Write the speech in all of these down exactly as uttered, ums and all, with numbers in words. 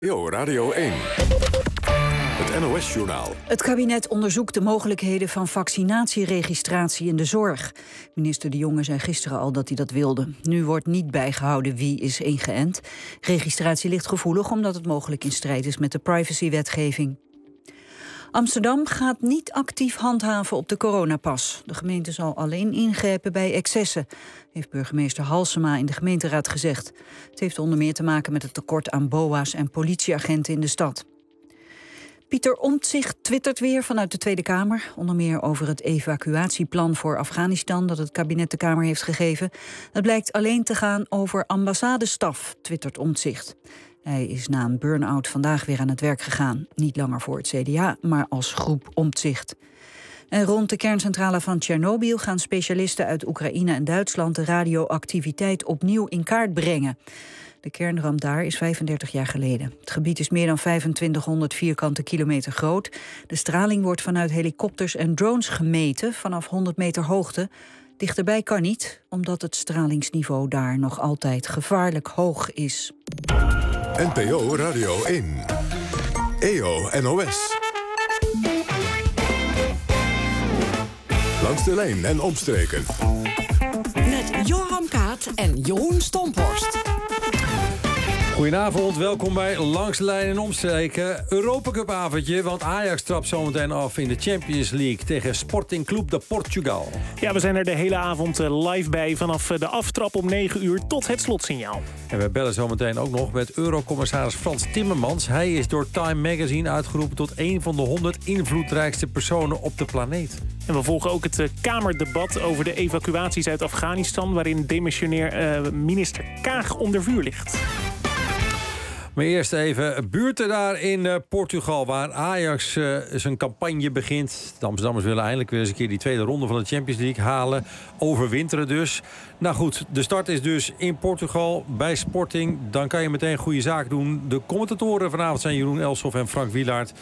Yo, Radio één. Het N O S-journaal. Het kabinet onderzoekt de mogelijkheden van vaccinatieregistratie in de zorg. Minister De Jonge zei gisteren al dat hij dat wilde. Nu wordt niet bijgehouden wie is ingeënt. Registratie ligt gevoelig omdat het mogelijk in strijd is met de privacywetgeving. Amsterdam gaat niet actief handhaven op de coronapas. De gemeente zal alleen ingrijpen bij excessen, heeft burgemeester Halsema in de gemeenteraad gezegd. Het heeft onder meer te maken met het tekort aan B O A's en politieagenten in de stad. Pieter Omtzigt twittert weer vanuit de Tweede Kamer. Onder meer over het evacuatieplan voor Afghanistan dat het kabinet de Kamer heeft gegeven. Het blijkt alleen te gaan over ambassadestaf, twittert Omtzigt. Hij is na een burn-out vandaag weer aan het werk gegaan. Niet langer voor het C D A, maar als groep Omtzigt. En rond de kerncentrale van Tsjernobyl gaan specialisten uit Oekraïne en Duitsland de radioactiviteit opnieuw in kaart brengen. De kernramp daar is vijfendertig jaar geleden. Het gebied is meer dan vijfentwintighonderd vierkante kilometer groot. De straling wordt vanuit helikopters en drones gemeten vanaf honderd meter hoogte. Dichterbij kan niet, omdat het stralingsniveau daar nog altijd gevaarlijk hoog is. N P O Radio één. E O N O S. Langs de lijn en omstreken. Met Joram Kaat en Jeroen Stomphorst. Goedenavond, welkom bij Langs de Lijn en Omstreken. Europacup-avondje, want Ajax trapt zometeen af in de Champions League tegen Sporting Club de Portugal. Ja, we zijn er de hele avond live bij vanaf de aftrap om negen uur tot het slotsignaal. En we bellen zometeen ook nog met Eurocommissaris Frans Timmermans. Hij is door Time Magazine uitgeroepen tot een van de honderd invloedrijkste personen op de planeet. En we volgen ook het Kamerdebat over de evacuaties uit Afghanistan, waarin demissionair uh, minister Kaag onder vuur ligt. Maar eerst even buurten daar in uh, Portugal, waar Ajax uh, zijn campagne begint. De Amsterdammers willen eindelijk weer eens een keer die tweede ronde van de Champions League halen. Overwinteren dus. Nou goed, de start is dus in Portugal bij Sporting. Dan kan je meteen goede zaak doen. De commentatoren vanavond zijn Jeroen Elshoff en Frank Wielaert.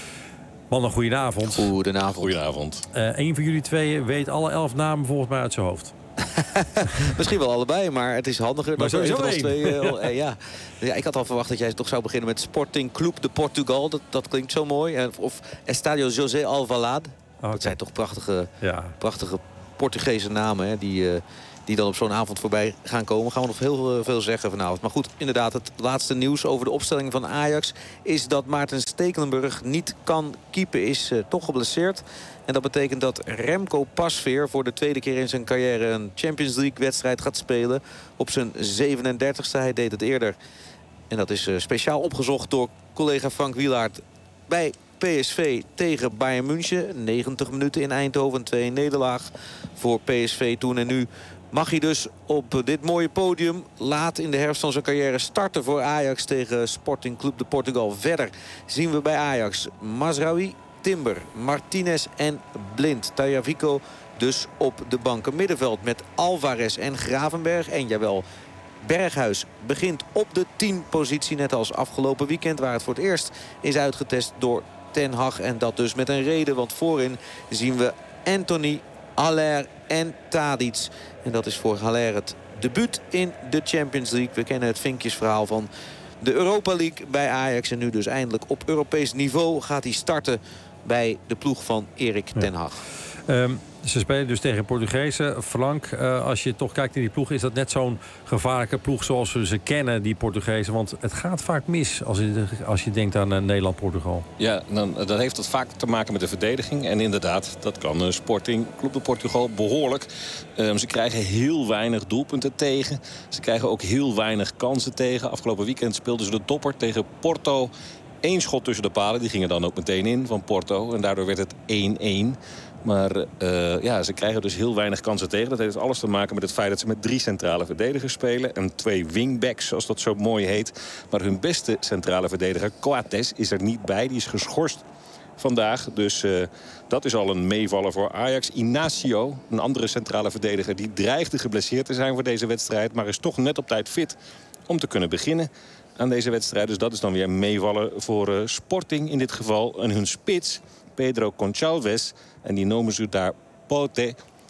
Mannen, goedenavond. Goedenavond. Goedenavond. Uh, een van jullie tweeën weet alle elf namen volgens mij uit zijn hoofd. Misschien wel allebei, maar het is handiger maar dan sowieso één van ons twee. Uh, ja. Uh, ja. Ja, ik had al verwacht dat jij toch zou beginnen met Sporting Club de Portugal. Dat, dat klinkt zo mooi. Uh, of Estadio José Alvalade. Okay. Dat zijn toch prachtige, ja. prachtige Portugese namen, hè, die, uh, die dan op zo'n avond voorbij gaan komen. Gaan we nog heel uh, veel zeggen vanavond. Maar goed, inderdaad, het laatste nieuws over de opstelling van Ajax is dat Maarten Stekelenburg niet kan keepen, is uh, toch geblesseerd. En dat betekent dat Remco Pasveer voor de tweede keer in zijn carrière een Champions League wedstrijd gaat spelen. Op zijn zevenendertigste. Hij deed het eerder. En dat is uh, speciaal opgezocht door collega Frank Wielaert bij P S V tegen Bayern München. negentig minuten in Eindhoven. twee nederlaag voor P S V toen. En nu mag hij dus op dit mooie podium laat in de herfst van zijn carrière starten voor Ajax tegen Sporting Club de Portugal. Verder zien we bij Ajax Mazraoui, Timber, Martinez en Blind. Tagliafico dus op de banken. Middenveld met Alvarez en Gravenberg. En jawel, Berghuis begint op de tien positie. Net als afgelopen weekend, waar het voor het eerst is uitgetest door Ten Hag. En dat dus met een reden, want voorin zien we Anthony, Haller en Tadic. En dat is voor Haller het debuut in de Champions League. We kennen het vinkjesverhaal van de Europa League bij Ajax. En nu dus eindelijk op Europees niveau gaat hij starten bij de ploeg van Erik ten Hag. Ja. Um, ze spelen dus tegen Portugezen. Frank, uh, als je toch kijkt naar die ploeg, is dat net zo'n gevaarlijke ploeg zoals we ze kennen, die Portugezen? Want het gaat vaak mis als je, als je denkt aan uh, Nederland-Portugal. Ja, dan, dan heeft dat vaak te maken met de verdediging. En inderdaad, dat kan uh, Sporting Club de Portugal behoorlijk. Um, ze krijgen heel weinig doelpunten tegen. Ze krijgen ook heel weinig kansen tegen. Afgelopen weekend speelden ze de topper tegen Porto. Eén schot tussen de palen, die gingen dan ook meteen in van Porto. En daardoor werd het één-één. Maar uh, ja, ze krijgen dus heel weinig kansen tegen. Dat heeft alles te maken met het feit dat ze met drie centrale verdedigers spelen. En twee wingbacks, zoals dat zo mooi heet. Maar hun beste centrale verdediger, Coates, is er niet bij. Die is geschorst vandaag. Dus uh, dat is al een meevaller voor Ajax. Inacio, een andere centrale verdediger, die dreigde geblesseerd te zijn voor deze wedstrijd. Maar is toch net op tijd fit om te kunnen beginnen aan deze wedstrijd. Dus dat is dan weer een meevaller voor uh, Sporting in dit geval. En hun spits, Pedro Gonçalves, en die noemen ze daar Pote.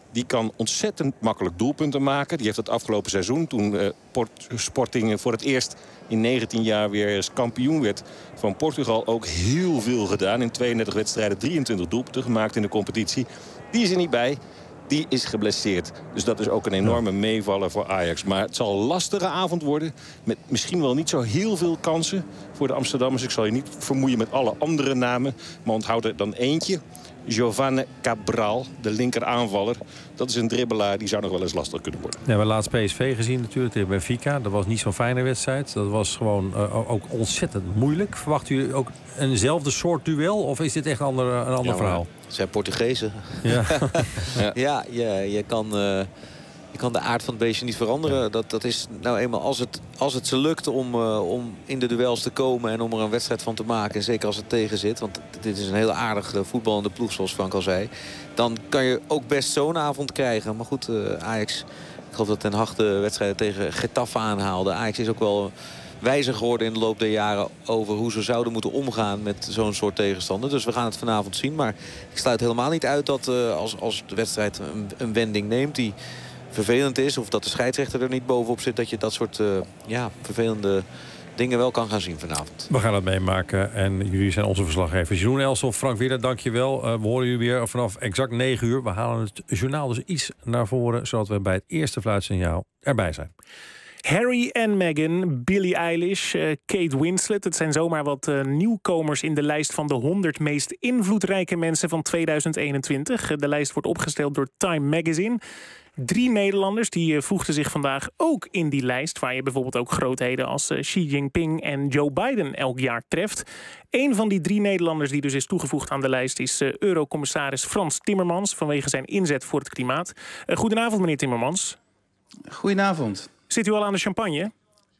Die kan ontzettend makkelijk doelpunten maken. Die heeft het afgelopen seizoen, toen uh, Port Sporting voor het eerst in negentien jaar weer eens kampioen werd van Portugal, ook heel veel gedaan. In tweeëndertig wedstrijden drieëntwintig doelpunten gemaakt in de competitie. Die is er niet bij. Die is geblesseerd. Dus dat is ook een enorme meevaller voor Ajax. Maar het zal een lastige avond worden. Met misschien wel niet zo heel veel kansen voor de Amsterdammers. Ik zal je niet vermoeien met alle andere namen. Maar onthoud er dan eentje. Giovanni Cabral, de linker aanvaller. Dat is een dribbelaar, die zou nog wel eens lastig kunnen worden. Ja, we hebben laatst P S V gezien natuurlijk tegen Benfica. Dat was niet zo'n fijne wedstrijd. Dat was gewoon uh, ook ontzettend moeilijk. Verwacht u ook eenzelfde soort duel? Of is dit echt een ander, een ander ja, verhaal? Het zijn Portugezen. Ja, ja. ja je, je kan... Uh... Je kan de aard van het beestje niet veranderen. Dat, dat is nou eenmaal als het, als het ze lukt om, uh, om in de duels te komen en om er een wedstrijd van te maken. En zeker als het tegen zit. Want dit is een heel aardige voetballende ploeg zoals Frank al zei. Dan kan je ook best zo'n avond krijgen. Maar goed, uh, Ajax, ik geloof dat Ten Hag de wedstrijden tegen Getafe aanhaalde. Ajax is ook wel wijzer geworden in de loop der jaren over hoe ze zouden moeten omgaan met zo'n soort tegenstander. Dus we gaan het vanavond zien. Maar ik sluit helemaal niet uit dat uh, als, als de wedstrijd een, een wending neemt die vervelend is, of dat de scheidsrechter er niet bovenop zit, dat je dat soort uh, ja, vervelende dingen wel kan gaan zien vanavond. We gaan het meemaken en jullie zijn onze verslaggevers. Jeroen Elshoff, Frank Wieder, dank je wel. Uh, we horen jullie weer vanaf exact negen uur. We halen het journaal dus iets naar voren, zodat we bij het eerste fluitsignaal erbij zijn. Harry en Meghan, Billie Eilish, uh, Kate Winslet. Het zijn zomaar wat uh, nieuwkomers in de lijst van de honderd meest invloedrijke mensen van tweeduizend eenentwintig. De lijst wordt opgesteld door Time Magazine. Drie Nederlanders die uh, voegden zich vandaag ook in die lijst, waar je bijvoorbeeld ook grootheden als uh, Xi Jinping en Joe Biden elk jaar treft. Eén van die drie Nederlanders die dus is toegevoegd aan de lijst is uh, Eurocommissaris Frans Timmermans vanwege zijn inzet voor het klimaat. Uh, goedenavond, meneer Timmermans. Goedenavond. Zit u al aan de champagne?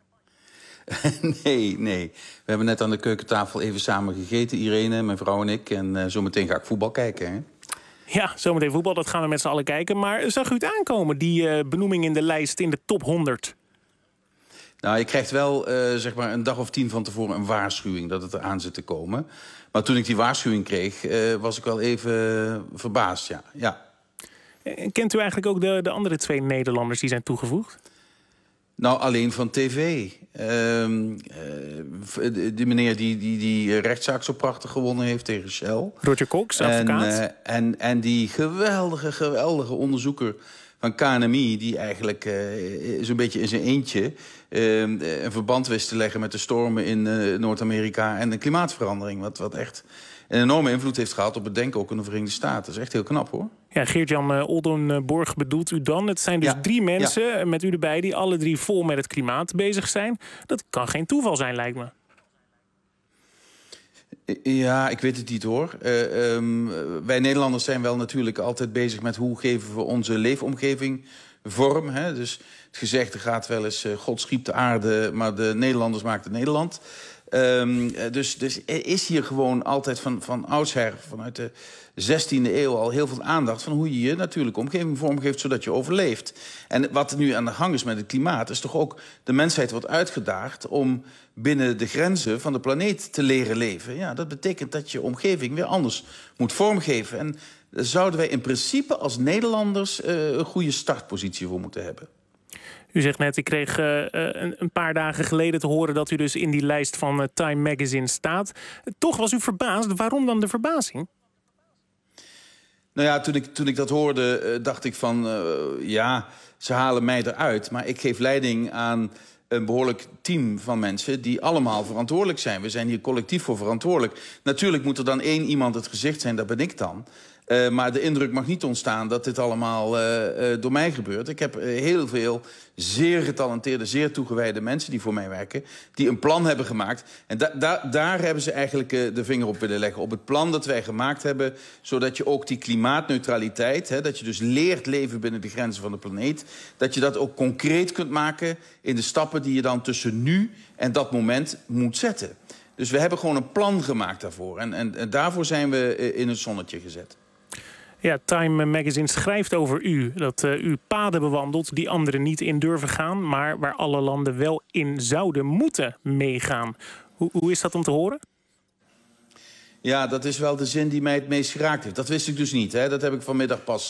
nee, nee. We hebben net aan de keukentafel even samen gegeten, Irene, mijn vrouw en ik. En uh, zometeen ga ik voetbal kijken, hè? Ja, zometeen voetbal, dat gaan we met z'n allen kijken. Maar zag u het aankomen, die uh, benoeming in de lijst in de top honderd? Nou, je krijgt wel uh, zeg maar een dag of tien van tevoren een waarschuwing dat het eraan zit te komen. Maar toen ik die waarschuwing kreeg, uh, was ik wel even uh, verbaasd, ja. ja. Kent u eigenlijk ook de, de andere twee Nederlanders die zijn toegevoegd? Nou, alleen van tv. Uh, uh, die meneer die die, die rechtszaak zo prachtig gewonnen heeft tegen Shell. Roger Cox, advocaat. En, uh, en, en die geweldige, geweldige onderzoeker van K N M I... die eigenlijk uh, zo'n beetje in zijn eentje uh, een verband wist te leggen met de stormen in uh, Noord-Amerika en de klimaatverandering. Wat, wat echt een enorme invloed heeft gehad op het denken ook in de Verenigde Staten. Dat is echt heel knap, hoor. Ja, Geert-Jan uh, Oldenborg bedoelt u dan. Het zijn dus ja, drie mensen, ja. met u erbij, die alle drie vol met het klimaat bezig zijn. Dat kan geen toeval zijn, lijkt me. Ja, ik weet het niet, hoor. Uh, um, wij Nederlanders zijn wel natuurlijk altijd bezig met hoe geven we onze leefomgeving vorm. Hè? Dus het gezegde gaat wel eens, uh, God schiep de aarde, maar de Nederlanders maakten Nederland. Um, dus, dus er is hier gewoon altijd van, van oudsher, vanuit de zestiende eeuw al heel veel aandacht van hoe je je natuurlijke omgeving vormgeeft zodat je overleeft. En wat nu aan de gang is met het klimaat is toch ook de mensheid wordt uitgedaagd om binnen de grenzen van de planeet te leren leven. Ja, dat betekent dat je omgeving weer anders moet vormgeven. En daar zouden wij in principe als Nederlanders uh, een goede startpositie voor moeten hebben. U zegt net, ik kreeg uh, een, een paar dagen geleden te horen dat u dus in die lijst van uh, Time Magazine staat. Toch was u verbaasd. Waarom dan de verbazing? Nou ja, toen ik, toen ik dat hoorde, uh, dacht ik van, uh, ja, ze halen mij eruit. Maar ik geef leiding aan een behoorlijk team van mensen die allemaal verantwoordelijk zijn. We zijn hier collectief voor verantwoordelijk. Natuurlijk moet er dan één iemand het gezicht zijn, dat ben ik dan. Uh, maar de indruk mag niet ontstaan dat dit allemaal uh, uh, door mij gebeurt. Ik heb uh, heel veel zeer getalenteerde, zeer toegewijde mensen die voor mij werken, die een plan hebben gemaakt. En da da daar hebben ze eigenlijk uh, de vinger op willen leggen. Op het plan dat wij gemaakt hebben, zodat je ook die klimaatneutraliteit, hè, dat je dus leert leven binnen de grenzen van de planeet, dat je dat ook concreet kunt maken in de stappen die je dan tussen nu en dat moment moet zetten. Dus we hebben gewoon een plan gemaakt daarvoor. En, en, en daarvoor zijn we uh, in het zonnetje gezet. Ja, Time Magazine schrijft over u. Dat uh, u paden bewandelt die anderen niet in durven gaan, maar waar alle landen wel in zouden moeten meegaan. Hoe, hoe is dat om te horen? Ja, dat is wel de zin die mij het meest geraakt heeft. Dat wist ik dus niet. Hè? Dat heb ik vanmiddag pas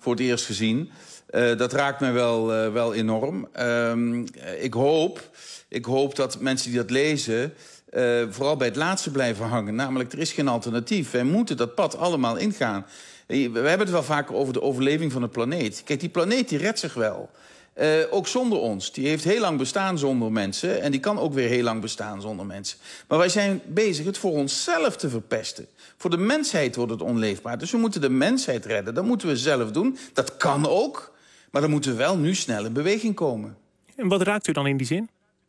voor het eerst gezien. Uh, dat raakt mij wel, uh, wel enorm. Um, ik, hoop, ik hoop dat mensen die dat lezen... Uh, vooral bij het laatste blijven hangen. Namelijk, er is geen alternatief. Wij moeten dat pad allemaal ingaan. We hebben het wel vaker over de overleving van de planeet. Kijk, die planeet die redt zich wel. Uh, ook zonder ons. Die heeft heel lang bestaan zonder mensen. En die kan ook weer heel lang bestaan zonder mensen. Maar wij zijn bezig het voor onszelf te verpesten. Voor de mensheid wordt het onleefbaar. Dus we moeten de mensheid redden. Dat moeten we zelf doen. Dat kan ook. Maar dan moeten we wel nu snel in beweging komen. En wat raakt u dan in die zin?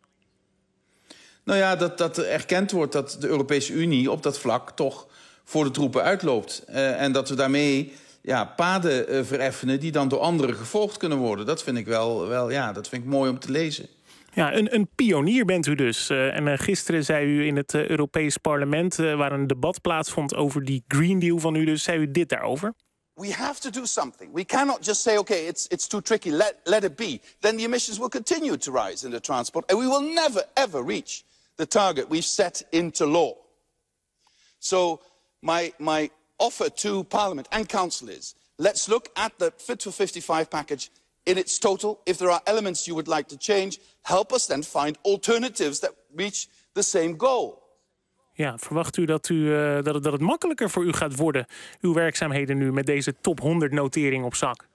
Nou ja, dat, dat erkend wordt dat de Europese Unie op dat vlak toch voor de troepen uitloopt. Uh, en dat we daarmee ja, paden uh, vereffenen die dan door anderen gevolgd kunnen worden. Dat vind ik wel, wel ja, dat vind ik mooi om te lezen. Ja, een, een pionier bent u dus. Uh, en uh, gisteren zei u in het uh, Europees Parlement, uh, waar een debat plaatsvond over die Green Deal van u, dus zei u dit daarover. We have to do something. We cannot just say, okay, it's, it's too tricky, let, let it be. Then the emissions will continue to rise in the transport and we will never, ever reach the target we've set into law. So my, my offer to Parliament and Council is, let's look at the Fit for fifty-five package in its total. If there are elements you would like to change, help us then find alternatives that reach the same goal. Ja, verwacht u dat, u, uh, dat, het, dat het makkelijker voor u gaat worden, uw werkzaamheden nu met deze top honderd notering op zak?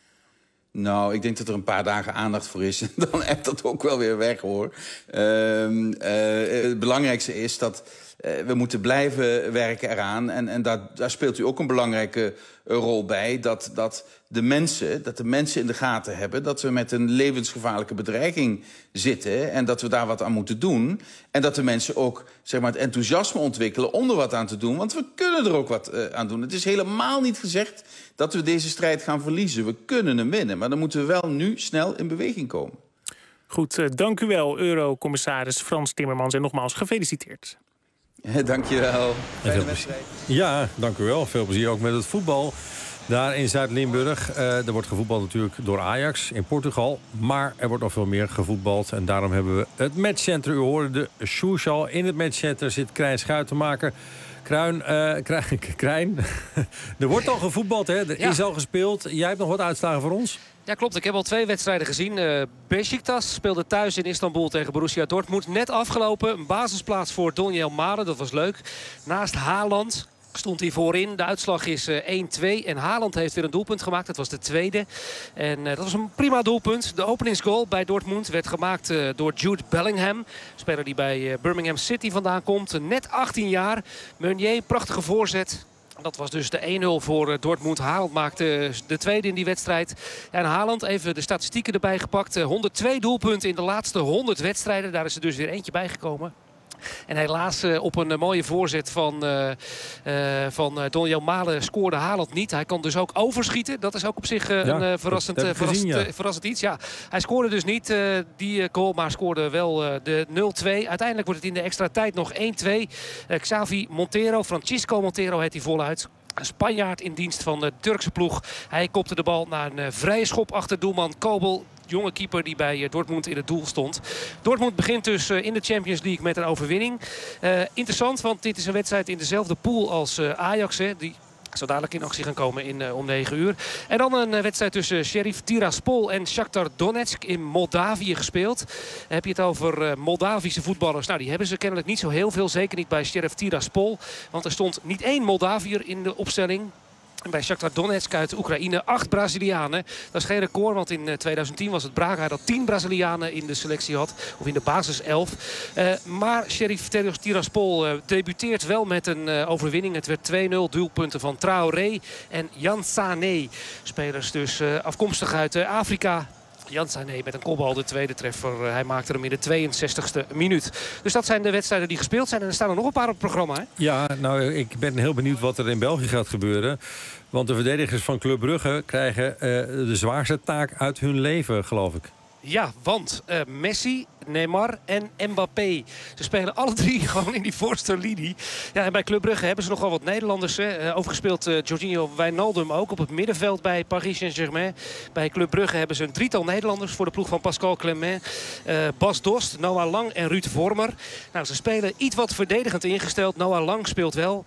Nou, ik denk dat er een paar dagen aandacht voor is. En dan hebt dat ook wel weer weg, hoor. Uh, uh, het belangrijkste is dat uh, we moeten blijven werken eraan. En, en daar, daar speelt u ook een belangrijke uh, rol bij. Dat, dat, de mensen, dat de mensen in de gaten hebben dat we met een levensgevaarlijke bedreiging zitten. En dat we daar wat aan moeten doen. En dat de mensen ook zeg maar, het enthousiasme ontwikkelen om er wat aan te doen. Want we kunnen er ook wat uh, aan doen. Het is helemaal niet gezegd dat we deze strijd gaan verliezen. We kunnen hem winnen, maar dan moeten we wel nu snel in beweging komen. Goed, uh, dank u wel, Eurocommissaris Frans Timmermans. En nogmaals gefeliciteerd. Dank je wel. Fijne wedstrijd. Ja, dank u wel. Veel plezier ook met het voetbal. Daar in Zuid-Limburg. Uh, er wordt gevoetbald natuurlijk door Ajax in Portugal. Maar er wordt nog veel meer gevoetbald. En daarom hebben we het matchcenter. U hoorde de Soesal. In het matchcenter zit Krijn Schuitenmaker. Kruin, uh, Krijn, Krijn. Er wordt al gevoetbald, hè? Er ja. is al gespeeld. Jij hebt nog wat uitslagen voor ons? Ja, klopt. Ik heb al twee wedstrijden gezien. Uh, Beşiktaş speelde thuis in Istanbul tegen Borussia Dortmund. Net afgelopen. Een basisplaats voor Donyell Malen. Dat was leuk. Naast Haaland stond hij voorin. De uitslag is uh, één twee. En Haaland heeft weer een doelpunt gemaakt. Dat was de tweede. En uh, dat was een prima doelpunt. De openingsgoal bij Dortmund werd gemaakt uh, door Jude Bellingham. Speler die bij uh, Birmingham City vandaan komt. Net achttien jaar. Meunier, prachtige voorzet. Dat was dus de één nul voor Dortmund. Haaland maakte de tweede in die wedstrijd. En Haaland, even de statistieken erbij gepakt. honderdtwee doelpunten in de laatste honderd wedstrijden. Daar is er dus weer eentje bijgekomen. En helaas uh, op een uh, mooie voorzet van, uh, uh, van uh, Donyell Malen scoorde Haaland niet. Hij kan dus ook overschieten. Dat is ook op zich uh, ja, een uh, verrassend, uh, verrassend, gezien, ja. uh, verrassend iets. Ja, hij scoorde dus niet uh, die uh, goal, maar scoorde wel uh, de nul twee. Uiteindelijk wordt het in de extra tijd nog één twee. Uh, Xavi Montero, Francisco Montero heet hij voluit. Een Spanjaard in dienst van de Turkse ploeg. Hij kopte de bal naar een uh, vrije schop achter doelman Kobel. Jonge keeper die bij Dortmund in het doel stond. Dortmund begint dus in de Champions League met een overwinning. Uh, interessant, want dit is een wedstrijd in dezelfde pool als uh, Ajax. Hè, die zou dadelijk in actie gaan komen in, uh, om negen uur. En dan een uh, wedstrijd tussen Sheriff Tiraspol en Shakhtar Donetsk in Moldavië gespeeld. Dan heb je het over uh, Moldavische voetballers. Nou, die hebben ze kennelijk niet zo heel veel. Zeker niet bij Sheriff Tiraspol. Want er stond niet één Moldaviër in de opstelling. En bij Shakhtar Donetsk uit Oekraïne acht Brazilianen. Dat is geen record, want in tweeduizend tien was het Braga dat tien Brazilianen in de selectie had. Of in de basis elf. Uh, maar Sheriff Tiraspol uh, debuteert wel met een uh, overwinning. Het werd twee nul, doelpunten van Traoré en Jan Sané. Spelers dus uh, afkomstig uit uh, Afrika. Jan Sané met een kopbal de tweede treffer. Hij maakte hem in de tweeënzestigste minuut. Dus dat zijn de wedstrijden die gespeeld zijn. En er staan er nog een paar op het programma. Hè? Ja, nou, ik ben heel benieuwd wat er in België gaat gebeuren. Want de verdedigers van Club Brugge krijgen uh, de zwaarste taak uit hun leven, geloof ik. Ja, want uh, Messi, Neymar en Mbappé. Ze spelen alle drie gewoon in die voorste linie. Ja, en bij Club Brugge hebben ze nogal wat Nederlanders. Hè. Uh, overgespeeld uh, Jorginho Wijnaldum ook op het middenveld bij Paris Saint-Germain. Bij Club Brugge hebben ze een drietal Nederlanders voor de ploeg van Pascal Clement. Uh, Bas Dost, Noah Lang en Ruud Vormer. Nou, ze spelen iets wat verdedigend ingesteld. Noah Lang speelt wel.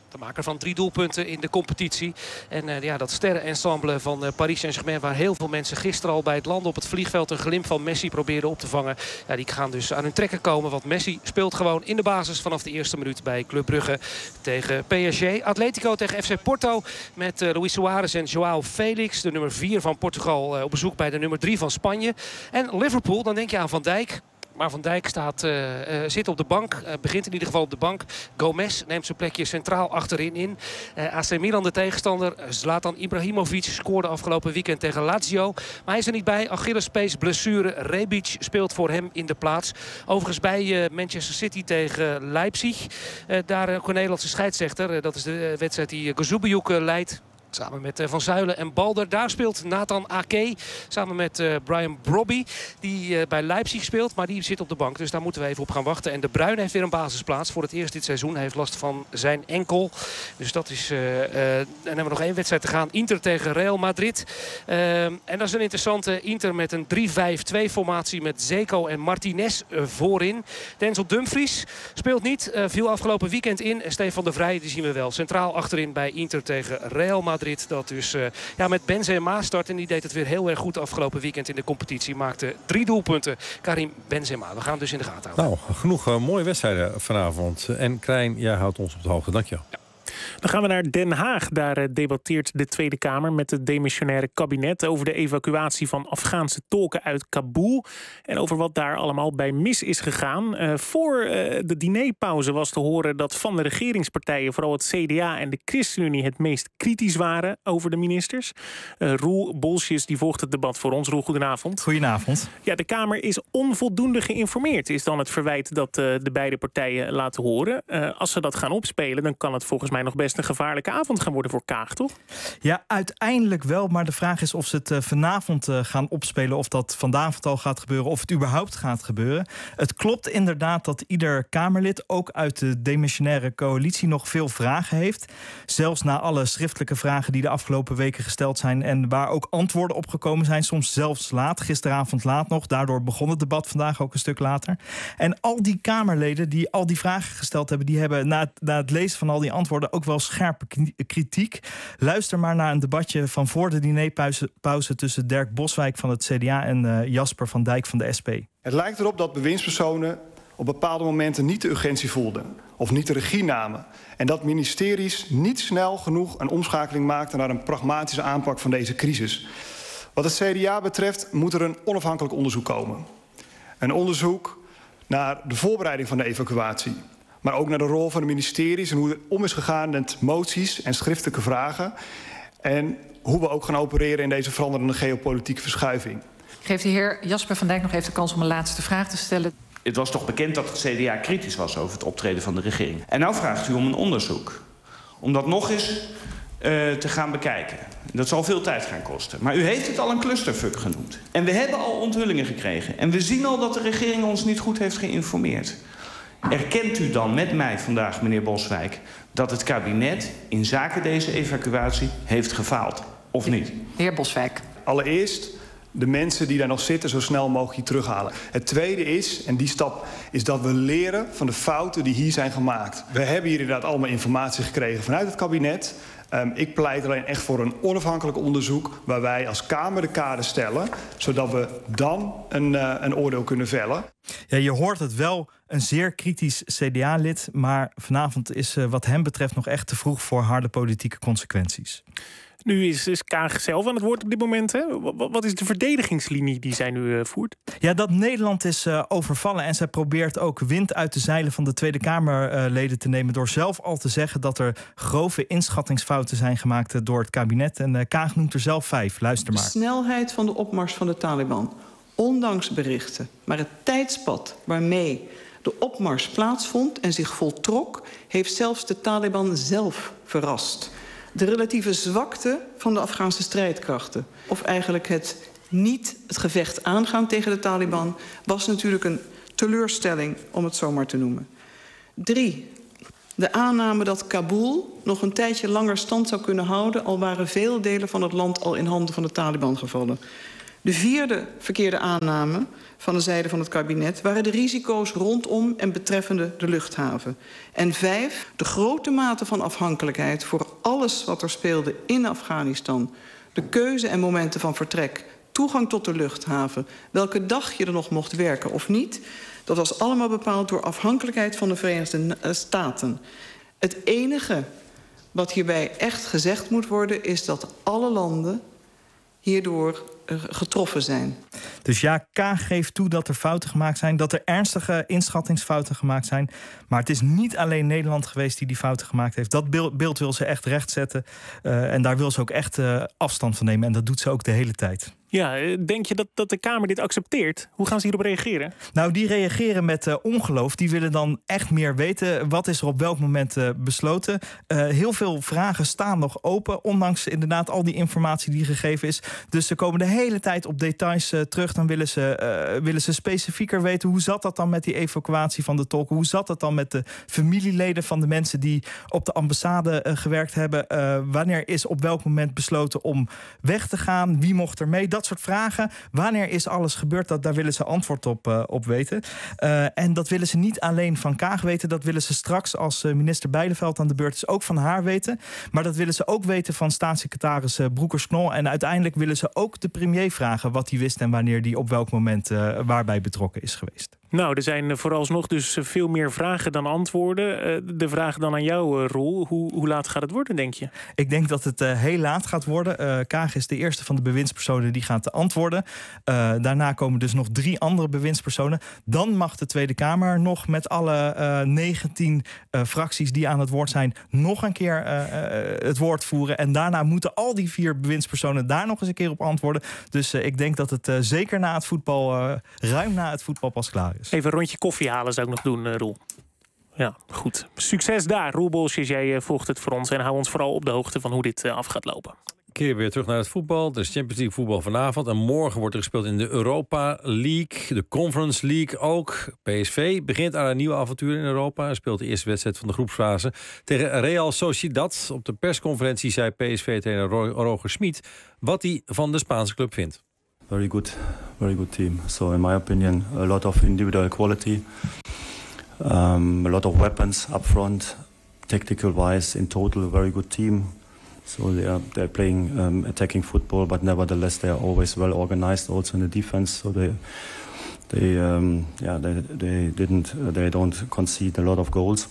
De maker van drie doelpunten in de competitie. En uh, ja, dat sterrenensemble van uh, Paris Saint-Germain... waar heel veel mensen gisteren al bij het landen op het vliegveld... een glimp van Messi probeerden op te vangen. Ja, die gaan dus aan hun trekken komen. Want Messi speelt gewoon in de basis vanaf de eerste minuut... bij Club Brugge tegen P S G. Atletico tegen F C Porto. Met uh, Luis Suarez en João Felix. De nummer vier van Portugal uh, op bezoek bij de nummer drie van Spanje. En Liverpool, dan denk je aan Van Dijk... Maar Van Dijk staat, uh, uh, zit op de bank. Uh, begint in ieder geval op de bank. Gomez neemt zijn plekje centraal achterin in. Uh, A C Milan de tegenstander. Zlatan Ibrahimovic scoorde afgelopen weekend tegen Lazio. Maar hij is er niet bij. Achillespees blessure. Rebic speelt voor hem in de plaats. Overigens bij uh, Manchester City tegen Leipzig. Uh, daar ook een Nederlandse scheidsrechter. Uh, dat is de uh, wedstrijd die uh, Gazubiouk uh, leidt. Samen met uh, Van Zuilen en Balder. Daar speelt Nathan Ake. Samen met uh, Brian Brobby. Die uh, bij Leipzig speelt. Maar die zit op de bank. Dus daar moeten we even op gaan wachten. En De Bruyne heeft weer een basisplaats. Voor het eerst dit seizoen. Hij heeft last van zijn enkel. Dus dat is... Uh, uh, en dan hebben we nog één wedstrijd te gaan. Inter tegen Real Madrid. Uh, en dat is een interessante Inter met een drie vijf twee formatie. Met Zeko en Martinez uh, voorin. Denzel Dumfries speelt niet. Uh, viel afgelopen weekend in. En Stefan de Vrij, die zien we wel. Centraal achterin bij Inter tegen Real Madrid. Dat dus uh, ja, met Benzema start. En die deed het weer heel erg goed afgelopen weekend in de competitie. Maakte drie doelpunten. Karim Benzema. We gaan dus in de gaten houden. Nou, genoeg uh, mooie wedstrijden vanavond. En Krijn, jij houdt ons op de hoogte. Dank je wel. Ja. Dan gaan we naar Den Haag. Daar uh, debatteert de Tweede Kamer met het demissionaire kabinet... over de evacuatie van Afghaanse tolken uit Kabul. En over wat daar allemaal bij mis is gegaan. Uh, voor uh, de dinerpauze was te horen dat van de regeringspartijen... vooral het C D A en de ChristenUnie het meest kritisch waren over de ministers. Uh, Roel Bolsjes die volgt het debat voor ons. Roel, goedenavond. Goedenavond. Ja, de Kamer is onvoldoende geïnformeerd. Is dan het verwijt dat uh, de beide partijen laten horen. Uh, als ze dat gaan opspelen, dan kan het volgens mij nog best een gevaarlijke avond gaan worden voor Kaag, toch? Ja, uiteindelijk wel. Maar de vraag is of ze het uh, vanavond uh, gaan opspelen... of dat vanavond al gaat gebeuren, of het überhaupt gaat gebeuren. Het klopt inderdaad dat ieder Kamerlid... ook uit de demissionaire coalitie nog veel vragen heeft. Zelfs na alle schriftelijke vragen die de afgelopen weken gesteld zijn... en waar ook antwoorden op gekomen zijn, soms zelfs laat. Gisteravond laat nog. Daardoor begon het debat vandaag ook een stuk later. En al die Kamerleden die al die vragen gesteld hebben... die hebben na het, na het lezen van al die antwoorden ook wel scherpe kritiek. Luister maar naar een debatje van voor de dinerpauze pauze tussen Dirk Boswijk van het C D A en uh, Jasper van Dijk van de S P. Het lijkt erop dat bewindspersonen op bepaalde momenten niet de urgentie voelden of niet de regie namen. En dat ministeries niet snel genoeg een omschakeling maakten naar een pragmatische aanpak van deze crisis. Wat het C D A betreft moet er een onafhankelijk onderzoek komen. Een onderzoek naar de voorbereiding van de evacuatie. Maar ook naar de rol van de ministeries en hoe er om is gegaan met moties en schriftelijke vragen. En hoe we ook gaan opereren in deze veranderende geopolitieke verschuiving. Ik geef de heer Jasper van Dijk nog even de kans om een laatste vraag te stellen. Het was toch bekend dat het C D A kritisch was over het optreden van de regering. En nou vraagt u om een onderzoek. Om dat nog eens uh, te gaan bekijken. Dat zal veel tijd gaan kosten. Maar u heeft het al een clusterfuck genoemd. En we hebben al onthullingen gekregen. En we zien al dat de regering ons niet goed heeft geïnformeerd. Erkent u dan met mij vandaag, meneer Boswijk... dat het kabinet in zaken deze evacuatie heeft gefaald? Of niet? De heer Boswijk. Allereerst de mensen die daar nog zitten zo snel mogelijk hier terughalen. Het tweede is, en die stap, is dat we leren van de fouten die hier zijn gemaakt. We hebben hier inderdaad allemaal informatie gekregen vanuit het kabinet. Um, ik pleit alleen echt voor een onafhankelijk onderzoek... waar wij als Kamer de kaders stellen... zodat we dan een, uh, een oordeel kunnen vellen. Ja, je hoort het wel, een zeer kritisch C D A-lid... maar vanavond is uh, wat hem betreft nog echt te vroeg... voor harde politieke consequenties. Nu is, is Kaag zelf aan het woord op dit moment. Hè? Wat is de verdedigingslinie die zij nu uh, voert? Ja, dat Nederland is uh, overvallen. En zij probeert ook wind uit de zeilen van de Tweede Kamerleden uh, te nemen... door zelf al te zeggen dat er grove inschattingsfouten zijn gemaakt door het kabinet. En uh, Kaag noemt er zelf vijf. Luister maar. De snelheid van de opmars van de Taliban, ondanks berichten... maar het tijdspad waarmee de opmars plaatsvond en zich voltrok... heeft zelfs de Taliban zelf verrast. De relatieve zwakte van de Afghaanse strijdkrachten... of eigenlijk het niet het gevecht aangaan tegen de Taliban... was natuurlijk een teleurstelling, om het zo maar te noemen. Drie, de aanname dat Kabul nog een tijdje langer stand zou kunnen houden... al waren veel delen van het land al in handen van de Taliban gevallen. De vierde verkeerde aanname van de zijde van het kabinet waren de risico's rondom en betreffende de luchthaven. En vijf, de grote mate van afhankelijkheid voor alles wat er speelde in Afghanistan. De keuze en momenten van vertrek, toegang tot de luchthaven, welke dag je er nog mocht werken of niet. Dat was allemaal bepaald door afhankelijkheid van de Verenigde Staten. Het enige wat hierbij echt gezegd moet worden is dat alle landen hierdoor getroffen zijn. Dus ja, Kaag geeft toe dat er fouten gemaakt zijn, dat er ernstige inschattingsfouten gemaakt zijn. Maar het is niet alleen Nederland geweest die die fouten gemaakt heeft. Dat beeld, beeld wil ze echt rechtzetten. Uh, en daar wil ze ook echt uh, afstand van nemen. En dat doet ze ook de hele tijd. Ja, denk je dat, dat de Kamer dit accepteert? Hoe gaan ze hierop reageren? Nou, die reageren met uh, ongeloof. Die willen dan echt meer weten. Wat is er op welk moment uh, besloten? Uh, heel veel vragen staan nog open. Ondanks inderdaad al die informatie die gegeven is. Dus ze komen de hele tijd op details uh, terug. Dan willen ze, uh, willen ze specifieker weten. Hoe zat dat dan met die evacuatie van de tolken? Hoe zat dat dan met de familieleden van de mensen die op de ambassade uh, gewerkt hebben? Uh, wanneer is op welk moment besloten om weg te gaan? Wie mocht er mee? Dat soort vragen. Wanneer is alles gebeurd? Dat, daar willen ze antwoord op, uh, op weten. Uh, en dat willen ze niet alleen van Kaag weten. Dat willen ze straks als uh, minister Bijleveld aan de beurt is ook van haar weten. Maar dat willen ze ook weten van staatssecretaris uh, Broekers-Knol. En uiteindelijk willen ze ook de premier vragen wat hij wist en wanneer die op welk moment uh, waarbij betrokken is geweest. Nou, er zijn vooralsnog dus veel meer vragen dan antwoorden. Uh, de vraag dan aan jou, uh, Roel. Hoe, hoe laat gaat het worden, denk je? Ik denk dat het uh, heel laat gaat worden. Uh, Kaag is de eerste van de bewindspersonen die gaat antwoorden. Uh, daarna komen dus nog drie andere bewindspersonen. Dan mag de Tweede Kamer nog met alle uh, negentien uh, fracties die aan het woord zijn nog een keer uh, uh, het woord voeren. En daarna moeten al die vier bewindspersonen daar nog eens een keer op antwoorden. Dus uh, ik denk dat het uh, zeker na het voetbal, uh, ruim na het voetbal pas klaar is. Even een rondje koffie halen zou ik nog doen, uh, Roel. Ja, goed. Succes daar. Roel Bolsjes, jij uh, volgt het voor ons en hou ons vooral op de hoogte van hoe dit uh, af gaat lopen. Keer weer terug naar het voetbal. Er is Champions League voetbal vanavond. En morgen wordt er gespeeld in de Europa League. De Conference League ook. P S V begint aan een nieuwe avontuur in Europa. En speelt de eerste wedstrijd van de groepsfase tegen Real Sociedad. Op de persconferentie zei P S V-trainer Roger Schmid wat hij van de Spaanse club vindt. Very good, very good team. So in my opinion, a lot of individual quality. Um, a lot of weapons up front. Tactical-wise, in total, a very good team. So they are they're playing um, attacking football, but nevertheless they are always well organized, also in the defense. So they they um, yeah they they didn't uh, they don't concede a lot of goals.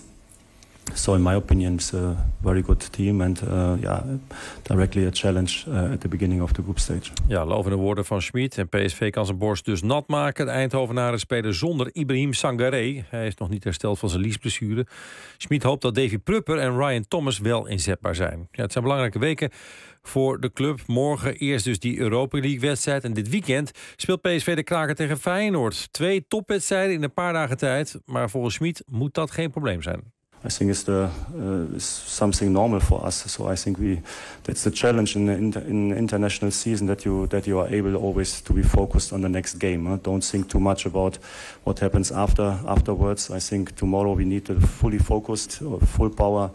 So in my opinion, it's a very good team and uh, yeah, directly a challenge uh, at the beginning of the group stage. Ja, lovende woorden van Schmid. En P S V kan zijn borst dus nat maken. De Eindhovenaren spelen zonder Ibrahim Sangaré. Hij is nog niet hersteld van zijn liesblessure. Schmid hoopt dat Davy Prupper en Ryan Thomas wel inzetbaar zijn. Ja, het zijn belangrijke weken voor de club. Morgen eerst dus die Europa League-wedstrijd. En dit weekend speelt P S V de kraker tegen Feyenoord. Twee topwedstrijden in een paar dagen tijd. Maar volgens Schmid moet dat geen probleem zijn. I think it's the uh, it's something normal for us. So I think we that's the challenge in the inter, in international season that you that you are able always to be focused on the next game. Huh? Don't think too much about what happens after afterwards. I think tomorrow we need to fully focused, full power.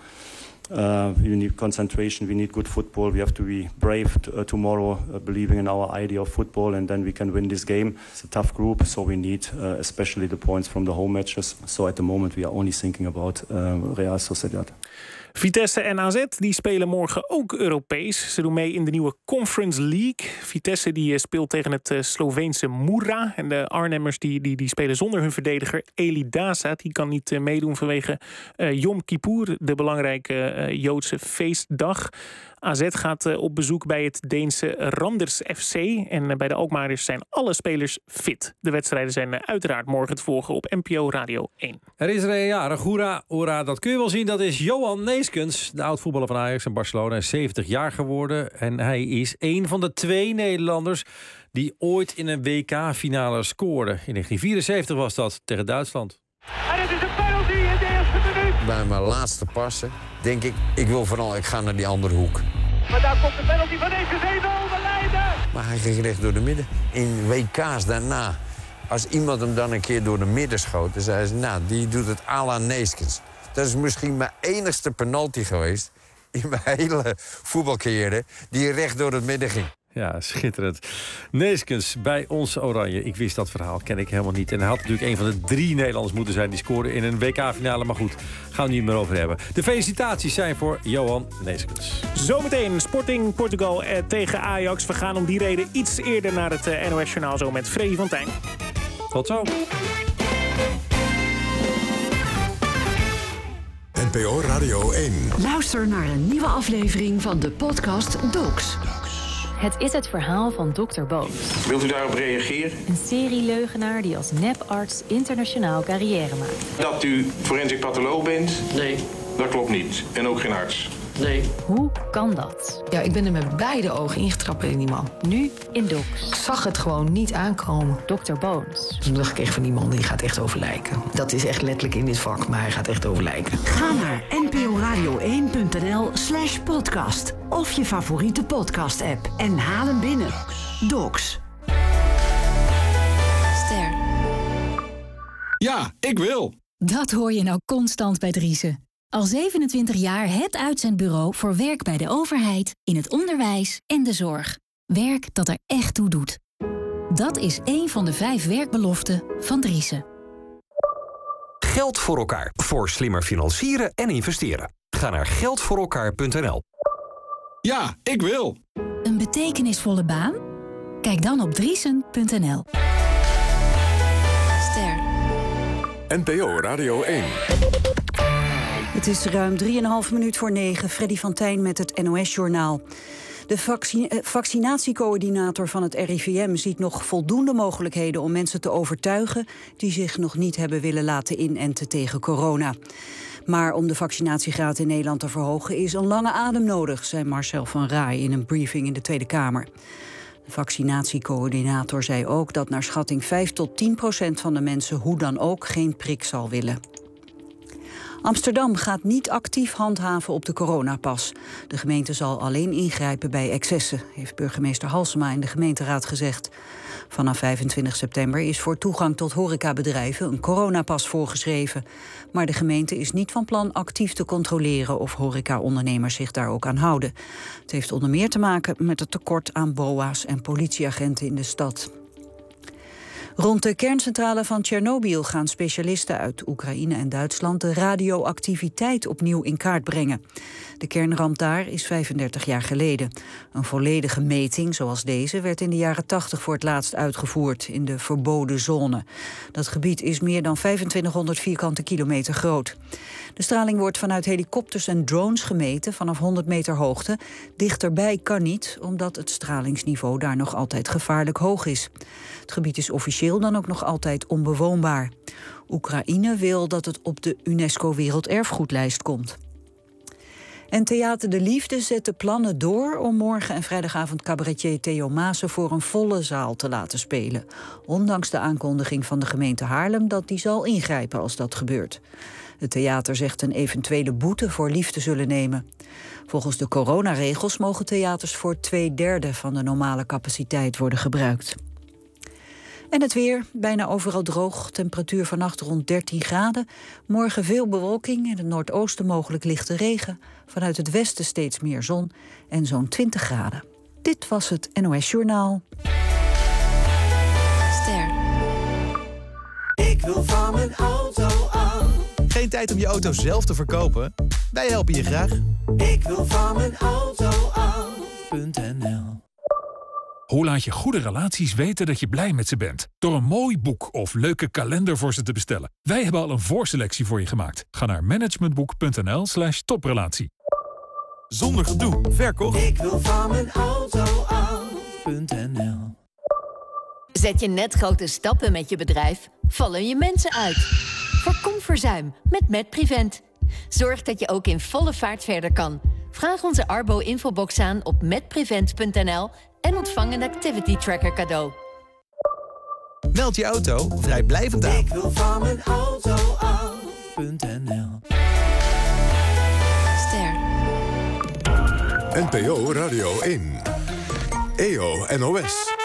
Uh, we need concentration. We need good football. We have to be brave t- uh, tomorrow, uh, believing in our idea of football, and then we can win this game. It's a tough group, so we need uh, especially the points from the home matches. So at the moment we are only thinking about uh, Real Sociedad. Vitesse en A Z die spelen morgen ook Europees. Ze doen mee in de nieuwe Conference League. Vitesse die speelt tegen het uh, Sloveense Mura. En de Arnhemmers die, die, die spelen zonder hun verdediger Eli Daza. Die kan niet uh, meedoen vanwege uh, Yom Kippur, de belangrijke uh, Joodse feestdag. A Z gaat uh, op bezoek bij het Deense Randers F C. En uh, bij de Alkmaarders zijn alle spelers fit. De wedstrijden zijn uh, uiteraard morgen te volgen op N P O Radio één. Er is er een jarig. Hoera, hoera, dat kun je wel zien. Dat is Johan Neeskens, de oud-voetballer van Ajax en Barcelona. Hij is zeventig jaar geworden. En hij is een van de twee Nederlanders die ooit in een W K-finale scoorden. In negentien vierenzeventig was dat tegen Duitsland. En het is een penalty in de eerste minuut. Bij mijn laatste passen denk ik, ik wil vooral, ik ga naar die andere hoek. Maar daar komt de penalty van één nul, we leiden. Maar hij ging recht door de midden. In W K's daarna, als iemand hem dan een keer door de midden schoot, dan zei ze, nou, die doet het à la Neeskens. Dat is misschien mijn enigste penalty geweest in mijn hele voetbalcarrière die recht door het midden ging. Ja, schitterend. Neeskens bij ons Oranje. Ik wist dat verhaal, ken ik helemaal niet. En hij had natuurlijk een van de drie Nederlanders moeten zijn... die scoren in een W K-finale. Maar goed, gaan we niet meer over hebben. De felicitaties zijn voor Johan Neeskens. Zometeen Sporting Portugal eh, tegen Ajax. We gaan om die reden iets eerder naar het eh, N O S-journaal zo met Freddy van Tijn. Tot zo. N P O Radio één. Luister naar een nieuwe aflevering van de podcast Docs. Het is het verhaal van dokter Bones. Wilt u daarop reageren? Een serieleugenaar die als neparts internationaal carrière maakt. Dat u forensic patholoog bent? Nee. Dat klopt niet. En ook geen arts? Nee. Hoe kan dat? Ja, ik ben er met beide ogen ingetrapt in die man. Nu in Docs. Ik zag het gewoon niet aankomen. dokter Bones. Toen dacht ik echt van die man, die gaat echt overlijken. Dat is echt letterlijk in dit vak, maar hij gaat echt overlijken. Ga naar nporadio1.nl slash podcast. Of je favoriete podcast-app. En haal hem binnen. Docs. Ster. Ja, ik wil. Dat hoor je nou constant bij Driessen. Al zevenentwintig jaar het uitzendbureau voor werk bij de overheid, in het onderwijs en de zorg. Werk dat er echt toe doet. Dat is één van de vijf werkbeloften van Driessen. Geld voor elkaar. Voor slimmer financieren en investeren. Ga naar geld voor elkaar punt n l. Ja, ik wil. Een betekenisvolle baan? Kijk dan op driesen punt n l. Ster. N P O Radio één. Het is ruim drieënhalf minuut voor negen. Freddy van Tijn met het N O S-journaal. De vaccin- vaccinatiecoördinator van het R I V M ziet nog voldoende mogelijkheden om mensen te overtuigen die zich nog niet hebben willen laten inenten tegen corona. Maar om de vaccinatiegraad in Nederland te verhogen is een lange adem nodig, zei Marcel van Raai in een briefing in de Tweede Kamer. De vaccinatiecoördinator zei ook dat naar schatting vijf tot tien procent van de mensen hoe dan ook geen prik zal willen. Amsterdam gaat niet actief handhaven op de coronapas. De gemeente zal alleen ingrijpen bij excessen, heeft burgemeester Halsema in de gemeenteraad gezegd. Vanaf vijfentwintig september is voor toegang tot horecabedrijven een coronapas voorgeschreven. Maar de gemeente is niet van plan actief te controleren of horecaondernemers zich daar ook aan houden. Het heeft onder meer te maken met het tekort aan B O A's en politieagenten in de stad. Rond de kerncentrale van Tsjernobyl gaan specialisten uit Oekraïne en Duitsland de radioactiviteit opnieuw in kaart brengen. De kernramp daar is vijfendertig jaar geleden. Een volledige meting zoals deze werd in de jaren tachtig voor het laatst uitgevoerd in de verboden zone. Dat gebied is meer dan vijfentwintighonderd vierkante kilometer groot. De straling wordt vanuit helikopters en drones gemeten vanaf honderd meter hoogte. Dichterbij kan niet, omdat het stralingsniveau daar nog altijd gevaarlijk hoog is. Het gebied is officieel dan ook nog altijd onbewoonbaar. Oekraïne wil dat het op de UNESCO Werelderfgoedlijst komt. En Theater de Liefde zet de plannen door om morgen en vrijdagavond cabaretier Theo Maassen voor een volle zaal te laten spelen. Ondanks de aankondiging van de gemeente Haarlem dat die zal ingrijpen als dat gebeurt. Het theater zegt een eventuele boete voor lief te zullen nemen. Volgens de coronaregels mogen theaters voor twee derde van de normale capaciteit worden gebruikt. En het weer, bijna overal droog. Temperatuur vannacht rond dertien graden. Morgen veel bewolking, in het noordoosten mogelijk lichte regen. Vanuit het westen steeds meer zon en zo'n twintig graden. Dit was het N O S-journaal. Ster. Ik wil van mijn auto af. Geen tijd om je auto zelf te verkopen? Wij helpen je graag. Ik wil van mijn auto af.nl. Hoe laat je goede relaties weten dat je blij met ze bent? Door een mooi boek of leuke kalender voor ze te bestellen. Wij hebben al een voorselectie voor je gemaakt. Ga naar managementboek.nl slash toprelatie. Zonder gedoe, verkocht. Ik wil van mijn auto af.nl. Zet je net grote stappen met je bedrijf? Vallen je mensen uit? Voorkom verzuim met MedPrevent. Zorg dat je ook in volle vaart verder kan. Vraag onze Arbo-infobox aan op medprevent punt n l en ontvang een activity tracker cadeau. Meld je auto vrijblijvend aan. Ik wil van mijn auto af.nl. Ster. N P O Radio één. E O N O S.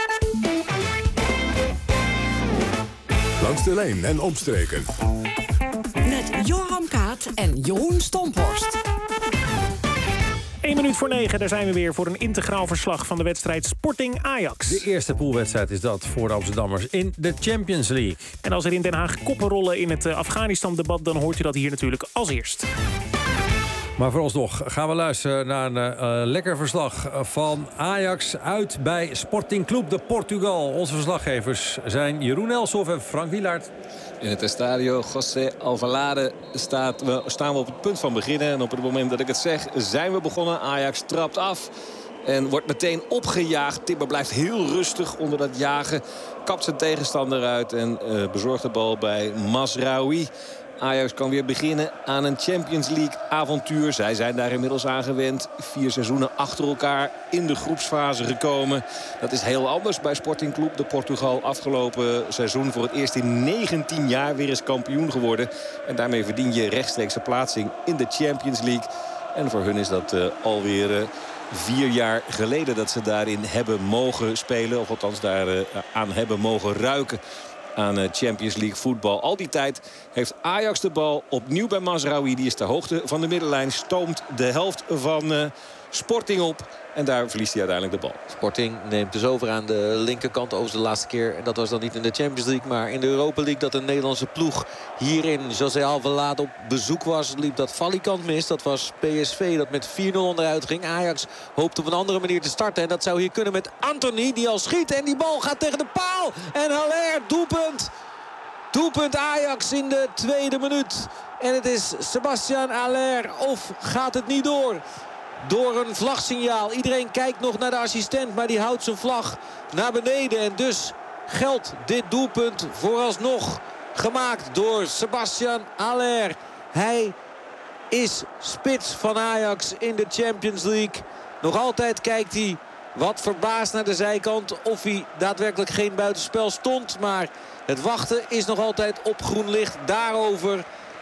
Langs de lijn en omstreken. Met Joram Kaat en Jeroen Stomphorst. Een minuut voor negen, daar zijn we weer voor een integraal verslag van de wedstrijd Sporting Ajax. De eerste poolwedstrijd is dat voor de Amsterdammers in de Champions League. En als er in Den Haag koppen rollen in het Afghanistan-debat, dan hoort u dat hier natuurlijk als eerst. Maar vooralsnog gaan we luisteren naar een uh, lekker verslag van Ajax uit bij Sporting Club de Portugal. Onze verslaggevers zijn Jeroen Elshoff en Frank Wielaert. In het estadio José Alvalade staat, we, staan we op het punt van beginnen. En op het moment dat ik het zeg zijn we begonnen. Ajax trapt af en wordt meteen opgejaagd. Timber blijft heel rustig onder dat jagen. Kapt zijn tegenstander uit en uh, bezorgt de bal bij Mazraoui. Ajax kan weer beginnen aan een Champions League avontuur. Zij zijn daar inmiddels aan gewend. Vier seizoenen achter elkaar in de groepsfase gekomen. Dat is heel anders bij Sporting Club de Portugal. Afgelopen seizoen voor het eerst in negentien jaar weer eens kampioen geworden. En daarmee verdien je rechtstreekse plaatsing in de Champions League. En voor hun is dat uh, alweer uh, vier jaar geleden dat ze daarin hebben mogen spelen. Of althans daar uh, aan hebben mogen ruiken. Aan Champions League voetbal. Al die tijd heeft Ajax de bal opnieuw bij Mazraoui. Die is ter hoogte van de middenlijn. Stoomt de helft van uh, Sporting op. En daar verliest hij uiteindelijk de bal. Sporting neemt dus over aan de linkerkant over de laatste keer. En dat was dan niet in de Champions League, maar in de Europa League. Dat een Nederlandse ploeg hier in José Alvalade op bezoek was. Liep dat Valikant mis. Dat was P S V dat met vier nul onderuit ging. Ajax hoopt op een andere manier te starten. En dat zou hier kunnen met Anthony die al schiet. En die bal gaat tegen de paal. En Haller, doelpunt. Doelpunt Ajax in de tweede minuut. En het is Sebastian Haller. Of gaat het niet door? Door een vlagsignaal. Iedereen kijkt nog naar de assistent, maar die houdt zijn vlag naar beneden. En dus geldt dit doelpunt vooralsnog gemaakt door Sebastian Haller. Hij is spits van Ajax in de Champions League. Nog altijd kijkt hij wat verbaasd naar de zijkant of hij daadwerkelijk geen buitenspel stond. Maar het wachten is nog altijd op groen licht. Daarover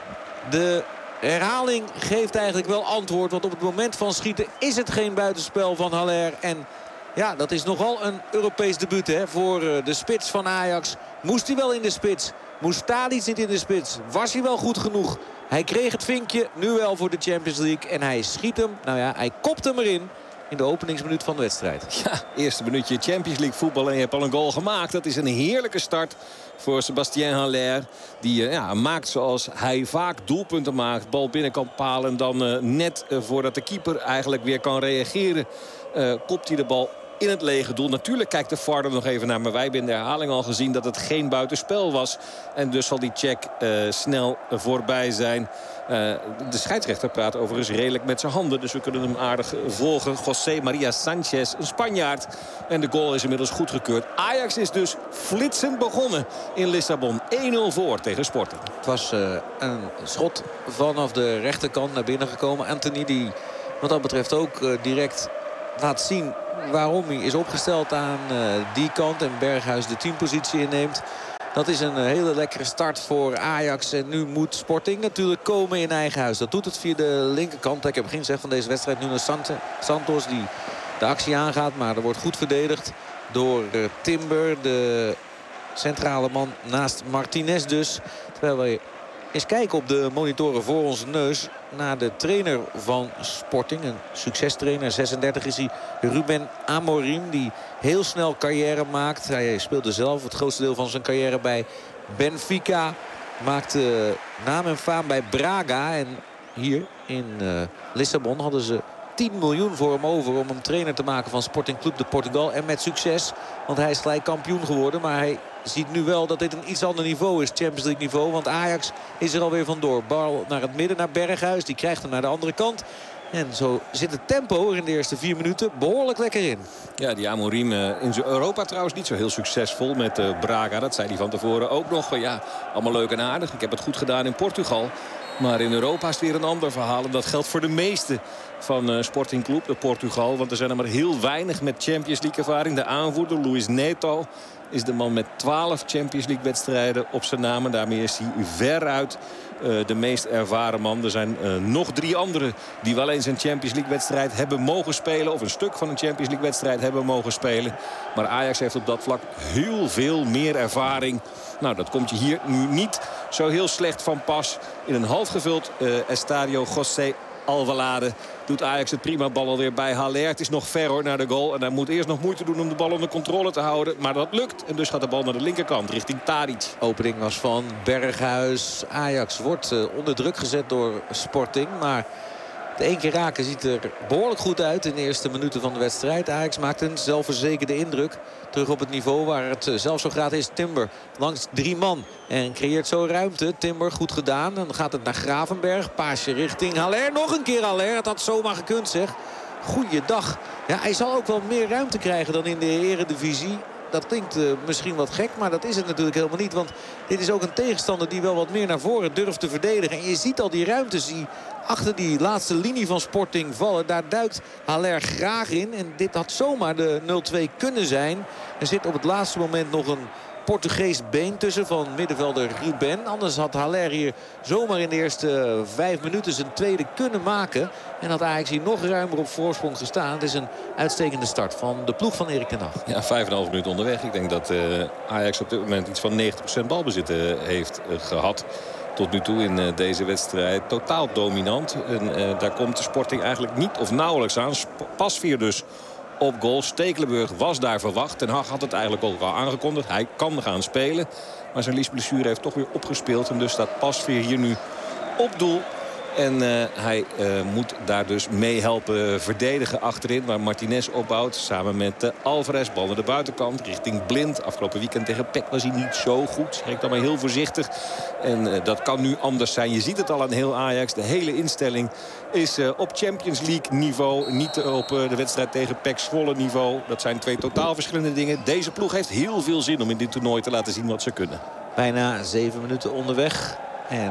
de herhaling geeft eigenlijk wel antwoord. Want op het moment van schieten is het geen buitenspel van Haller. En ja, dat is nogal een Europees debuut hè, voor de spits van Ajax. Moest hij wel in de spits? Moest Tadic niet in de spits? Was hij wel goed genoeg? Hij kreeg het vinkje, nu wel voor de Champions League. En hij schiet hem, nou ja, hij kopt hem erin in de openingsminuut van de wedstrijd. Ja, eerste minuutje Champions League voetbal en je hebt al een goal gemaakt. Dat is een heerlijke start voor Sebastien Haller. Die ja, maakt zoals hij vaak doelpunten maakt. Bal binnenkant paal en dan uh, net uh, voordat de keeper eigenlijk weer kan reageren. Uh, kopt hij de bal in het lege doel. Natuurlijk kijkt de V A R er nog even naar. Maar wij hebben in de herhaling al gezien dat het geen buitenspel was. En dus zal die check uh, snel uh, voorbij zijn. Uh, de scheidsrechter praat overigens redelijk met zijn handen. Dus we kunnen hem aardig volgen. José Maria Sanchez, een Spanjaard. En de goal is inmiddels goedgekeurd. Ajax is dus flitsend begonnen in Lissabon. één nul voor tegen Sporting. Het was uh, een schot vanaf de rechterkant naar binnen gekomen. Anthony die wat dat betreft ook uh, direct laat zien waarom hij is opgesteld aan uh, die kant. En Berghuis de teampositie inneemt. Dat is een hele lekkere start voor Ajax. En nu moet Sporting natuurlijk komen in eigen huis. Dat doet het via de linkerkant. Ik heb begin gezegd van deze wedstrijd nu naar Santos die de actie aangaat. Maar er wordt goed verdedigd door Timber. De centrale man naast Martinez dus. Terwijl wij eens kijken op de monitoren voor onze neus naar de trainer van Sporting. Een succestrainer, zesendertig is hij, Ruben Amorim. Die heel snel carrière maakt. Hij speelde zelf het grootste deel van zijn carrière bij Benfica. Maakte naam en faam bij Braga. En hier in uh, Lissabon hadden ze tien miljoen voor hem over om hem trainer te maken van Sporting Club de Portugal. En met succes, want hij is gelijk kampioen geworden. Maar hij ziet nu wel dat dit een iets ander niveau is, Champions League niveau. Want Ajax is er alweer vandoor. Bal naar het midden, naar Berghuis. Die krijgt hem naar de andere kant. En zo zit het tempo er in de eerste vier minuten behoorlijk lekker in. Ja, die Amorim uh, in Europa trouwens niet zo heel succesvol met uh, Braga. Dat zei hij van tevoren ook nog. Uh, ja, allemaal leuk en aardig. Ik heb het goed gedaan in Portugal. Maar in Europa is het weer een ander verhaal. En dat geldt voor de meeste van uh, Sporting Club de Portugal. Want er zijn er maar heel weinig met Champions League ervaring. De aanvoerder Luis Neto is de man met twaalf Champions League wedstrijden op zijn naam. En daarmee is hij veruit uh, de meest ervaren man. Er zijn uh, nog drie anderen die wel eens een Champions League wedstrijd hebben mogen spelen. Of een stuk van een Champions League wedstrijd hebben mogen spelen. Maar Ajax heeft op dat vlak heel veel meer ervaring. Nou, dat komt je hier nu niet zo heel slecht van pas. In een half gevuld uh, estadio José Alvalade doet Ajax het prima. Bal alweer bij Haller. Het is nog ver hoor naar de goal. En hij moet eerst nog moeite doen om de bal onder controle te houden. Maar dat lukt. En dus gaat de bal naar de linkerkant richting Tadic. Opening was van Berghuis. Ajax wordt uh, onder druk gezet door Sporting. Maar de één keer raken ziet er behoorlijk goed uit in de eerste minuten van de wedstrijd. Ajax maakt een zelfverzekerde indruk. Terug op het niveau waar het zelfs zo graag is. Timber langs drie man. En creëert zo ruimte. Timber goed gedaan. Dan gaat het naar Gravenberg. Paasje richting Haller. Nog een keer Haller. Het had zomaar gekund zeg. Goeiedag. Ja, hij zal ook wel meer ruimte krijgen dan in de Eredivisie. Dat klinkt uh, misschien wat gek, maar dat is het natuurlijk helemaal niet. Want dit is ook een tegenstander die wel wat meer naar voren durft te verdedigen. En je ziet al die ruimtes die achter die laatste linie van Sporting vallen. Daar duikt Haller graag in. En dit had zomaar de nul twee kunnen zijn. Er zit op het laatste moment nog een Portugees been tussen van middenvelder Ruben. Anders had Haller hier zomaar in de eerste vijf minuten zijn tweede kunnen maken. En had Ajax hier nog ruimer op voorsprong gestaan. Het is een uitstekende start van de ploeg van Erik ten Hag. Ja, vijf en een half minuut onderweg. Ik denk dat uh, Ajax op dit moment iets van negentig procent balbezit uh, heeft uh, gehad. Tot nu toe in uh, deze wedstrijd totaal dominant. En uh, daar komt de Sporting eigenlijk niet of nauwelijks aan. Sp- Pasveer dus op goal. Stekelenburg was daar verwacht. Ten Hag had het eigenlijk ook al aangekondigd. Hij kan gaan spelen. Maar zijn liesblessure heeft toch weer opgespeeld. En dus staat Pasveer hier nu op doel. En uh, hij uh, moet daar dus mee helpen verdedigen achterin. Waar Martinez opbouwt samen met uh, Alvarez. Bal naar de buitenkant richting Blind. Afgelopen weekend tegen P E C was hij niet zo goed. Schrik dan maar heel voorzichtig. En uh, dat kan nu anders zijn. Je ziet het al aan heel Ajax. De hele instelling is uh, op Champions League niveau. Niet op uh, de wedstrijd tegen P E C Zwolle niveau. Dat zijn twee totaal verschillende dingen. Deze ploeg heeft heel veel zin om in dit toernooi te laten zien wat ze kunnen. Bijna zeven minuten onderweg. En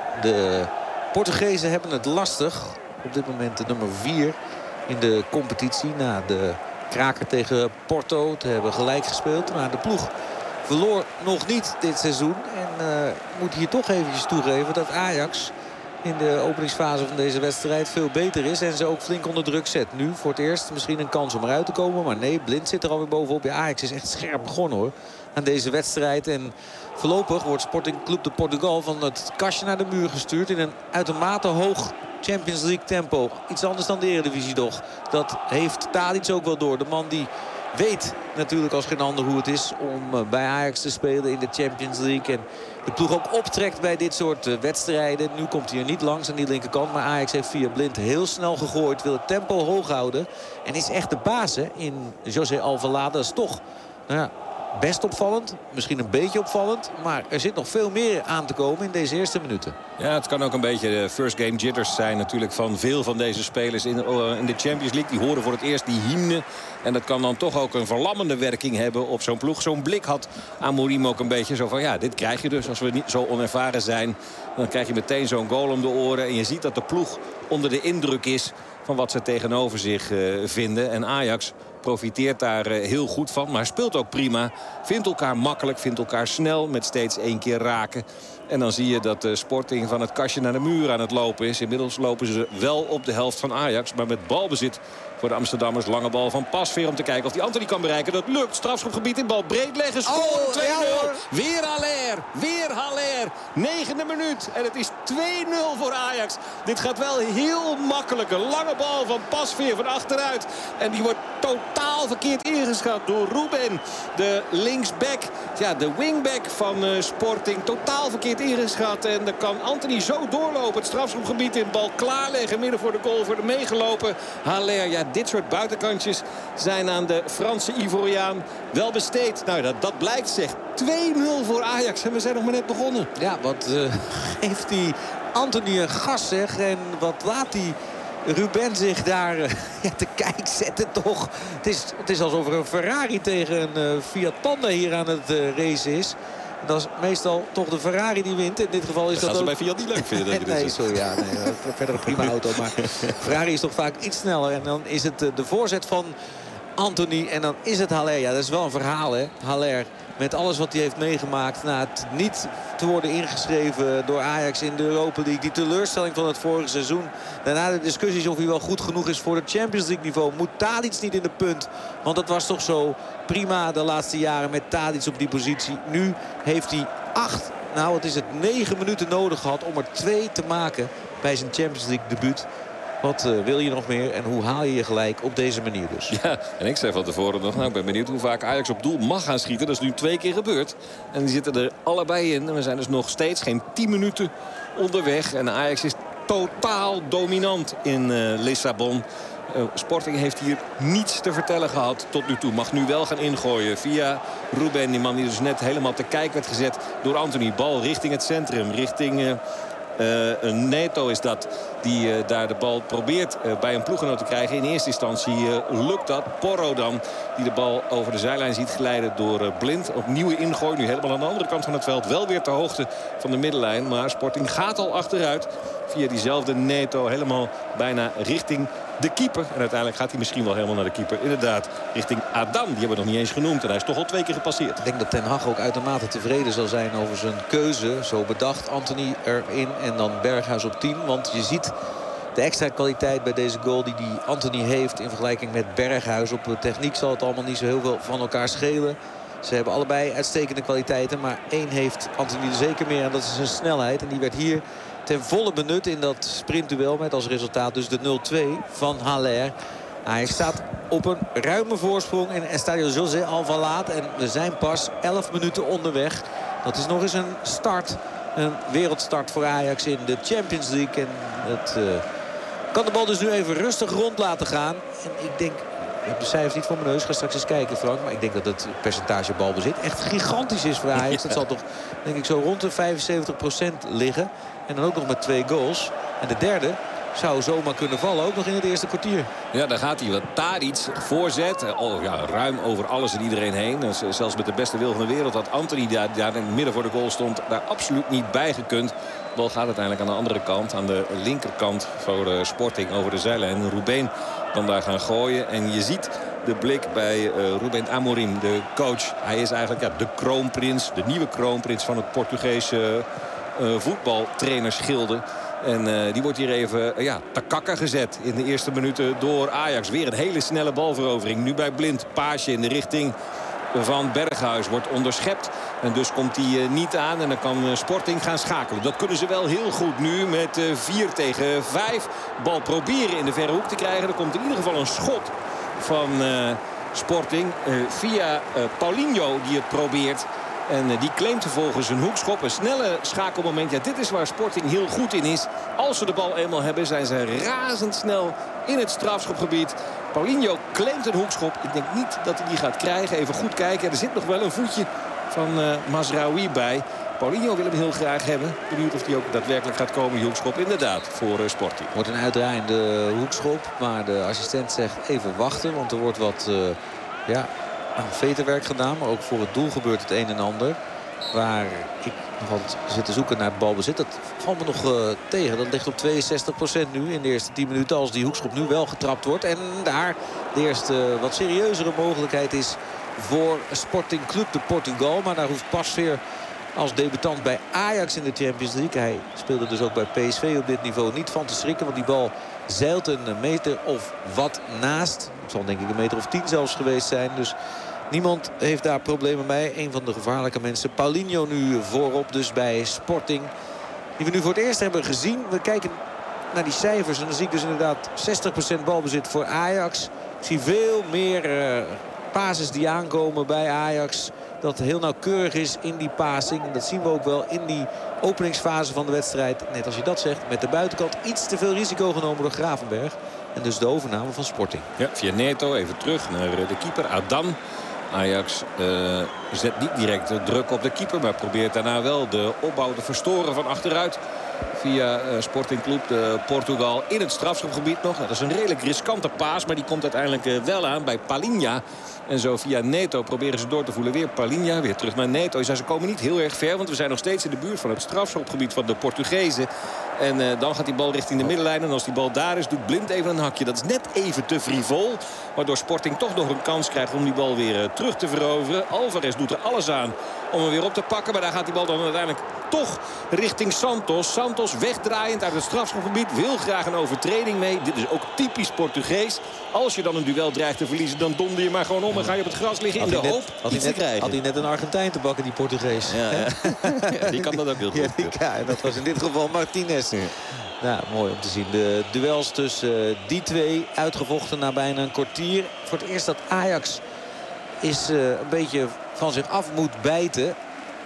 de Portugezen hebben het lastig. Op dit moment de nummer vier in de competitie. Na de kraker tegen Porto te hebben gelijk gespeeld. Maar de ploeg verloor nog niet dit seizoen. En uh, moet hier toch eventjes toegeven dat Ajax in de openingsfase van deze wedstrijd veel beter is. En ze ook flink onder druk zet. Nu voor het eerst misschien een kans om eruit te komen. Maar nee, Blind zit er alweer bovenop. Ja, Ajax is echt scherp begonnen hoor aan deze wedstrijd. En voorlopig wordt Sporting Club de Portugal van het kastje naar de muur gestuurd. In een uitermate hoog Champions League tempo. Iets anders dan de Eredivisie toch. Dat heeft Tadic ook wel door. De man die weet natuurlijk als geen ander hoe het is om bij Ajax te spelen in de Champions League. En de ploeg ook optrekt bij dit soort wedstrijden. Nu komt hij er niet langs aan die linkerkant. Maar Ajax heeft via Blind heel snel gegooid. Wil het tempo hoog houden. En is echt de baas hè, in José Alvalade. Dat is toch nou ja, best opvallend. Misschien een beetje opvallend. Maar er zit nog veel meer aan te komen in deze eerste minuten. Ja, het kan ook een beetje de first game jitters zijn natuurlijk van veel van deze spelers in, uh, in de Champions League. Die horen voor het eerst die hymne. En dat kan dan toch ook een verlammende werking hebben op zo'n ploeg. Zo'n blik had Amorim ook een beetje zo van ja, dit krijg je dus als we niet zo onervaren zijn. Dan krijg je meteen zo'n goal om de oren. En je ziet dat de ploeg onder de indruk is van wat ze tegenover zich uh, vinden. En Ajax profiteert daar uh, heel goed van. Maar speelt ook prima. Vindt elkaar makkelijk, vindt elkaar snel met steeds één keer raken. En dan zie je dat de Sporting van het kastje naar de muur aan het lopen is. Inmiddels lopen ze wel op de helft van Ajax. Maar met balbezit voor de Amsterdammers. Lange bal van Pasveer om te kijken of die Anthony kan bereiken. Dat lukt. Strafschopgebied in bal breed leggen. Scoren twee nul. Weer Haller. Weer Haller. Negende minuut. En het is twee nul voor Ajax. Dit gaat wel heel makkelijk. Een lange bal van Pasveer van achteruit. En die wordt totaal verkeerd ingeschat door Ruben. De linksback. Ja, de wingback van uh, Sporting. Totaal verkeerd ingeschat. En dan kan Anthony zo doorlopen. Het strafschopgebied in bal klaarleggen. Midden voor de goal voor de meegelopen Haller. Ja, dit soort buitenkantjes zijn aan de Franse Ivoriaan wel besteed. Nou, dat, dat blijkt zeg. twee nul voor Ajax. En we zijn nog maar net begonnen. Ja, wat uh, geeft die Anthony een gas zeg. En wat laat die Ruben zich daar uh, ja, te kijk zetten toch. Het is, het is alsof er een Ferrari tegen een uh, Fiat Panda hier aan het uh, racen is. Dat is meestal toch de Ferrari die wint. In dit geval is dat, dat ook... bij Fiat niet leuk vinden. Dat je nee, dit sorry, ja, nee, verder een prima auto. Maar Ferrari is toch vaak iets sneller. En dan is het de voorzet van Anthony. En dan is het Haller. Ja, dat is wel een verhaal, hè. Haller met alles wat hij heeft meegemaakt. Na het niet te worden ingeschreven door Ajax in de Europa League. Die teleurstelling van het vorige seizoen. Daarna de discussies of hij wel goed genoeg is voor het Champions League niveau. Moet Tadic niet in de punt. Want dat was toch zo prima de laatste jaren met Tadic op die positie. Nu heeft hij acht, nou het is het negen minuten nodig gehad om er twee te maken bij zijn Champions League debuut. Wat uh, wil je nog meer en hoe haal je je gelijk op deze manier dus? Ja, en ik zei van tevoren nog, nou, ik ben benieuwd hoe vaak Ajax op doel mag gaan schieten. Dat is nu twee keer gebeurd. En die zitten er allebei in. En we zijn dus nog steeds geen tien minuten onderweg. En Ajax is totaal dominant in uh, Lissabon. Uh, Sporting heeft hier niets te vertellen gehad tot nu toe. Mag nu wel gaan ingooien via Ruben. Die man die dus net helemaal te kijk werd gezet door Anthony. Bal richting het centrum, richting... Uh, Uh, een Neto is dat die uh, daar de bal probeert uh, bij een ploeggenoot te krijgen. In eerste instantie uh, lukt dat. Porro dan, die de bal over de zijlijn ziet glijden door uh, Blind. Opnieuw ingooi, nu helemaal aan de andere kant van het veld. Wel weer ter hoogte van de middenlijn. Maar Sporting gaat al achteruit via diezelfde Neto. Helemaal bijna richting de keeper. En uiteindelijk gaat hij misschien wel helemaal naar de keeper. Inderdaad, richting Adam. Die hebben we nog niet eens genoemd. En hij is toch al twee keer gepasseerd. Ik denk dat Ten Hag ook uitermate tevreden zal zijn over zijn keuze. Zo bedacht, Anthony erin en dan Berghuis op tien. Want je ziet de extra kwaliteit bij deze goal die, die Anthony heeft in vergelijking met Berghuis. Op de techniek zal het allemaal niet zo heel veel van elkaar schelen. Ze hebben allebei uitstekende kwaliteiten. Maar één heeft Anthony er zeker meer en dat is zijn snelheid. En die werd hier ten volle benut in dat sprintduel met als resultaat dus de nul twee van Haller. Hij staat op een ruime voorsprong in Estadio José Alvalade. En we zijn pas elf minuten onderweg. Dat is nog eens een start. Een wereldstart voor Ajax in de Champions League. En het uh, kan de bal dus nu even rustig rond laten gaan. En ik denk... Ik heb de cijfers niet voor mijn neus. Ik ga straks eens kijken, Frank. Maar ik denk dat het percentage balbezit echt gigantisch is voor Ajax. Ja. Dat zal toch, denk ik, zo rond de vijfenzeventig procent liggen. En dan ook nog met twee goals. En de derde zou zomaar kunnen vallen. Ook nog in het eerste kwartier. Ja, daar gaat hij. Wat Tadic voorzet. Oh, ja, ruim over alles en iedereen heen. En zelfs met de beste wil van de wereld had Anthony daar, daar in het midden voor de goal stond. Daar absoluut niet bij gekund. De bal gaat uiteindelijk aan de andere kant. Aan de linkerkant voor de Sporting over de zijlijn. Ruben kan daar gaan gooien. En je ziet de blik bij uh, Ruben Amorim, de coach. Hij is eigenlijk ja, de kroonprins. De nieuwe kroonprins van het Portugese uh, voetbaltrainersgilde. En uh, die wordt hier even uh, ja, te kakken gezet in de eerste minuten door Ajax. Weer een hele snelle balverovering. Nu bij Blind. Paasje in de richting van Berghuis wordt onderschept. En dus komt hij uh, niet aan. En dan kan uh, Sporting gaan schakelen. Dat kunnen ze wel heel goed nu met uh, vier tegen vijf. Bal proberen in de verre hoek te krijgen. Er komt in ieder geval een schot van uh, Sporting. Uh, via uh, Paulinho die het probeert. En uh, die claimt vervolgens een hoekschop. Een snelle schakelmoment. Ja, dit is waar Sporting heel goed in is. Als ze de bal eenmaal hebben zijn ze razendsnel in het strafschopgebied. Paulinho claimt een hoekschop. Ik denk niet dat hij die gaat krijgen. Even goed kijken. Er zit nog wel een voetje van uh, Mazraoui bij. Paulinho wil hem heel graag hebben. Benieuwd of hij ook daadwerkelijk gaat komen. Die hoekschop inderdaad voor uh, Sporting. Wordt een uitdraaiende hoekschop. Maar de assistent zegt even wachten. Want er wordt wat uh, ja, aan veterwerk gedaan. Maar ook voor het doel gebeurt het een en ander. Waar ik nog altijd zit te zoeken naar het balbezit. Dat valt me nog uh, tegen. Dat ligt op tweeënzestig procent nu in de eerste tien minuten. Als die hoekschop nu wel getrapt wordt. En daar de eerste uh, wat serieuzere mogelijkheid is voor Sporting Club de Portugal. Maar daar hoeft Pasveer als debutant bij Ajax in de Champions League. Hij speelde dus ook bij P S V op dit niveau niet van te schrikken. Want die bal zeilt een meter of wat naast. Het zal denk ik een meter of tien zelfs geweest zijn. Dus niemand heeft daar problemen mee. Een van de gevaarlijke mensen. Paulinho nu voorop dus bij Sporting. Die we nu voor het eerst hebben gezien. We kijken naar die cijfers. En dan zie ik dus inderdaad zestig procent balbezit voor Ajax. Ik zie veel meer uh, passes die aankomen bij Ajax. Dat heel nauwkeurig is in die passing. En dat zien we ook wel in die openingsfase van de wedstrijd. Net als je dat zegt, met de buitenkant iets te veel risico genomen door Gravenberg. En dus de overname van Sporting. Ja, via Neto even terug naar de keeper Adam. Ajax uh, zet niet direct druk op de keeper. Maar probeert daarna wel de opbouw te verstoren van achteruit. Via uh, Sporting Club de Portugal in het strafschopgebied nog. Nou, dat is een redelijk riskante paas. Maar die komt uiteindelijk uh, wel aan bij Palhinha. En zo via Neto proberen ze door te voelen. Weer Palhinha, weer terug naar Neto. Dus ze komen niet heel erg ver. Want we zijn nog steeds in de buurt van het strafschopgebied van de Portugezen. En uh, dan gaat die bal richting de middenlijn. En als die bal daar is, doet Blind even een hakje. Dat is net even te frivol. Waardoor Sporting toch nog een kans krijgt om die bal weer uh, terug te veroveren. Alvarez doet er alles aan om hem weer op te pakken. Maar daar gaat die bal dan uiteindelijk toch richting Santos. Santos wegdraaiend uit het strafschopgebied. Wil graag een overtreding mee. Dit is ook typisch Portugees. Als je dan een duel dreigt te verliezen, dan donder je maar gewoon om. En ga je op het gras liggen in de hoop iets te krijgen. Had hij net een Argentijn te bakken, die Portugees. Ja, ja. Ja, die kan dat ook heel goed. Ja, die, ja, dat was in dit geval Martinez. Ja. Ja, mooi om te zien. De duels tussen uh, die twee uitgevochten na bijna een kwartier. Voor het eerst dat Ajax is uh, een beetje van zich af moet bijten.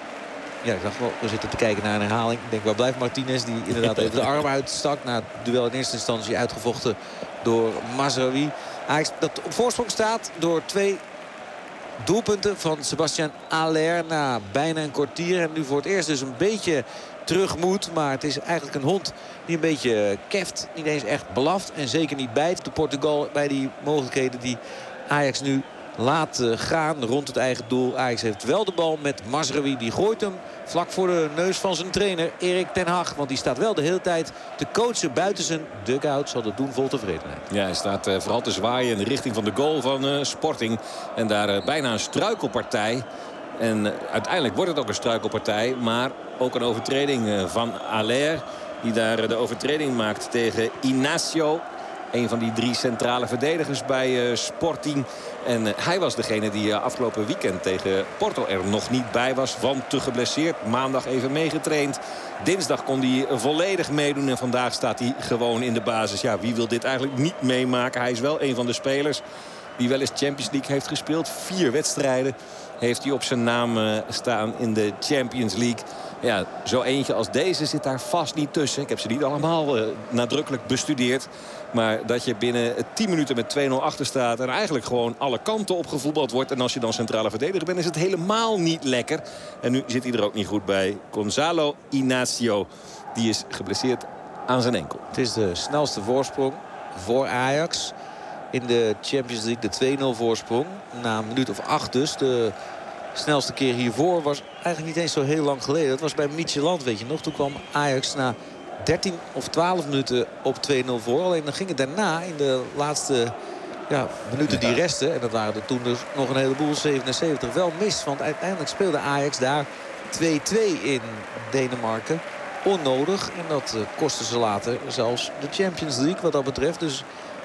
Ja, ik dacht wel, we zitten te kijken naar een herhaling. Ik denk, waar blijft Martinez die inderdaad even de arm uitstak. Na het duel in eerste instantie uitgevochten door Mazraoui. Ajax dat op voorsprong staat door twee doelpunten van Sébastien Haller na bijna een kwartier. En nu voor het eerst dus een beetje terug moet. Maar het is eigenlijk een hond die een beetje keft. Niet eens echt blaft en zeker niet bijt. De Portugal bij die mogelijkheden die Ajax nu laat gaan rond het eigen doel. Ajax heeft wel de bal met Mazraoui. Die gooit hem vlak voor de neus van zijn trainer Erik ten Hag. Want die staat wel de hele tijd te coachen buiten zijn dugout. Zal dat doen vol tevredenheid. Ja, hij staat uh, vooral te zwaaien in de richting van de goal van uh, Sporting. En daar uh, bijna een struikelpartij. En uh, uiteindelijk wordt het ook een struikelpartij. Maar ook een overtreding uh, van Haller. Die daar uh, de overtreding maakt tegen Inacio. Een van die drie centrale verdedigers bij uh, Sporting. En uh, hij was degene die uh, afgelopen weekend tegen Porto er nog niet bij was. Want te geblesseerd. Maandag even meegetraind. Dinsdag kon hij volledig meedoen. En vandaag staat hij gewoon in de basis. Ja, wie wil dit eigenlijk niet meemaken? Hij is wel een van de spelers die wel eens Champions League heeft gespeeld. Vier wedstrijden heeft hij op zijn naam uh, staan in de Champions League. Ja, zo eentje als deze zit daar vast niet tussen. Ik heb ze niet allemaal uh, nadrukkelijk bestudeerd. Maar dat je binnen tien minuten met twee nul achter staat en eigenlijk gewoon alle kanten opgevoetbald wordt. En als je dan centrale verdediger bent, is het helemaal niet lekker. En nu zit hij er ook niet goed bij. Gonzalo Inacio, die is geblesseerd aan zijn enkel. Het is de snelste voorsprong voor Ajax in de Champions League. De twee nul voorsprong. Na een minuut of acht dus. De snelste keer hiervoor was eigenlijk niet eens zo heel lang geleden. Dat was bij Midtjylland, weet je nog. Toen kwam Ajax na dertien of twaalf minuten op twee nul voor. Alleen dan ging het daarna in de laatste ja, minuten die resten. En dat waren er toen dus nog een heleboel, zevenenzeventig, wel mis. Want uiteindelijk speelde Ajax daar twee twee in Denemarken. Onnodig. En dat uh, kostte ze later zelfs de Champions League wat dat betreft. Dus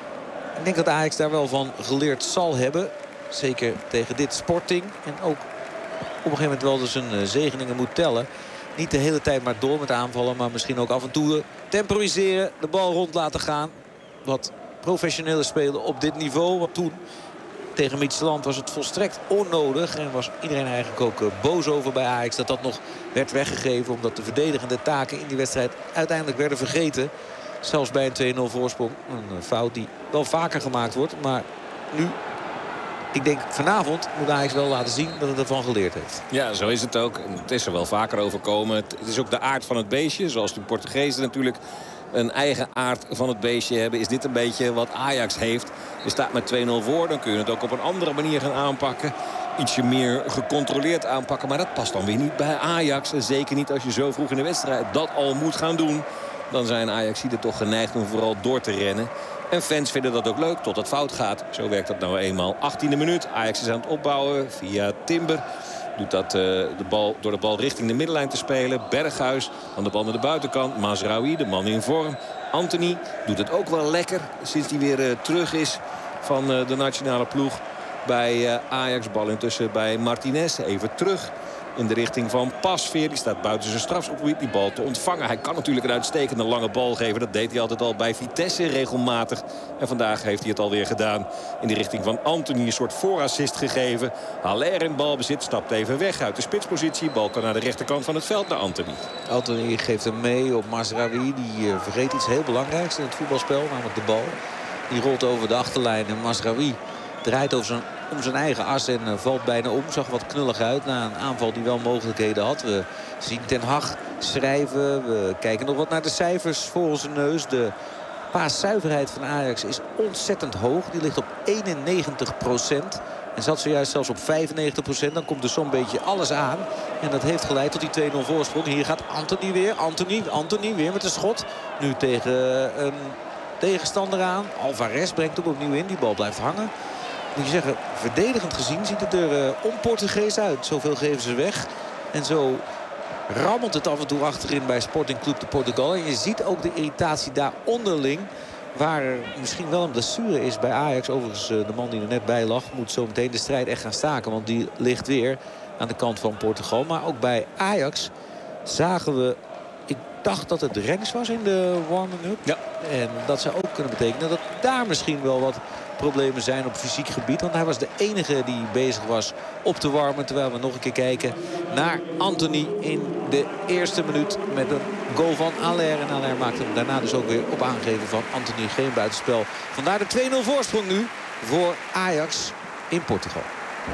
ik denk dat Ajax daar wel van geleerd zal hebben. Zeker tegen dit Sporting. En ook op een gegeven moment wel dus zijn uh, zegeningen moet tellen. Niet de hele tijd maar door met aanvallen. Maar misschien ook af en toe temporiseren. De bal rond laten gaan. Wat professionele spelen op dit niveau. Want toen tegen Midtjylland was het volstrekt onnodig. En was iedereen eigenlijk ook uh, boos over bij Ajax. Dat dat nog werd weggegeven. Omdat de verdedigende taken in die wedstrijd uiteindelijk werden vergeten. Zelfs bij een twee nul voorsprong. Een fout die wel vaker gemaakt wordt. Maar nu, ik denk vanavond moet Ajax wel laten zien dat het ervan geleerd heeft. Ja, zo is het ook. Het is er wel vaker overkomen. Het is ook de aard van het beestje. Zoals de Portugezen natuurlijk een eigen aard van het beestje hebben. Is dit een beetje wat Ajax heeft. Je staat met twee nul voor. Dan kun je het ook op een andere manier gaan aanpakken. Ietsje meer gecontroleerd aanpakken. Maar dat past dan weer niet bij Ajax. En zeker niet als je zo vroeg in de wedstrijd dat al moet gaan doen. Dan zijn Ajaxiden toch geneigd om vooral door te rennen. En fans vinden dat ook leuk tot het fout gaat. Zo werkt dat nou eenmaal. achttiende minuut. Ajax is aan het opbouwen via Timber. Doet dat uh, de bal, door de bal richting de middenlijn te spelen. Berghuis aan de bal naar de buitenkant. Mazraoui, de man in vorm. Anthony doet het ook wel lekker sinds hij weer uh, terug is van uh, de nationale ploeg. Bij uh, Ajax, bal intussen bij Martinez. Even terug in de richting van Pasveer. Die staat buiten zijn strafschopgebied die bal te ontvangen. Hij kan natuurlijk een uitstekende lange bal geven. Dat deed hij altijd al bij Vitesse regelmatig. En vandaag heeft hij het alweer gedaan. In de richting van Anthony een soort voorassist gegeven. Haller in balbezit, stapt even weg uit de spitspositie. Bal kan naar de rechterkant van het veld naar Anthony. Anthony geeft hem mee op Mazraoui. Die uh, vergeet iets heel belangrijks in het voetbalspel. Namelijk de bal. Die rolt over de achterlijn. En Mazraoui draait over zijn, om zijn eigen as en uh, valt bijna om. Zag wat knullig uit na een aanval die wel mogelijkheden had. We zien Ten Hag schrijven. We kijken nog wat naar de cijfers voor onze neus. De paaszuiverheid van Ajax is ontzettend hoog. Die ligt op eenennegentig procent. En zat zojuist zelfs op vijfennegentig procent. Dan komt er zo'n beetje alles aan. En dat heeft geleid tot die twee nul voorsprong. Hier gaat Anthony weer. Anthony, Anthony weer met een schot. Nu tegen een tegenstander aan. Alvarez brengt hem opnieuw in. Die bal blijft hangen. Moet je zeggen, verdedigend gezien ziet het er uh, on-Portugees uit. Zoveel geven ze weg. En zo rammelt het af en toe achterin bij Sporting Club de Portugal. En je ziet ook de irritatie daar onderling. Waar er misschien wel een blessure is bij Ajax. Overigens, uh, de man die er net bij lag moet zo meteen de strijd echt gaan staken. Want die ligt weer aan de kant van Portugal. Maar ook bij Ajax zagen we... Ik dacht dat het Renks was in de warming-up. Ja. En dat zou ook kunnen betekenen dat daar misschien wel wat problemen zijn op fysiek gebied. Want hij was de enige die bezig was op te warmen. Terwijl we nog een keer kijken naar Anthony in de eerste minuut met een goal van Haller. En Haller maakte hem daarna dus ook weer op aangeven van Anthony geen buitenspel. Vandaar de twee nul voorsprong nu voor Ajax in Portugal.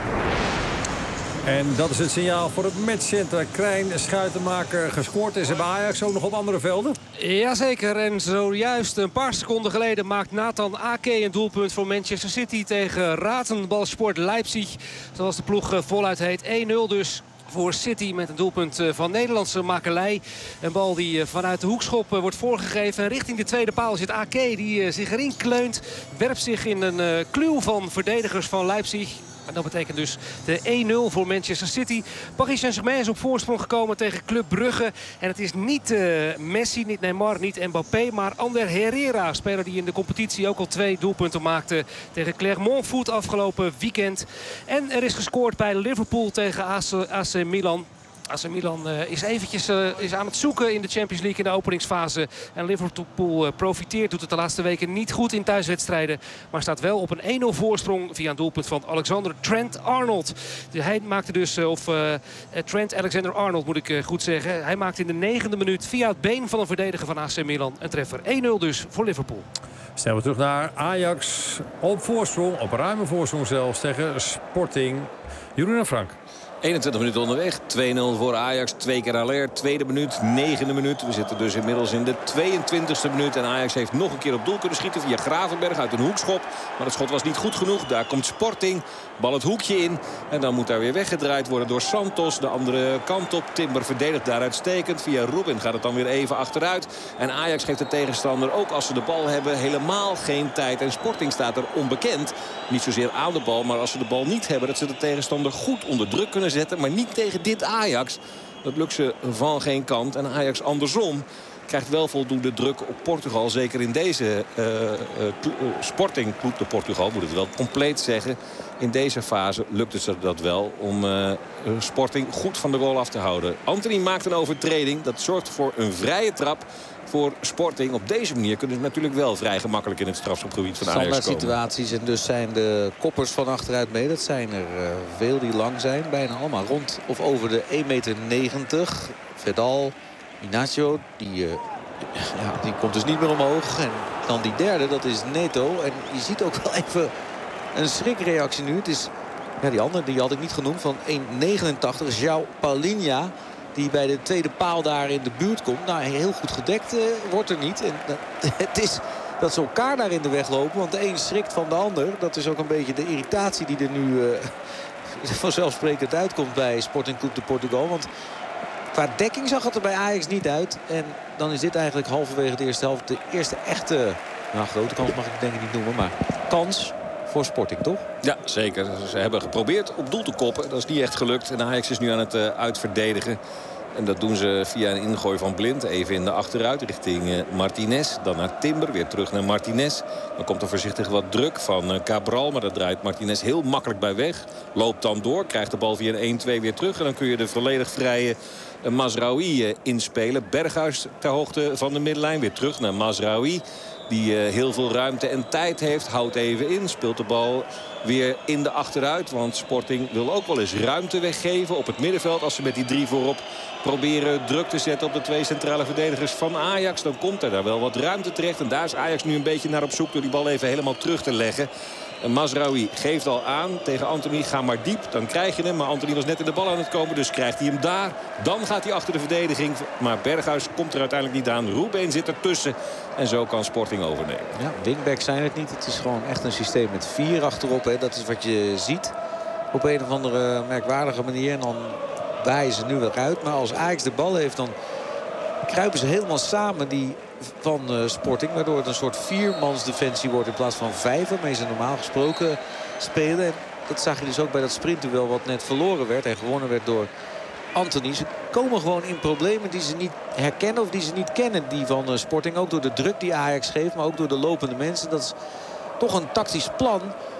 En dat is het signaal voor het matchcenter. Krijn, Schuitenmaker gescoord is er bij Ajax ook nog op andere velden. Jazeker. En zojuist een paar seconden geleden maakt Nathan Ake een doelpunt voor Manchester City tegen Rasenballsport Leipzig. Zoals de ploeg voluit heet. één nul dus voor City met een doelpunt van Nederlandse makelij. Een bal die vanuit de hoekschop wordt voorgegeven. En richting de tweede paal zit Ake die zich erin kleunt. Werpt zich in een kluw van verdedigers van Leipzig. En dat betekent dus de één nul voor Manchester City. Paris Saint-Germain is op voorsprong gekomen tegen Club Brugge. En het is niet uh, Messi, niet Neymar, niet Mbappé, maar Ander Herrera. Speler die in de competitie ook al twee doelpunten maakte tegen Clermont Foot afgelopen weekend. En er is gescoord bij Liverpool tegen A C Milan. A C Milan uh, is eventjes uh, is aan het zoeken in de Champions League in de openingsfase. En Liverpool uh, profiteert, doet het de laatste weken niet goed in thuiswedstrijden. Maar staat wel op een één nul voorsprong via een doelpunt van Alexander Trent-Arnold. Hij maakte dus, uh, of uh, Trent Alexander-Arnold moet ik uh, goed zeggen. Hij maakte in de negende minuut via het been van een verdediger van A C Milan een treffer. één nul dus voor Liverpool. Snel we terug naar Ajax op voorsprong, op ruime voorsprong zelfs tegen Sporting. Jeroen en Frank. eenentwintig minuten onderweg. twee nul voor Ajax. Twee keer Haller. Tweede minuut. Negende minuut. We zitten dus inmiddels in de tweeëntwintigste minuut. En Ajax heeft nog een keer op doel kunnen schieten via Gravenberg uit een hoekschop. Maar het schot was niet goed genoeg. Daar komt Sporting. Bal het hoekje in. En dan moet daar weer weggedraaid worden door Santos. De andere kant op. Timber verdedigt daar uitstekend. Via Ruben gaat het dan weer even achteruit. En Ajax geeft de tegenstander ook als ze de bal hebben helemaal geen tijd. En Sporting staat er onbekend. Niet zozeer aan de bal. Maar als ze de bal niet hebben. Dat ze de tegenstander goed onder druk kunnen zetten. Maar niet tegen dit Ajax. Dat lukt ze van geen kant. En Ajax andersom krijgt wel voldoende druk op Portugal. Zeker in deze uh, uh, Sporting Club de Portugal. Moet het wel compleet zeggen. In deze fase lukt het ze dat wel om uh, Sporting goed van de goal af te houden. Anthony maakt een overtreding. Dat zorgt voor een vrije trap voor Sporting. Op deze manier kunnen ze natuurlijk wel vrij gemakkelijk in het strafschopgebied van Ajax komen. Standaard situaties en dus zijn de koppers van achteruit mee. Dat zijn er uh, veel die lang zijn. Bijna allemaal rond of over de één meter negentig. Verdal, Inacio, die, uh, ja, die komt dus niet meer omhoog. En dan die derde, dat is Neto. En je ziet ook wel even een schrikreactie nu. Het is, ja, die andere die had ik niet genoemd, van één negenentachtig. João Paulinha, die bij de tweede paal daar in de buurt komt. Nou, heel goed gedekt uh, wordt er niet. En uh, het is dat ze elkaar daar in de weg lopen. Want de een schrikt van de ander. Dat is ook een beetje de irritatie die er nu uh, vanzelfsprekend uitkomt bij Sporting Club de Portugal. Want qua dekking zag het er bij Ajax niet uit. En dan is dit eigenlijk halverwege de eerste helft de eerste echte, nou, grote kans mag ik denk ik niet noemen, maar kans voor Sporting, toch? Ja, zeker. Ze hebben geprobeerd op doel te koppen. Dat is niet echt gelukt. En Ajax is nu aan het uh, uitverdedigen. En dat doen ze via een ingooi van Blind. Even in de achteruit richting uh, Martinez. Dan naar Timber. Weer terug naar Martinez. Dan komt er voorzichtig wat druk van uh, Cabral. Maar dat draait Martinez heel makkelijk bij weg. Loopt dan door. Krijgt de bal via een één twee weer terug. En dan kun je de volledig vrije uh, Mazraoui uh, inspelen. Berghuis ter hoogte van de middenlijn. Weer terug naar Mazraoui. Die uh, heel veel ruimte en tijd heeft. Houdt even in. Speelt de bal weer in de achteruit. Want Sporting wil ook wel eens ruimte weggeven op het middenveld. Als ze met die drie voorop proberen druk te zetten op de twee centrale verdedigers van Ajax. Dan komt er daar wel wat ruimte terecht. En daar is Ajax nu een beetje naar op zoek door die bal even helemaal terug te leggen. En Mazraoui geeft al aan tegen Anthony. Ga maar diep, dan krijg je hem. Maar Anthony was net in de bal aan het komen, dus krijgt hij hem daar. Dan gaat hij achter de verdediging. Maar Berghuis komt er uiteindelijk niet aan. Ruben zit ertussen. En zo kan Sporting overnemen. Ja, wingbacks zijn het niet. Het is gewoon echt een systeem met vier achterop. Hè. Dat is wat je ziet op een of andere merkwaardige manier. En dan waaien ze nu weer uit. Maar als Ajax de bal heeft, dan kruipen ze helemaal samen die van uh, Sporting. Waardoor het een soort viermansdefensie wordt in plaats van vijf. Waarmee ze normaal gesproken spelen. En dat zag je dus ook bij dat sprintduel wat net verloren werd. En gewonnen werd door Anthony. Ze komen gewoon in problemen die ze niet herkennen of die ze niet kennen. Die van uh, Sporting. Ook door de druk die Ajax geeft. Maar ook door de lopende mensen. Dat is toch een tactisch plan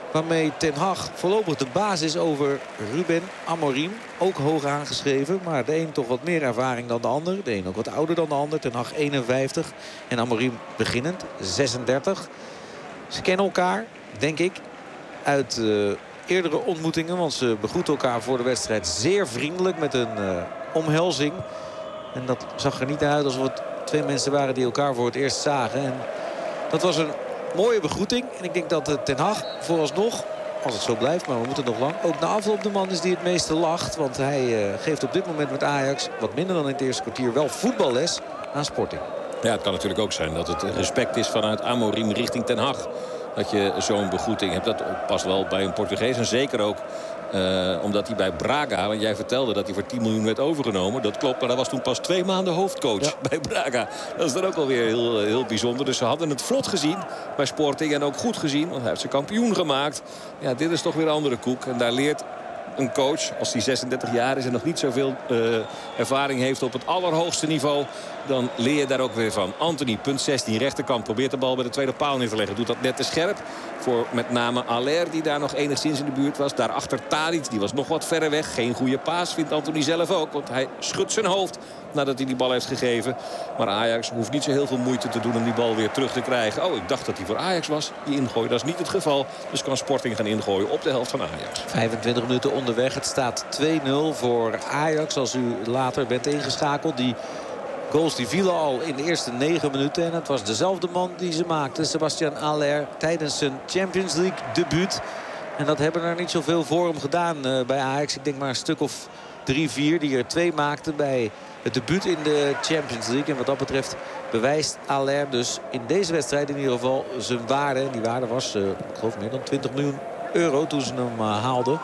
Waarmee Ten Hag voorlopig de basis over Ruben Amorim. Ook hoog aangeschreven. Maar de een toch wat meer ervaring dan de ander. De een ook wat ouder dan de ander. Ten Hag eenenvijftig. En Amorim beginnend zesendertig. Ze kennen elkaar, denk ik, uit uh, eerdere ontmoetingen. Want ze begroeten elkaar voor de wedstrijd zeer vriendelijk met een uh, omhelzing. En dat zag er niet uit alsof het twee mensen waren die elkaar voor het eerst zagen. En dat was een mooie begroeting. En ik denk dat Ten Hag vooralsnog, als het zo blijft, maar we moeten nog lang, ook na afloop de man is die het meeste lacht. Want hij uh, geeft op dit moment met Ajax, wat minder dan in het eerste kwartier, wel voetballes aan Sporting. Ja, het kan natuurlijk ook zijn dat het respect is vanuit Amorim richting Ten Hag. Dat je zo'n begroeting hebt. Dat past wel bij een Portugees. En zeker ook uh, omdat hij bij Braga, want jij vertelde dat hij voor tien miljoen werd overgenomen. Dat klopt, maar dat was toen pas twee maanden hoofdcoach ja. bij Braga. Dat is dan ook alweer heel, heel bijzonder. Dus ze hadden het vlot gezien bij Sporting en ook goed gezien. Want hij heeft ze kampioen gemaakt. Ja, dit is toch weer een andere koek. En daar leert een coach, als hij zesendertig jaar is en nog niet zoveel uh, ervaring heeft op het allerhoogste niveau, dan leer je daar ook weer van. Anthony, punt zestien, rechterkant, probeert de bal bij de tweede paal neer te leggen. Doet dat net te scherp voor met name Haller, die daar nog enigszins in de buurt was. Daarachter Tadic, die was nog wat verder weg. Geen goede paas, vindt Anthony zelf ook, want hij schudt zijn hoofd nadat hij die bal heeft gegeven. Maar Ajax hoeft niet zo heel veel moeite te doen om die bal weer terug te krijgen. Oh, ik dacht dat hij voor Ajax was, die ingooi. Dat is niet het geval. Dus kan Sporting gaan ingooien op de helft van Ajax. vijfentwintig minuten onderweg. Het staat twee nul voor Ajax. Als u later bent ingeschakeld. Die goals die vielen al in de eerste negen minuten. En het was dezelfde man die ze maakte. Sebastian Haller tijdens zijn Champions League debuut. En dat hebben er niet zoveel voor hem gedaan uh, bij Ajax. Ik denk maar een stuk of drie, vier die er twee maakten bij het debuut in de Champions League. En wat dat betreft bewijst Haller dus in deze wedstrijd in ieder geval zijn waarde. Die waarde was, uh, ik geloof, meer dan twintig miljoen euro toen ze hem uh, haalden.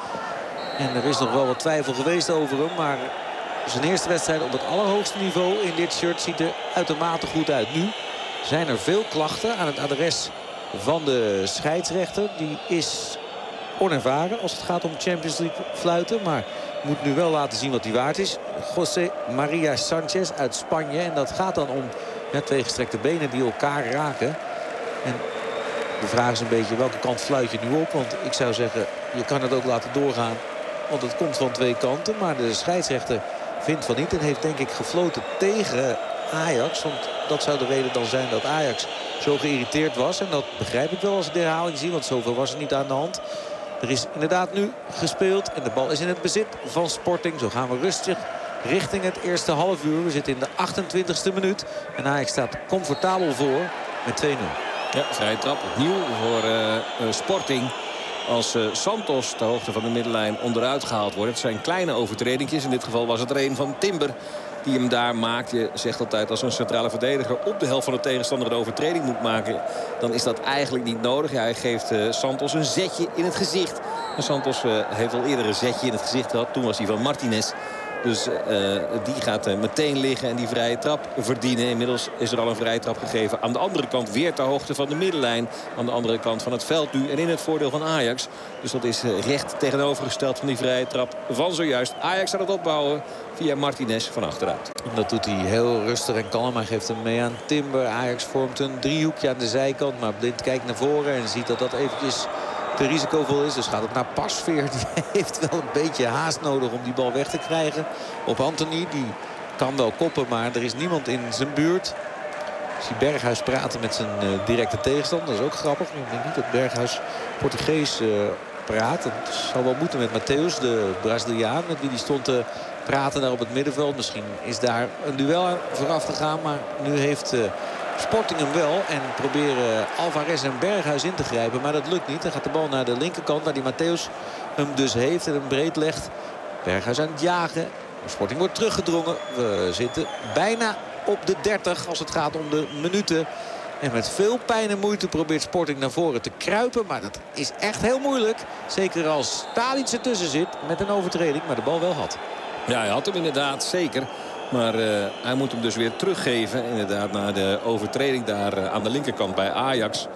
En er is nog wel wat twijfel geweest over hem. Maar zijn eerste wedstrijd op het allerhoogste niveau in dit shirt ziet er uitermate goed uit. Nu zijn er veel klachten aan het adres van de scheidsrechter. Die is onervaren als het gaat om Champions League fluiten. Maar moet nu wel laten zien wat hij waard is. José María Sanchez uit Spanje. En dat gaat dan om ja, twee gestrekte benen die elkaar raken. En de vraag is een beetje welke kant fluit je nu op. Want ik zou zeggen, je kan het ook laten doorgaan. Want het komt van twee kanten. Maar de scheidsrechter vindt van niet. En heeft denk ik gefloten tegen Ajax. Want dat zou de reden dan zijn dat Ajax zo geïrriteerd was. En dat begrijp ik wel als ik de herhaling zie. Want zoveel was er niet aan de hand. Er is inderdaad nu gespeeld. En de bal is in het bezit van Sporting. Zo gaan we rustig richting het eerste half uur. We zitten in de achtentwintigste minuut. En Ajax staat comfortabel voor met twee nul. Ja, vrije trap opnieuw voor uh, uh, Sporting. Als uh, Santos ter hoogte van de middenlijn onderuit gehaald wordt. Het zijn kleine overtredingjes. In dit geval was het er een van Timber die hem daar maakt. Je zegt altijd als een centrale verdediger op de helft van de tegenstander een overtreding moet maken. Dan is dat eigenlijk niet nodig. Ja, hij geeft uh, Santos een zetje in het gezicht. En Santos uh, heeft al eerder een zetje in het gezicht gehad. Toen was hij van Martinez. Dus uh, die gaat uh, meteen liggen en die vrije trap verdienen. Inmiddels is er al een vrije trap gegeven. Aan de andere kant weer ter hoogte van de middenlijn. Aan de andere kant van het veld nu. En in het voordeel van Ajax. Dus dat is uh, recht tegenovergesteld van die vrije trap van zojuist. Ajax gaat het opbouwen via Martinez van achteruit. En dat doet hij heel rustig en kalm. Hij geeft hem mee aan Timber. Ajax vormt een driehoekje aan de zijkant. Maar Blind kijkt naar voren en ziet dat dat eventjes te risicovol is. Dus gaat het naar Pasveer. Die heeft wel een beetje haast nodig om die bal weg te krijgen. Op Anthony. Die kan wel koppen, maar er is niemand in zijn buurt. Ik zie Berghuis praten met zijn uh, directe tegenstander. Dat is ook grappig. Ik denk niet dat Berghuis Portugees uh, praat. Het zal wel moeten met Mateus, de Braziliaan. Met wie die stond te praten daar op het middenveld. Misschien is daar een duel aan vooraf gegaan. Maar nu heeft Uh, Sporting hem wel en proberen Alvarez en Berghuis in te grijpen. Maar dat lukt niet. Dan gaat de bal naar de linkerkant waar die Mateus hem dus heeft en hem breed legt. Berghuis aan het jagen. Sporting wordt teruggedrongen. We zitten bijna op de dertig als het gaat om de minuten. En met veel pijn en moeite probeert Sporting naar voren te kruipen. Maar dat is echt heel moeilijk. Zeker als Tadic ertussen zit met een overtreding. Maar de bal wel had. Ja, hij had hem inderdaad, zeker. Maar uh, hij moet hem dus weer teruggeven. Inderdaad naar de overtreding daar uh, aan de linkerkant bij Ajax.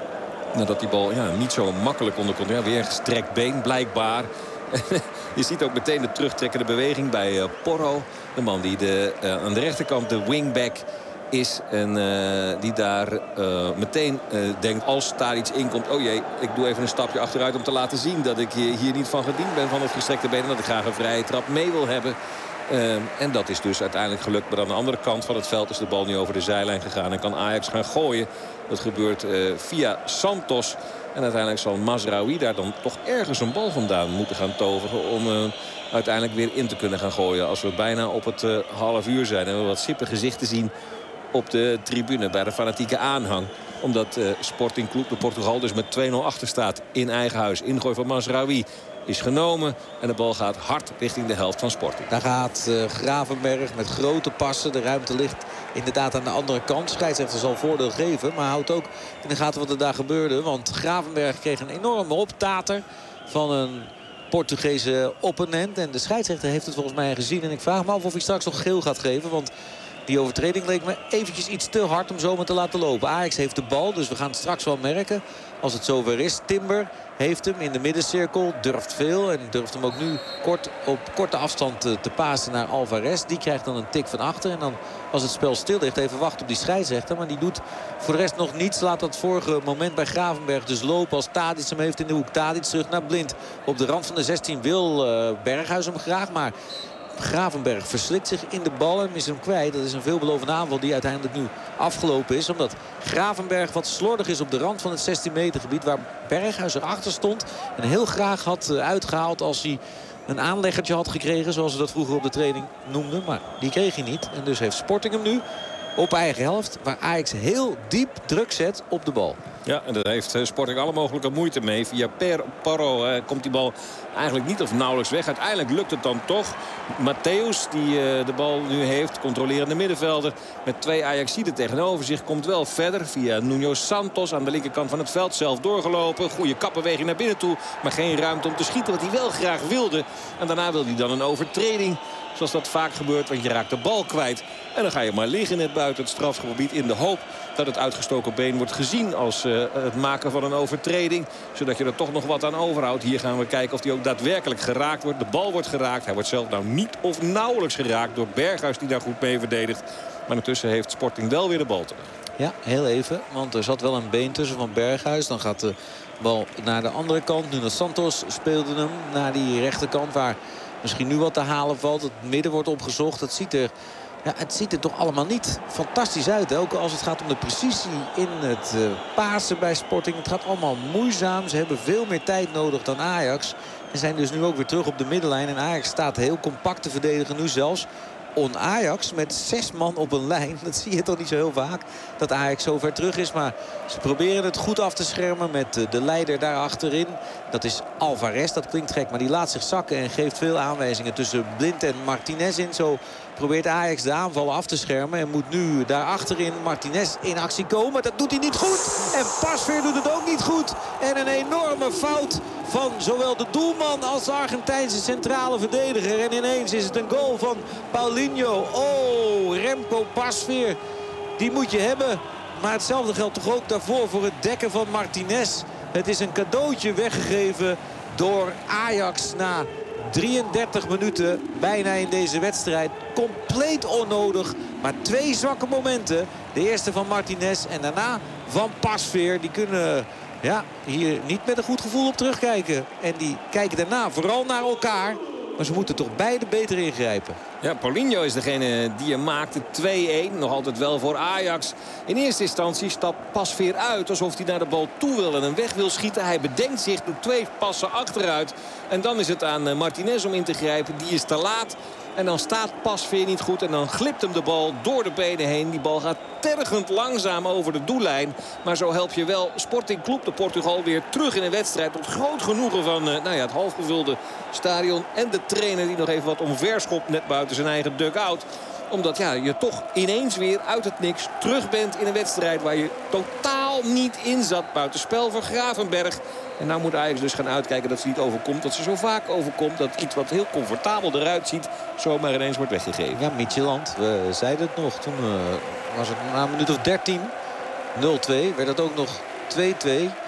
Nadat die bal ja, niet zo makkelijk onder kon. Ja, weer een gestrekt been blijkbaar. Je ziet ook meteen de terugtrekkende beweging bij uh, Porro. De man die de, uh, aan de rechterkant de wingback is. En uh, die daar uh, meteen uh, denkt als daar iets in komt. Oh jee, ik doe even een stapje achteruit om te laten zien dat ik hier niet van gediend ben van het gestrekte been. En dat ik graag een vrije trap mee wil hebben. Uh, en dat is dus uiteindelijk gelukt. Maar aan de andere kant van het veld is de bal nu over de zijlijn gegaan. En kan Ajax gaan gooien. Dat gebeurt uh, via Santos. En uiteindelijk zal Mazraoui daar dan toch ergens een bal vandaan moeten gaan toveren. Om uh, uiteindelijk weer in te kunnen gaan gooien. Als we bijna op het uh, half uur zijn. En we wat sippe gezichten zien op de tribune bij de fanatieke aanhang. Omdat uh, Sporting Club de Portugal dus met twee nul achter staat in eigen huis. Ingooi van Mazraoui is genomen. En de bal gaat hard richting de helft van Sporting. Daar gaat uh, Gravenberg met grote passen. De ruimte ligt inderdaad aan de andere kant. Scheidsrechter zal voordeel geven. Maar houdt ook in de gaten wat er daar gebeurde. Want Gravenberg kreeg een enorme optater van een Portugese opponent. En de scheidsrechter heeft het volgens mij gezien. En ik vraag me af of hij straks nog geel gaat geven. Want die overtreding leek me eventjes iets te hard om zomaar te laten lopen. Ajax heeft de bal, dus we gaan het straks wel merken als het zover is. Timber heeft hem in de middencirkel, durft veel en durft hem ook nu kort, op korte afstand te, te pasen naar Alvarez. Die krijgt dan een tik van achter en dan als het spel stil ligt even wachten op die scheidsrechter. Maar die doet voor de rest nog niets. Laat dat vorige moment bij Gravenberg dus lopen als Tadic hem heeft in de hoek. Tadic terug naar Blind. Op de rand van de zestien wil uh, Berghuis hem graag, maar Gravenberg verslikt zich in de bal en is hem kwijt. Dat is een veelbelovende aanval die uiteindelijk nu afgelopen is. Omdat Gravenberg wat slordig is op de rand van het zestien meter gebied. Waar Berghuis erachter stond. En heel graag had uitgehaald als hij een aanleggertje had gekregen. Zoals ze dat vroeger op de training noemden. Maar die kreeg hij niet. En dus heeft Sporting hem nu op eigen helft. Waar Ajax heel diep druk zet op de bal. Ja, en daar heeft Sporting alle mogelijke moeite mee. Via Per Porro eh, komt die bal eigenlijk niet of nauwelijks weg. Uiteindelijk lukt het dan toch. Matthäus, die eh, de bal nu heeft, controlerende middenvelder. Met twee Ajaxiden tegenover zich. Komt wel verder via Nuno Santos aan de linkerkant van het veld. Zelf doorgelopen. Goede kapbeweging naar binnen toe. Maar geen ruimte om te schieten, wat hij wel graag wilde. En daarna wilde hij dan een overtreding. Zoals dat vaak gebeurt, want je raakt de bal kwijt. En dan ga je maar liggen net buiten het strafgebied in de hoop dat het uitgestoken been wordt gezien als uh, het maken van een overtreding. Zodat je er toch nog wat aan overhoudt. Hier gaan we kijken of hij ook daadwerkelijk geraakt wordt. De bal wordt geraakt. Hij wordt zelf nou niet of nauwelijks geraakt door Berghuis die daar goed mee verdedigt. Maar intussen heeft Sporting wel weer de bal terug. Ja, heel even. Want er zat wel een been tussen van Berghuis. Dan gaat de bal naar de andere kant. Nuno Santos speelde hem naar die rechterkant waar misschien nu wat te halen valt. Het midden wordt opgezocht. Het ziet er, ja, het ziet er toch allemaal niet fantastisch uit. Ook als het gaat om de precisie in het uh, pasen bij Sporting. Het gaat allemaal moeizaam. Ze hebben veel meer tijd nodig dan Ajax. En zijn dus nu ook weer terug op de middenlijn. En Ajax staat heel compact te verdedigen. Nu zelfs on-Ajax met zes man op een lijn. Dat zie je toch niet zo heel vaak. Dat Ajax zo ver terug is. Maar ze proberen het goed af te schermen met de leider daar achterin. Dat is Alvarez. Dat klinkt gek, maar die laat zich zakken en geeft veel aanwijzingen tussen Blind en Martinez in. Zo probeert Ajax de aanvallen af te schermen. En moet nu daar achterin Martinez in actie komen. Dat doet hij niet goed. En Pasveer doet het ook niet goed. En een enorme fout van zowel de doelman als de Argentijnse centrale verdediger. En ineens is het een goal van Paulinho. Oh, Remco Pasveer. Die moet je hebben. Maar hetzelfde geldt toch ook daarvoor voor het dekken van Martinez. Het is een cadeautje weggegeven door Ajax na drieëndertig minuten bijna in deze wedstrijd. Compleet onnodig. Maar twee zwakke momenten. De eerste van Martinez en daarna van Pasveer. Die kunnen ja, hier niet met een goed gevoel op terugkijken. En die kijken daarna vooral naar elkaar. Maar ze moeten toch beide beter ingrijpen. Ja, Paulinho is degene die hem maakte. twee-een, nog altijd wel voor Ajax. In eerste instantie stapt Pasveer uit alsof hij naar de bal toe wil en hem weg wil schieten. Hij bedenkt zich, doet twee passen achteruit. En dan is het aan Martinez om in te grijpen. Die is te laat. En dan staat Pasveer niet goed. En dan glipt hem de bal door de benen heen. Die bal gaat tergend langzaam over de doellijn. Maar zo help je wel Sporting Club de Portugal weer terug in een wedstrijd. Tot groot genoegen van nou ja, het halfgevulde stadion. En de trainer die nog even wat omverschopt net buiten zijn eigen dugout. Omdat ja, je toch ineens weer uit het niks terug bent in een wedstrijd waar je totaal niet in zat. Buitenspel voor Gravenberg. En nou moet Ajax dus gaan uitkijken dat ze niet overkomt. Dat ze zo vaak overkomt dat iets wat heel comfortabel eruit ziet zomaar ineens wordt weggegeven. Ja, Midtjylland, we zeiden het nog. Toen uh, was het na een minuut of dertien. nul twee werd het ook nog twee-twee.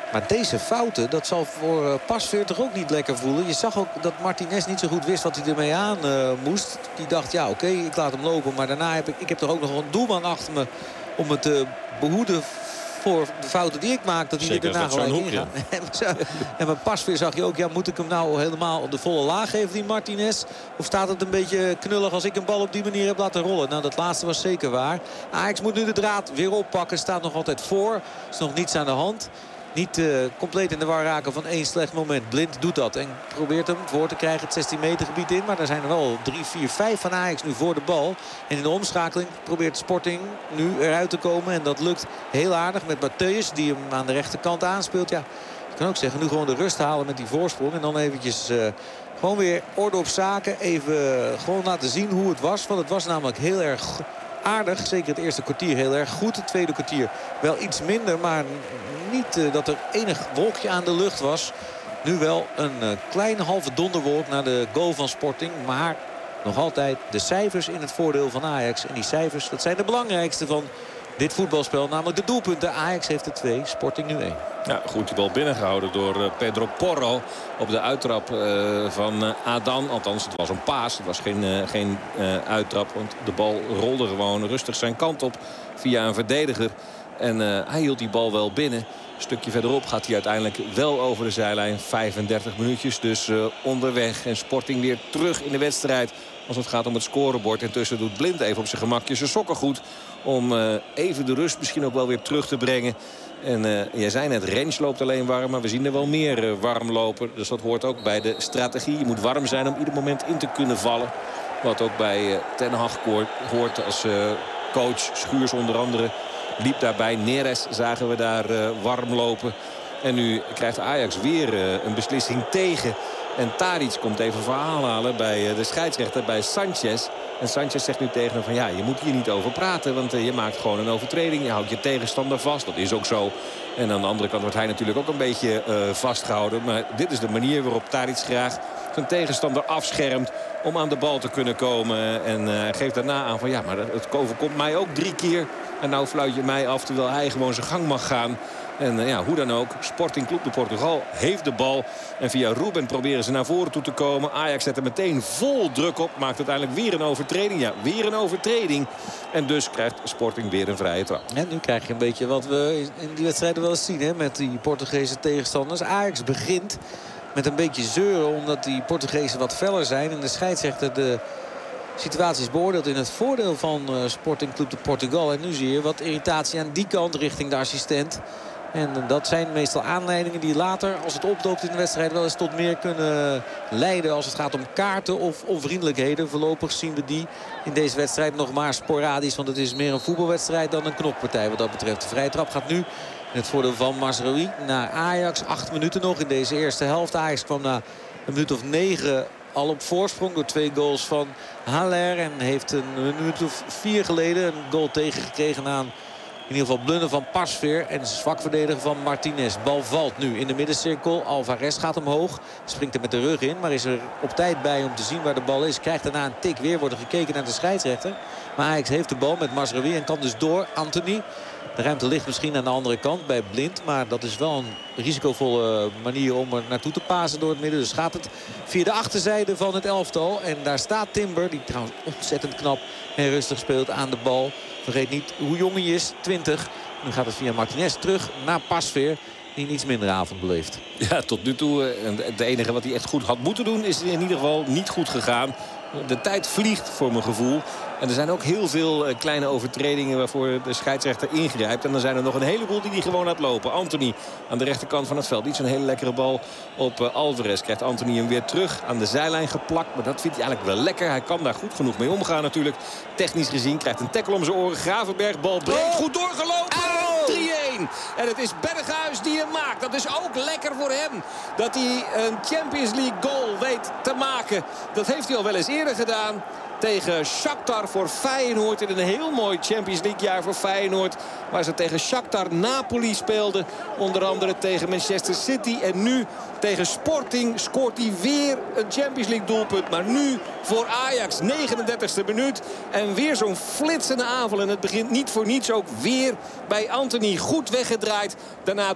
Maar deze fouten, dat zal voor uh, Pasveer toch ook niet lekker voelen. Je zag ook dat Martinez niet zo goed wist wat hij ermee aan uh, moest. Die dacht, ja oké, okay, ik laat hem lopen. Maar daarna heb ik, ik heb toch ook nog een doelman achter me om het te uh, behoeden voor de fouten die ik maak. Dat hij er daarna gelijk ingaat. Ja. En bij Pasveer zag je ook, ja, moet ik hem nou helemaal de volle laag geven, die Martinez? Of staat het een beetje knullig als ik een bal op die manier heb laten rollen? Nou, dat laatste was zeker waar. Ajax moet nu de draad weer oppakken. Staat nog altijd voor. Er is nog niets aan de hand. Niet uh, compleet in de war raken van één slecht moment. Blind doet dat en probeert hem voor te krijgen het zestien meter gebied in. Maar daar zijn er wel drie, vier, vijf van Ajax nu voor de bal. En in de omschakeling probeert Sporting nu eruit te komen. En dat lukt heel aardig met Matthäus die hem aan de rechterkant aanspeelt. Ja, je kan ook zeggen nu gewoon de rust halen met die voorsprong. En dan eventjes uh, gewoon weer orde op zaken. Even uh, gewoon laten zien hoe het was. Want het was namelijk heel erg aardig. Zeker het eerste kwartier heel erg goed. Het tweede kwartier wel iets minder. Maar niet uh, dat er enig wolkje aan de lucht was. Nu wel een uh, kleine halve donderwolk naar de goal van Sporting. Maar nog altijd de cijfers in het voordeel van Ajax. En die cijfers, dat zijn de belangrijkste van dit voetbalspel. Namelijk de doelpunten. Ajax heeft er twee, Sporting nu één. Ja, goed die bal binnengehouden door uh, Pedro Porro op de uittrap uh, van uh, Adan. Althans, het was een paas. Het was geen, uh, geen uh, uittrap. Want de bal rolde gewoon rustig zijn kant op via een verdediger. En uh, hij hield die bal wel binnen. Een stukje verderop gaat hij uiteindelijk wel over de zijlijn. vijfendertig minuutjes dus uh, onderweg. En Sporting weer terug in de wedstrijd als het gaat om het scorebord. Intussen doet Blind even op zijn gemakje zijn sokken goed. Om uh, even de rust misschien ook wel weer terug te brengen. En uh, jij zei net, Rens loopt alleen warm. Maar we zien er wel meer uh, warm lopen. Dus dat hoort ook bij de strategie. Je moet warm zijn om ieder moment in te kunnen vallen. Wat ook bij uh, Ten Hag hoort als uh, coach. Schuurs onder andere liep daarbij. Neres zagen we daar uh, warm lopen. En nu krijgt Ajax weer uh, een beslissing tegen. En Tadic komt even verhaal halen bij uh, de scheidsrechter, bij Sanchez. En Sanchez zegt nu tegen hem van ja, je moet hier niet over praten. Want uh, je maakt gewoon een overtreding. Je houdt je tegenstander vast. Dat is ook zo. En aan de andere kant wordt hij natuurlijk ook een beetje uh, vastgehouden. Maar dit is de manier waarop Tadic graag zijn tegenstander afschermt om aan de bal te kunnen komen. En uh, geeft daarna aan van ja, maar het overkomt mij ook drie keer. En nou fluit je mij af terwijl hij gewoon zijn gang mag gaan. En uh, ja, hoe dan ook, Sporting Club de Portugal heeft de bal. En via Ruben proberen ze naar voren toe te komen. Ajax zet er meteen vol druk op. Maakt uiteindelijk weer een overtreding. Ja, weer een overtreding. En dus krijgt Sporting weer een vrije trap. En nu krijg je een beetje wat we in die wedstrijden wel eens zien, hè, met die Portugese tegenstanders. Ajax begint met een beetje zeuren omdat die Portugezen wat feller zijn. En de scheidsrechter de situaties beoordeelt in het voordeel van uh, Sporting Club de Portugal. En nu zie je wat irritatie aan die kant richting de assistent. En dat zijn meestal aanleidingen die later, als het opdoopt in de wedstrijd, wel eens tot meer kunnen leiden als het gaat om kaarten of onvriendelijkheden. Voorlopig zien we die in deze wedstrijd nog maar sporadisch. Want het is meer een voetbalwedstrijd dan een knokpartij wat dat betreft. De vrije trap gaat nu in het voordeel van Mazraoui naar Ajax. Acht minuten nog in deze eerste helft. Ajax kwam na een minuut of negen al op voorsprong door twee goals van Haller. En heeft een minuut of vier geleden een goal tegengekregen aan in ieder geval blunder van Pasveer en zwak verdedigen van Martinez. Bal valt nu in de middencirkel. Alvarez gaat omhoog. Springt er met de rug in. Maar is er op tijd bij om te zien waar de bal is. Krijgt daarna een tik. Weer wordt er gekeken naar de scheidsrechter. Maar Ajax heeft de bal met Mazraoui en kan dus door. Anthony. De ruimte ligt misschien aan de andere kant bij Blind. Maar dat is wel een risicovolle manier om er naartoe te pasen door het midden. Dus gaat het via de achterzijde van het elftal. En daar staat Timber. Die trouwens ontzettend knap en rustig speelt aan de bal. Vergeet niet hoe jong hij is. twintig. Nu gaat het via Martinez terug naar Pasveer. Die een iets mindere avond beleeft. Ja, tot nu toe. Het enige wat hij echt goed had moeten doen is in ieder geval niet goed gegaan. De tijd vliegt voor mijn gevoel. En er zijn ook heel veel kleine overtredingen waarvoor de scheidsrechter ingrijpt. En dan zijn er nog een heleboel die die gewoon laat lopen. Anthony aan de rechterkant van het veld. Niet zo'n hele lekkere bal op Alvarez. Krijgt Anthony hem weer terug aan de zijlijn geplakt. Maar dat vindt hij eigenlijk wel lekker. Hij kan daar goed genoeg mee omgaan natuurlijk. Technisch gezien krijgt een tackle om zijn oren. Gravenberg, bal breed. Goed doorgelopen. drie-één. En het is Berghuis die hem maakt. Dat is ook lekker voor hem. Dat hij een Champions League goal weet te maken. Dat heeft hij al wel eens eerder gedaan. Tegen Shakhtar voor Feyenoord. In een heel mooi Champions League jaar voor Feyenoord. Waar ze tegen Shakhtar Napoli speelden. Onder andere tegen Manchester City. En nu tegen Sporting scoort hij weer een Champions League doelpunt. Maar nu voor Ajax. negenendertigste minuut. En weer zo'n flitsende aanval. En het begint niet voor niets ook weer bij Anthony. Goed weggedraaid. Daarna door Graaf.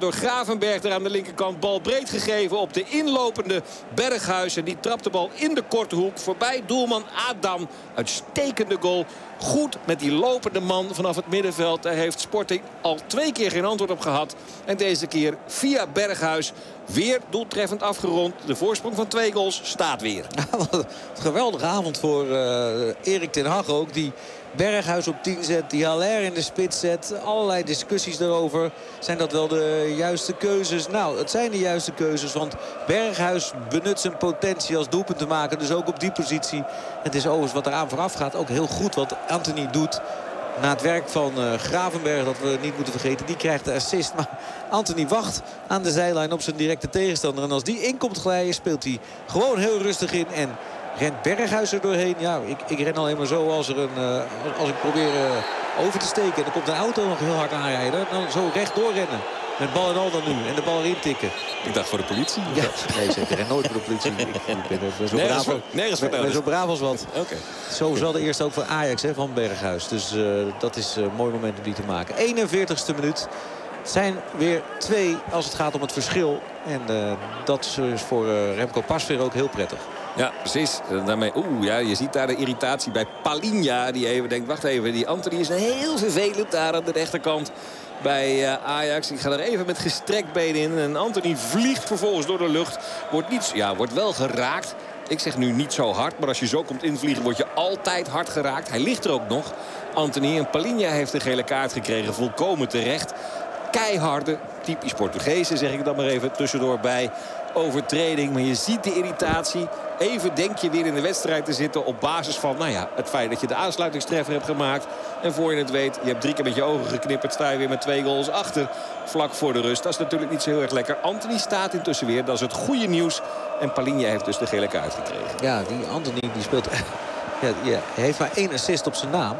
Gravenberg er aan de linkerkant. Bal breed gegeven op de inlopende Berghuis. En die trapt de bal in de korte hoek. Voorbij doelman Adam. Uitstekende goal. Goed met die lopende man vanaf het middenveld. Daar heeft Sporting al twee keer geen antwoord op gehad. En deze keer via Berghuis weer doeltreffend afgerond. De voorsprong van twee goals staat weer. Wat een geweldige avond voor uh, Erik ten Hag ook. Die Berghuis op tien zet, die Haller in de spits zet. Allerlei discussies daarover. Zijn dat wel de juiste keuzes? Nou, het zijn de juiste keuzes. Want Berghuis benut zijn potentie als doelpunt te maken. Dus ook op die positie. Het is overigens wat eraan vooraf gaat ook heel goed wat Anthony doet. Na het werk van uh, Gravenberg, dat we niet moeten vergeten, die krijgt de assist. Maar Anthony wacht aan de zijlijn op zijn directe tegenstander. En als die inkomt glijden, speelt hij gewoon heel rustig in. En rent Berghuis er doorheen. Ja, ik, ik ren alleen maar zo als, er een, uh, als ik probeer uh, over te steken. En dan komt een auto nog heel hard aanrijden. Dan zo recht doorrennen. Met bal en al dan nu. En de bal erin tikken. Ik dacht voor de politie. Ja, nee zeker. En nooit voor de politie. Ik, ik ben, ben zo nergens braaf, voor, nergens voor ben, ben zo braaf als wat. Okay. Zo zal de eerste ook voor Ajax hè, van Berghuis. Dus uh, dat is een mooi moment om die te maken. eenenveertigste minuut. Het zijn weer twee als het gaat om het verschil. En uh, dat is voor uh, Remco Pasveer ook heel prettig. Ja, precies. Daarmee, oeh, ja, je ziet daar de irritatie bij Palinha. Die even denkt, wacht even, die Anthony is heel vervelend daar aan de rechterkant bij uh, Ajax. Ik ga er even met gestrekt been in. En Anthony vliegt vervolgens door de lucht. Wordt, niet, ja, wordt wel geraakt. Ik zeg nu niet zo hard, maar als je zo komt invliegen word je altijd hard geraakt. Hij ligt er ook nog, Anthony. En Palinha heeft een gele kaart gekregen, volkomen terecht. Keiharde, typisch Portugezen zeg ik dan maar even tussendoor bij. Overtreding, maar je ziet de irritatie. Even denk je weer in de wedstrijd te zitten op basis van nou ja, het feit dat je de aansluitingstreffer hebt gemaakt. En voor je het weet, je hebt drie keer met je ogen geknipperd, sta je weer met twee goals achter vlak voor de rust. Dat is natuurlijk niet zo heel erg lekker. Anthony staat intussen weer, dat is het goede nieuws. En Palinha heeft dus de gele kaart gekregen. Ja, die Anthony die speelt, ja, ja, hij heeft maar één assist op zijn naam.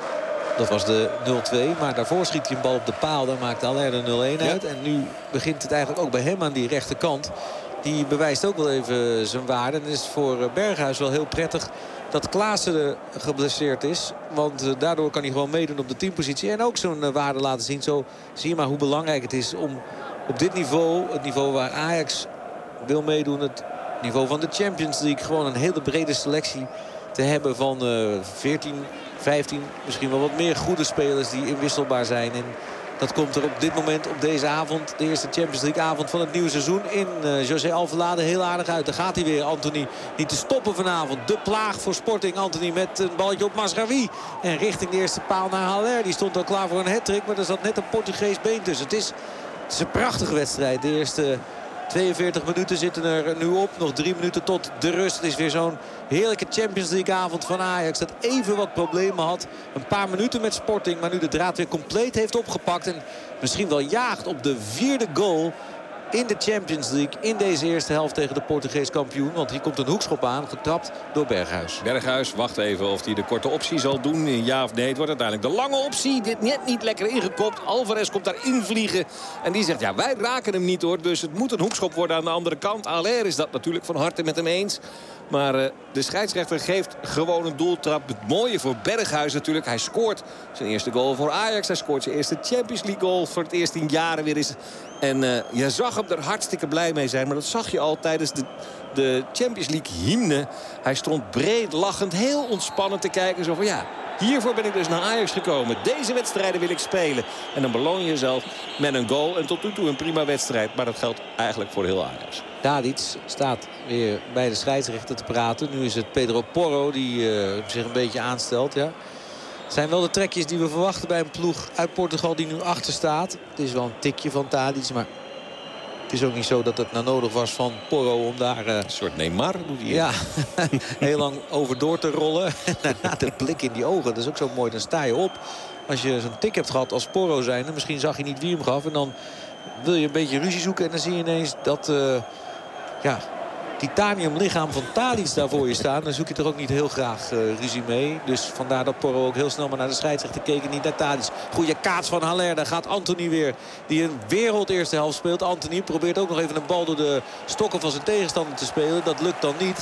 Dat was de nul twee. Maar daarvoor schiet hij een bal op de paal. Daar maakt Haller de nul een uit. Ja. En nu begint het eigenlijk ook bij hem aan die rechterkant. Die bewijst ook wel even zijn waarde. En het is voor Berghuis wel heel prettig dat Klaassen geblesseerd is. Want uh, daardoor kan hij gewoon meedoen op de teampositie. En ook zijn uh, waarde laten zien. Zo zie je maar hoe belangrijk het is om op dit niveau, het niveau waar Ajax wil meedoen, het niveau van de Champions League, gewoon een hele brede selectie te hebben van uh, veertien, vijftien, misschien wel wat meer goede spelers die inwisselbaar zijn. En dat komt er op dit moment, op deze avond, de eerste Champions League avond van het nieuwe seizoen, in uh, José Alvalade heel aardig uit. Daar gaat hij weer, Anthony. Niet te stoppen vanavond. De plaag voor Sporting. Anthony met een balletje op Mazraoui. En richting de eerste paal naar Haller. Die stond al klaar voor een hattrick, maar er zat net een Portugees been tussen. Het is, het is een prachtige wedstrijd. De eerste tweeënveertig minuten zitten er nu op. Nog drie minuten tot de rust. Het is weer zo'n heerlijke Champions League avond van Ajax. Dat even wat problemen had. Een paar minuten met Sporting. Maar nu de draad weer compleet heeft opgepakt. En misschien wel jaagt op de vierde goal in de Champions League. In deze eerste helft tegen de Portugees kampioen. Want hier komt een hoekschop aan. Getrapt door Berghuis. Berghuis wacht even of hij de korte optie zal doen. Ja of nee. Het wordt uiteindelijk de lange optie. Dit net niet lekker ingekopt. Alvarez komt daar invliegen. En die zegt ja wij raken hem niet hoor. Dus het moet een hoekschop worden aan de andere kant. Haller is dat natuurlijk van harte met hem eens. Maar uh, de scheidsrechter geeft gewoon een doeltrap. Het mooie voor Berghuis natuurlijk. Hij scoort zijn eerste goal voor Ajax. Hij scoort zijn eerste Champions League goal. Voor het eerst in jaren weer is. En uh, je zag hem er hartstikke blij mee zijn. Maar dat zag je al tijdens de, de Champions League hymne. Hij stond breed lachend, heel ontspannen te kijken. Zo van ja, hiervoor ben ik dus naar Ajax gekomen. Deze wedstrijden wil ik spelen. En dan beloon je jezelf met een goal. En tot nu toe een prima wedstrijd. Maar dat geldt eigenlijk voor heel Ajax. Tadic staat weer bij de scheidsrechter te praten. Nu is het Pedro Porro die uh, zich een beetje aanstelt. Ja. Het zijn wel de trekjes die we verwachten bij een ploeg uit Portugal die nu achter staat. Het is wel een tikje van Tadic, maar het is ook niet zo dat het nou nodig was van Porro om daar... Uh, een soort Neymar doet hij. Ja, heel lang over door te rollen. En daarna de blik in die ogen, dat is ook zo mooi. Dan sta je op. Als je zo'n tik hebt gehad als Porro zijn, en misschien zag je niet wie hem gaf. En dan wil je een beetje ruzie zoeken en dan zie je ineens dat... Uh, ja, titanium lichaam van Tadic daar voor je staan. Dan zoek je toch ook niet heel graag uh, ruzie mee. Dus vandaar dat Porro ook heel snel maar naar de scheidsrechter keek en niet naar Tadic. Goeie kaats van Haller. Daar gaat Anthony weer. Die een wereld eerste helft speelt. Anthony probeert ook nog even een bal door de stokken van zijn tegenstander te spelen. Dat lukt dan niet.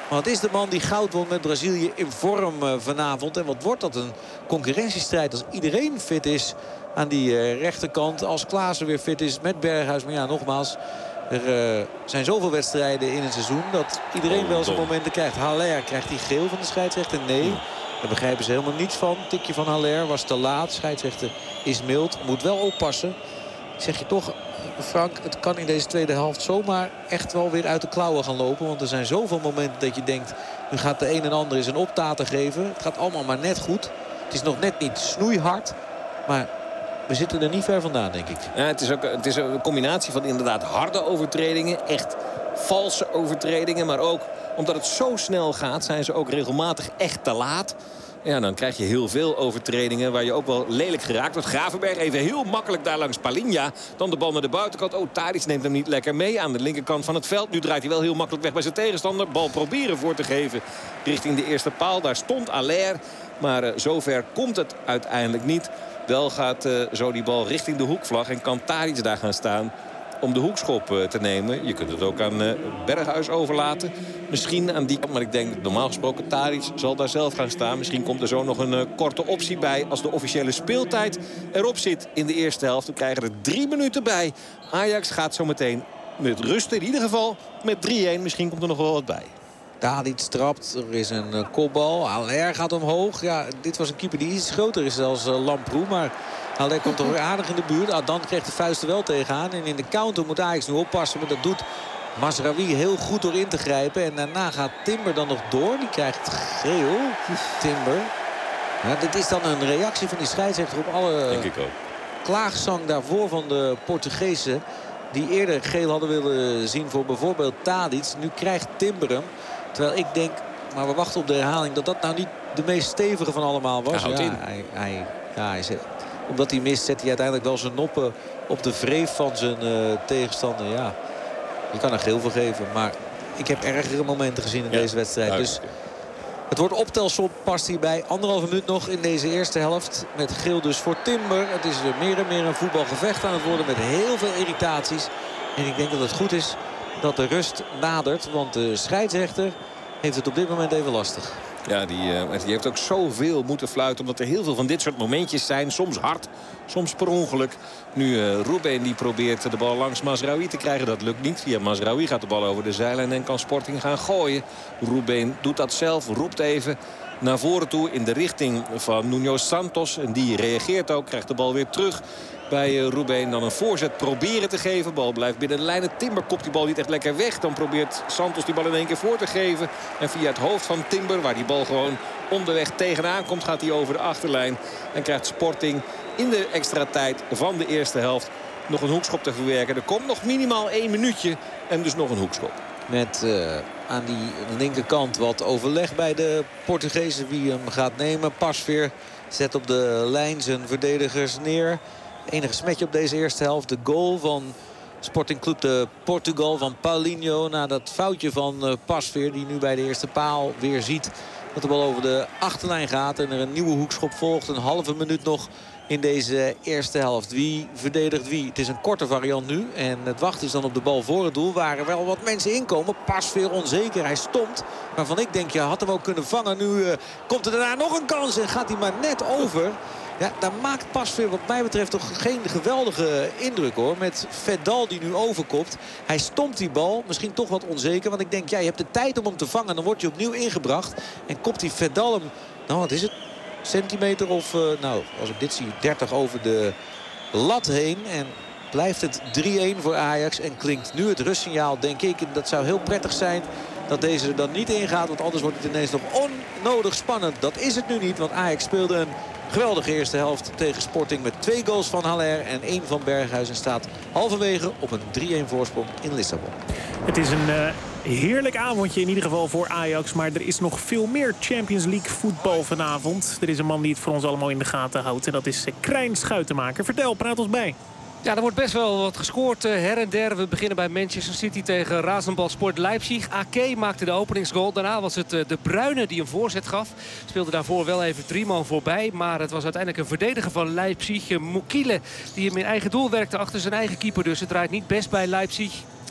Maar het is de man die goud won met Brazilië in vorm uh, vanavond. En wat wordt dat een concurrentiestrijd als iedereen fit is aan die uh, rechterkant. Als Klaassen weer fit is met Berghuis. Maar ja, nogmaals, er uh, zijn zoveel wedstrijden in het seizoen dat iedereen oh, wel zijn momenten krijgt. Haller krijgt die geel van de scheidsrechter? Nee. Daar begrijpen ze helemaal niets van. Tikje van Haller was te laat. Scheidsrechter is mild. Moet wel oppassen. Zeg je toch, Frank, het kan in deze tweede helft zomaar echt wel weer uit de klauwen gaan lopen. Want er zijn zoveel momenten dat je denkt, nu gaat de een en ander eens een optater geven. Het gaat allemaal maar net goed. Het is nog net niet snoeihard. Maar we zitten er niet ver vandaan, denk ik. Ja, het is ook het is een combinatie van inderdaad harde overtredingen. Echt valse overtredingen. Maar ook omdat het zo snel gaat, zijn ze ook regelmatig echt te laat. Ja, dan krijg je heel veel overtredingen waar je ook wel lelijk geraakt wordt. Gravenberg even heel makkelijk daar langs Palinha. Dan de bal naar de buitenkant. Oh, Tadic neemt hem niet lekker mee aan de linkerkant van het veld. Nu draait hij wel heel makkelijk weg bij zijn tegenstander. Bal proberen voor te geven richting de eerste paal. Daar stond Haller. Maar uh, zover komt het uiteindelijk niet. Wel gaat uh, zo die bal richting de hoekvlag. En kan Tadic daar gaan staan om de hoekschop uh, te nemen. Je kunt het ook aan uh, Berghuis overlaten. Misschien aan die kant. Maar ik denk dat normaal gesproken Tadic zal daar zelf gaan staan. Misschien komt er zo nog een uh, korte optie bij. Als de officiële speeltijd erop zit in de eerste helft. We krijgen er drie minuten bij. Ajax gaat zo meteen met rust. In ieder geval met drie-een. Misschien komt er nog wel wat bij. Tadic trapt. Er is een uh, kopbal. Haller gaat omhoog. Ja, dit was een keeper die iets groter is als uh, Lamproe. Maar Haller komt toch weer aardig in de buurt. Ah, dan krijgt de vuist er wel tegenaan. En in de counter moet Ajax nu oppassen. Maar dat doet Mazraoui heel goed door in te grijpen. En daarna gaat Timber dan nog door. Die krijgt geel. Timber. Ja, dit is dan een reactie van die scheidsrechter op alle denk ik ook. klaagzang daarvoor van de Portugezen. Die eerder geel hadden willen zien voor bijvoorbeeld Tadic. Nu krijgt Timber hem. Terwijl ik denk, maar we wachten op de herhaling, dat dat nou niet de meest stevige van allemaal was. Hij houdt ja, in. Hij, hij, ja, hij zet, omdat hij mist, zet hij uiteindelijk wel zijn noppen op de wreef van zijn uh, tegenstander. Ja, je kan er geel voor geven. Maar ik heb ergere momenten gezien in ja, deze wedstrijd. Dus het wordt optelsom, past hierbij. Anderhalve minuut nog in deze eerste helft. Met geel dus voor Timber. Het is meer en meer een voetbalgevecht aan het worden met heel veel irritaties. En ik denk dat het goed is dat de rust nadert. Want de scheidsrechter heeft het op dit moment even lastig. Ja, die, uh, die heeft ook zoveel moeten fluiten. Omdat er heel veel van dit soort momentjes zijn. Soms hard, soms per ongeluk. Nu uh, Ruben die probeert de bal langs Mazraoui te krijgen. Dat lukt niet. Via Mazraoui gaat de bal over de zijlijn en kan Sporting gaan gooien. Ruben doet dat zelf, roept even naar voren toe in de richting van Nuno Santos. En die reageert ook, krijgt de bal weer terug bij uh, Ruben. Dan een voorzet proberen te geven. Bal blijft binnen de lijnen. Timber kopt die bal niet echt lekker weg. Dan probeert Santos die bal in één keer voor te geven. En via het hoofd van Timber, waar die bal gewoon onderweg tegenaan komt, gaat hij over de achterlijn. En krijgt Sporting in de extra tijd van de eerste helft nog een hoekschop te verwerken. Er komt nog minimaal één minuutje en dus nog een hoekschop. Met uh, aan die linkerkant wat overleg bij de Portugezen wie hem gaat nemen. Pasveer zet op de lijn zijn verdedigers neer. Enige smetje op deze eerste helft. De goal van Sporting Club de Portugal van Paulinho. Na dat foutje van uh, Pasveer die nu bij de eerste paal weer ziet dat de bal over de achterlijn gaat. En er een nieuwe hoekschop volgt. Een halve minuut nog in deze eerste helft. Wie verdedigt wie? Het is een korte variant nu. En het wachten is dan op de bal voor het doel. Waar er wel wat mensen inkomen. Pasveer onzeker. Hij stomt. Waarvan ik denk, je had hem ook kunnen vangen. Nu uh, komt er daarna nog een kans. En gaat hij maar net over. Ja, daar maakt Pasveer wat mij betreft toch geen geweldige indruk hoor. Met Verdal die nu overkopt. Hij stompt die bal. Misschien toch wat onzeker. Want ik denk, ja, je hebt de tijd om hem te vangen. Dan wordt hij opnieuw ingebracht. En kopt die Verdal hem, nou wat is het? Centimeter of, uh, nou, als ik dit zie, dertig over de lat heen. En blijft het drie-een voor Ajax. En klinkt nu het rustsignaal, denk ik. En dat zou heel prettig zijn dat deze er dan niet ingaat. Want anders wordt het ineens nog onnodig spannend. Dat is het nu niet, want Ajax speelde een geweldige eerste helft tegen Sporting. Met twee goals van Haller en één van Berghuis. En staat halverwege op een drie-een voorsprong in Lissabon. Het is een uh, heerlijk avondje in ieder geval voor Ajax. Maar er is nog veel meer Champions League voetbal vanavond. Er is een man die het voor ons allemaal in de gaten houdt. En dat is Krijn Schuitenmaker. Vertel, praat ons bij. Ja, er wordt best wel wat gescoord uh, her en der. We beginnen bij Manchester City tegen Rasenballsport Leipzig. Ake maakte de openingsgoal. Daarna was het uh, De Bruyne die een voorzet gaf. Speelde daarvoor wel even drie man voorbij. Maar het was uiteindelijk een verdediger van Leipzig. Uh, Mukile die hem in eigen doel werkte achter zijn eigen keeper. Dus het draait niet best bij Leipzig.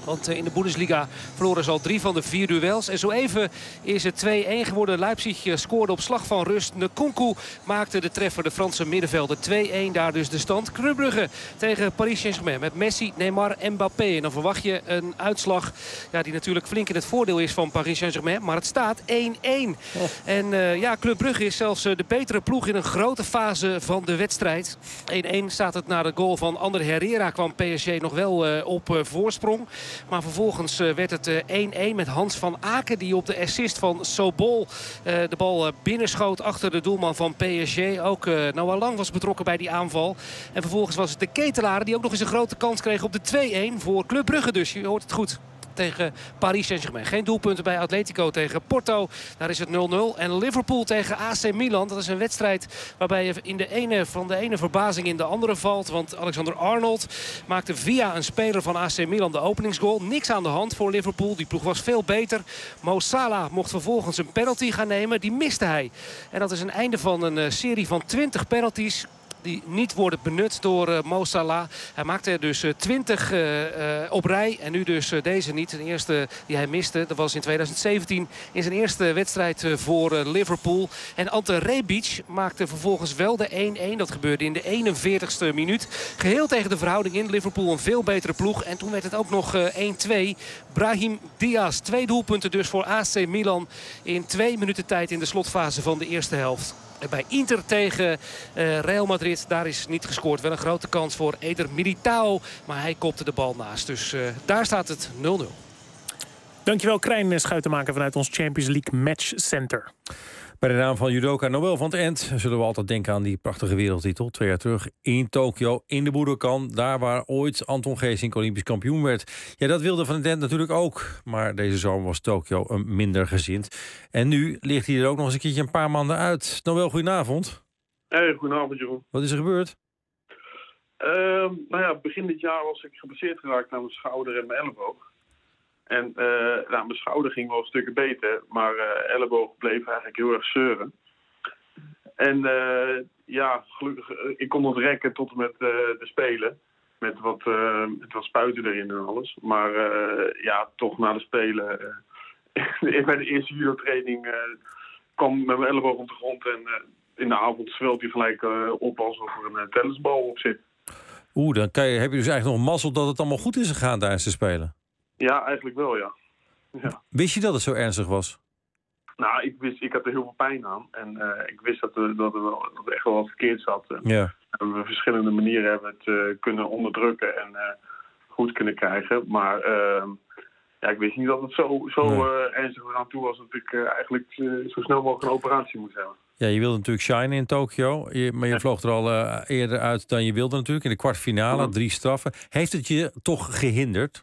Want in de Bundesliga verloren ze al drie van de vier duels. En zo even is het twee-een geworden. Leipzig scoorde op slag van rust. Nkunku maakte de treffer, de Franse middenvelder. twee-een daar dus de stand. Club Brugge tegen Paris Saint-Germain. Met Messi, Neymar en Mbappé. En dan verwacht je een uitslag ja, die natuurlijk flink in het voordeel is van Paris Saint-Germain. Maar het staat één-één. Oh. En uh, ja, Club Brugge is zelfs uh, de betere ploeg in een grote fase van de wedstrijd. één-één staat het na de goal van Ander Herrera. Kwam P S G nog wel uh, op uh, voorsprong. Maar vervolgens uh, werd het één-één uh, met Hans van Aken. Die op de assist van Sobol uh, de bal uh, binnenschoot achter de doelman van P S G. Ook uh, Noah Lang was betrokken bij die aanval. En vervolgens was het de Ketelaar die ook nog eens een grote kans kreeg op de twee-één voor Club Brugge. Dus je hoort het goed. Tegen Paris Saint-Germain. Geen doelpunten bij Atletico tegen Porto. Daar is het nul nul. En Liverpool tegen A C Milan. Dat is een wedstrijd waarbij je in de ene, van de ene verbazing in de andere valt. Want Alexander Arnold maakte via een speler van A C Milan de openingsgoal. Niks aan de hand voor Liverpool. Die ploeg was veel beter. Mo Salah mocht vervolgens een penalty gaan nemen. Die miste hij. En dat is een einde van een serie van twintig penalties die niet worden benut door uh, Mo Salah. Hij maakte er dus uh, twintig uh, uh, op rij. En nu dus uh, deze niet. De eerste die hij miste, dat was in tweeduizend zeventien. In zijn eerste wedstrijd uh, voor uh, Liverpool. En Ante Rebic maakte vervolgens wel de één-één. Dat gebeurde in de eenenveertigste minuut. Geheel tegen de verhouding in. Liverpool een veel betere ploeg. En toen werd het ook nog uh, één-twee. Brahim Diaz. Twee doelpunten dus voor A C Milan. In twee minuten tijd in de slotfase van de eerste helft. Bij Inter tegen uh, Real Madrid, daar is niet gescoord. Wel een grote kans voor Eder Militao, maar hij kopte de bal naast. Dus uh, daar staat het nul nul. Dankjewel Krijn Schuitenmaker vanuit ons Champions League Match Center. Bij de naam van judoka Noël van het End zullen we altijd denken aan die prachtige wereldtitel. Twee jaar terug in Tokio, in de Budokan. Daar waar ooit Anton Geesink Olympisch kampioen werd. Ja, dat wilde Van het End natuurlijk ook. Maar deze zomer was Tokio een minder gezind. En nu ligt hij er ook nog eens een keertje een paar maanden uit. Noël, goedenavond. Hey, goedenavond Jeroen. Wat is er gebeurd? Uh, nou ja, begin dit jaar was ik geblesseerd geraakt aan mijn schouder en mijn elleboog. En uh, nou, mijn schouder ging wel stukken beter, maar uh, elleboog bleef eigenlijk heel erg zeuren. En uh, ja, gelukkig, uh, ik kon het rekken tot en met uh, de Spelen. Met wat, uh, met wat spuiten erin en alles. Maar uh, ja, toch na de Spelen. Uh, bij de eerste judo-training uh, kwam met mijn elleboog op de grond. En uh, in de avond zwelt hij gelijk uh, op alsof er een uh, tennisbal op zit. Oeh, dan kan je, heb je dus eigenlijk nog mazzel dat het allemaal goed is gegaan tijdens de Spelen. Ja, eigenlijk wel, ja. ja. Wist je dat het zo ernstig was? Nou, ik wist, ik had er heel veel pijn aan. En uh, ik wist dat er, dat, er wel, dat er echt wel wat verkeerd zat. En ja. we verschillende manieren hebben het uh, kunnen onderdrukken en uh, goed kunnen krijgen. Maar uh, ja, ik wist niet dat het zo, zo nee. uh, ernstig aan toe was dat ik uh, eigenlijk uh, zo snel mogelijk een operatie moest hebben. Ja, je wilde natuurlijk shinen in Tokio. Je, maar je ja. vloog er al uh, eerder uit dan je wilde natuurlijk. In de kwartfinale, ja. drie straffen. Heeft het je toch gehinderd?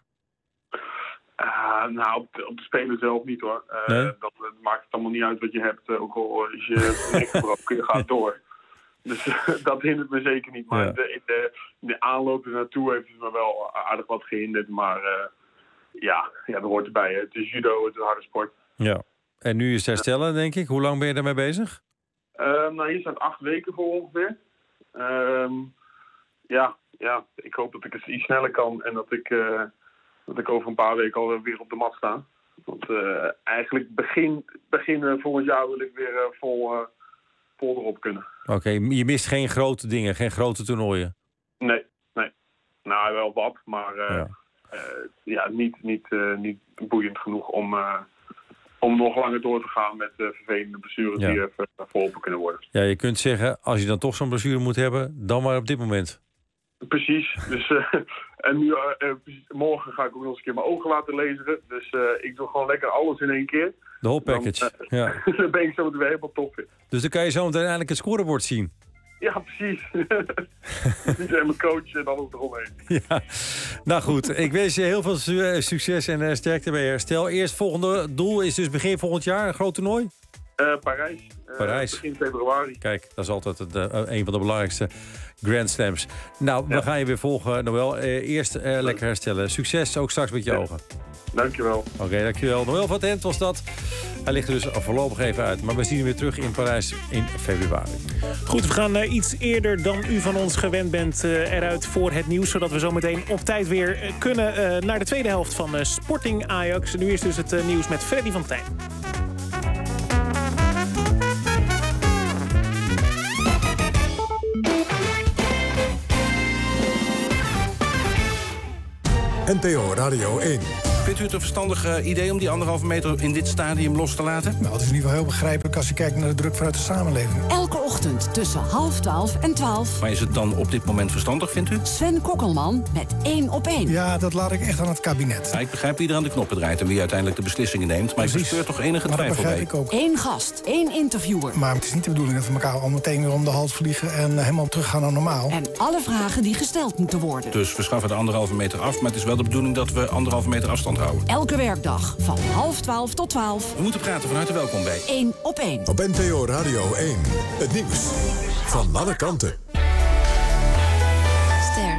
Uh, nou, op de, op de Spelen zelf niet hoor. Uh, nee? dat, dat maakt het allemaal niet uit wat je hebt. Uh, ook al is je nek gebroken, je gaat door. Dus uh, dat hindert me zeker niet. Maar ja. in, de, in, de, in de aanloop ernaartoe heeft het me wel aardig wat gehinderd. Maar uh, ja, ja, dat hoort erbij. Hè. Het is judo, het is harde sport. Ja. En nu is het herstellen, denk ik. Hoe lang ben je daarmee bezig? Uh, nou, hier staat acht weken voor ongeveer. Uh, ja, ja, ik hoop dat ik het iets sneller kan en dat ik... Uh, Dat ik over een paar weken alweer op de mat sta. Want uh, eigenlijk begin, begin volgend jaar wil ik weer uh, vol, uh, vol erop kunnen. Oké, okay, je mist geen grote dingen, geen grote toernooien? Nee, nee. Nou, wel wat, maar uh, ja. Uh, ja, niet, niet, uh, niet boeiend genoeg om, uh, om nog langer door te gaan met uh, vervelende blessures ja. die even uh, volop kunnen worden. Ja, je kunt zeggen, als je dan toch zo'n blessure moet hebben, dan maar op dit moment. Precies. Dus, uh, en nu, uh, uh, morgen ga ik ook nog eens een keer mijn ogen laten lezen. Dus uh, ik doe gewoon lekker alles in één keer. De whole package. Dan, uh, ja. dan ben ik zo meteen weer helemaal top in. Dus dan kan je zo meteen eindelijk het scorebord zien. Ja, precies. Die zijn mijn coach en alles eromheen. Ja. Nou goed, ik wens je heel veel su- succes en uh, sterkte bij herstel. Eerst volgende doel is dus begin volgend jaar een groot toernooi? Uh, Parijs. Uh, Parijs. Begin februari. Kijk, dat is altijd het, uh, een van de belangrijkste Grand Slams. Nou, ja. we gaan je weer volgen, Noël. Uh, eerst uh, lekker herstellen. Succes, ook straks met je ja. ogen. Dankjewel. Oké, okay, dankjewel. Noël van Tent was dat. Hij ligt er dus voorlopig even uit. Maar we zien hem weer terug in Parijs in februari. Goed, we gaan uh, iets eerder dan u van ons gewend bent uh, eruit voor het nieuws. Zodat we zo meteen op tijd weer uh, kunnen uh, naar de tweede helft van uh, Sporting Ajax. Nu is dus het uh, nieuws met Freddy van Tijn. N P O Radio één. Vindt u het een verstandig uh, idee om die anderhalve meter in dit stadium los te laten? Nou, het is in ieder geval heel begrijpelijk als je kijkt naar de druk vanuit de samenleving. Elke ochtend tussen half twaalf en twaalf. Maar is het dan op dit moment verstandig, vindt u? Sven Kokkelman met één op één. Ja, dat laat ik echt aan het kabinet. Ja, ik begrijp wie er aan de knoppen draait en wie uiteindelijk de beslissingen neemt. Maar Precies. ik bespeur toch enige maar twijfel bij. Ik ook. Eén gast, één interviewer. Maar het is niet de bedoeling dat we elkaar al meteen weer om de hals vliegen en helemaal teruggaan naar normaal. En alle vragen die gesteld moeten worden. Dus we schaffen de anderhalve meter af, maar het is wel de bedoeling dat we anderhalve meter afstand houden. Elke werkdag van half twaalf tot twaalf. We moeten praten, van harte welkom bij één op één. Op N P O Radio één. Het nieuws van alle kanten. Ster.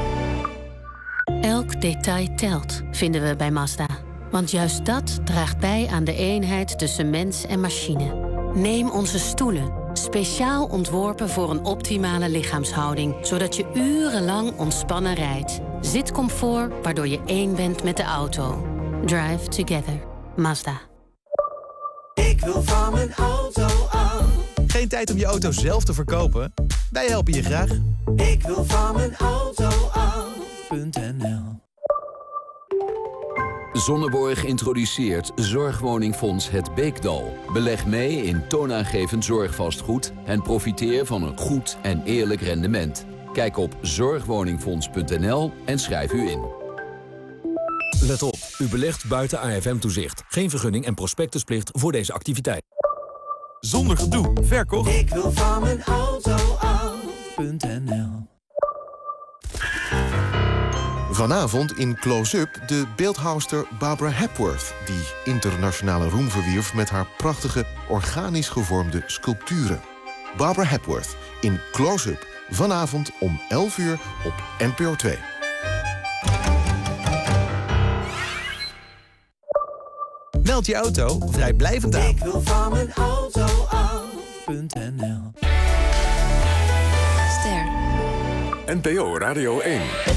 Elk detail telt, vinden we bij Mazda. Want juist dat draagt bij aan de eenheid tussen mens en machine. Neem onze stoelen. Speciaal ontworpen voor een optimale lichaamshouding. Zodat je urenlang ontspannen rijdt. Zitcomfort waardoor je één bent met de auto. Drive together. Mazda. Ik wil van mijn auto af. Geen tijd om je auto zelf te verkopen? Wij helpen je graag. Ik wil van mijn auto af. .nl Sonneborg introduceert Zorgwoningfonds Het Beekdal. Beleg mee in toonaangevend zorgvastgoed en profiteer van een goed en eerlijk rendement. Kijk op zorgwoningfonds punt n l en schrijf u in. Let op, u belegt buiten A F M-toezicht. Geen vergunning en prospectusplicht voor deze activiteit. Zonder gedoe, verkocht. Ik wil van mijn auto af. .nl Vanavond in Close-Up de beeldhouwster Barbara Hepworth, die internationale roem verwierf met haar prachtige, organisch gevormde sculpturen. Barbara Hepworth in Close-Up, vanavond om elf uur op N P O twee. Meld je auto vrijblijvend aan. Ik wil van mijn auto af. .nl Ster. N P O Radio één.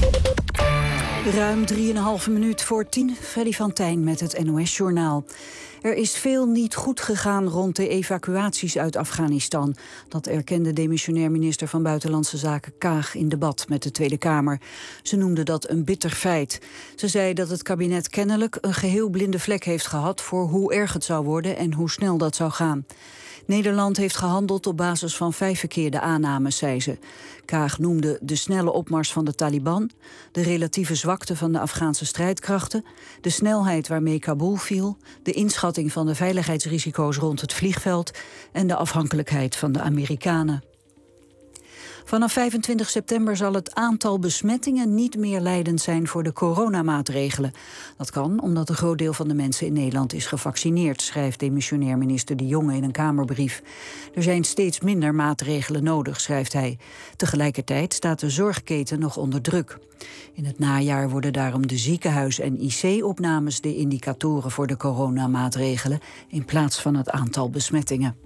Ruim drieënhalve minuut voor tien, Freddy van Tijn met het N O S-journaal. Er is veel niet goed gegaan rond de evacuaties uit Afghanistan. Dat erkende demissionair minister van Buitenlandse Zaken Kaag in debat met de Tweede Kamer. Ze noemde dat een bitter feit. Ze zei dat het kabinet kennelijk een geheel blinde vlek heeft gehad voor hoe erg het zou worden en hoe snel dat zou gaan. Nederland heeft gehandeld op basis van vijf verkeerde aannames, zei ze. Kaag noemde de snelle opmars van de Taliban, de relatieve zwakte van de Afghaanse strijdkrachten, de snelheid waarmee Kabul viel, de inschatting van de veiligheidsrisico's rond het vliegveld en de afhankelijkheid van de Amerikanen. Vanaf vijfentwintig september zal het aantal besmettingen niet meer leidend zijn voor de coronamaatregelen. Dat kan omdat een groot deel van de mensen in Nederland is gevaccineerd, schrijft demissionair minister De Jonge in een Kamerbrief. Er zijn steeds minder maatregelen nodig, schrijft hij. Tegelijkertijd staat de zorgketen nog onder druk. In het najaar worden daarom de ziekenhuis- en I C-opnames de indicatoren voor de coronamaatregelen in plaats van het aantal besmettingen.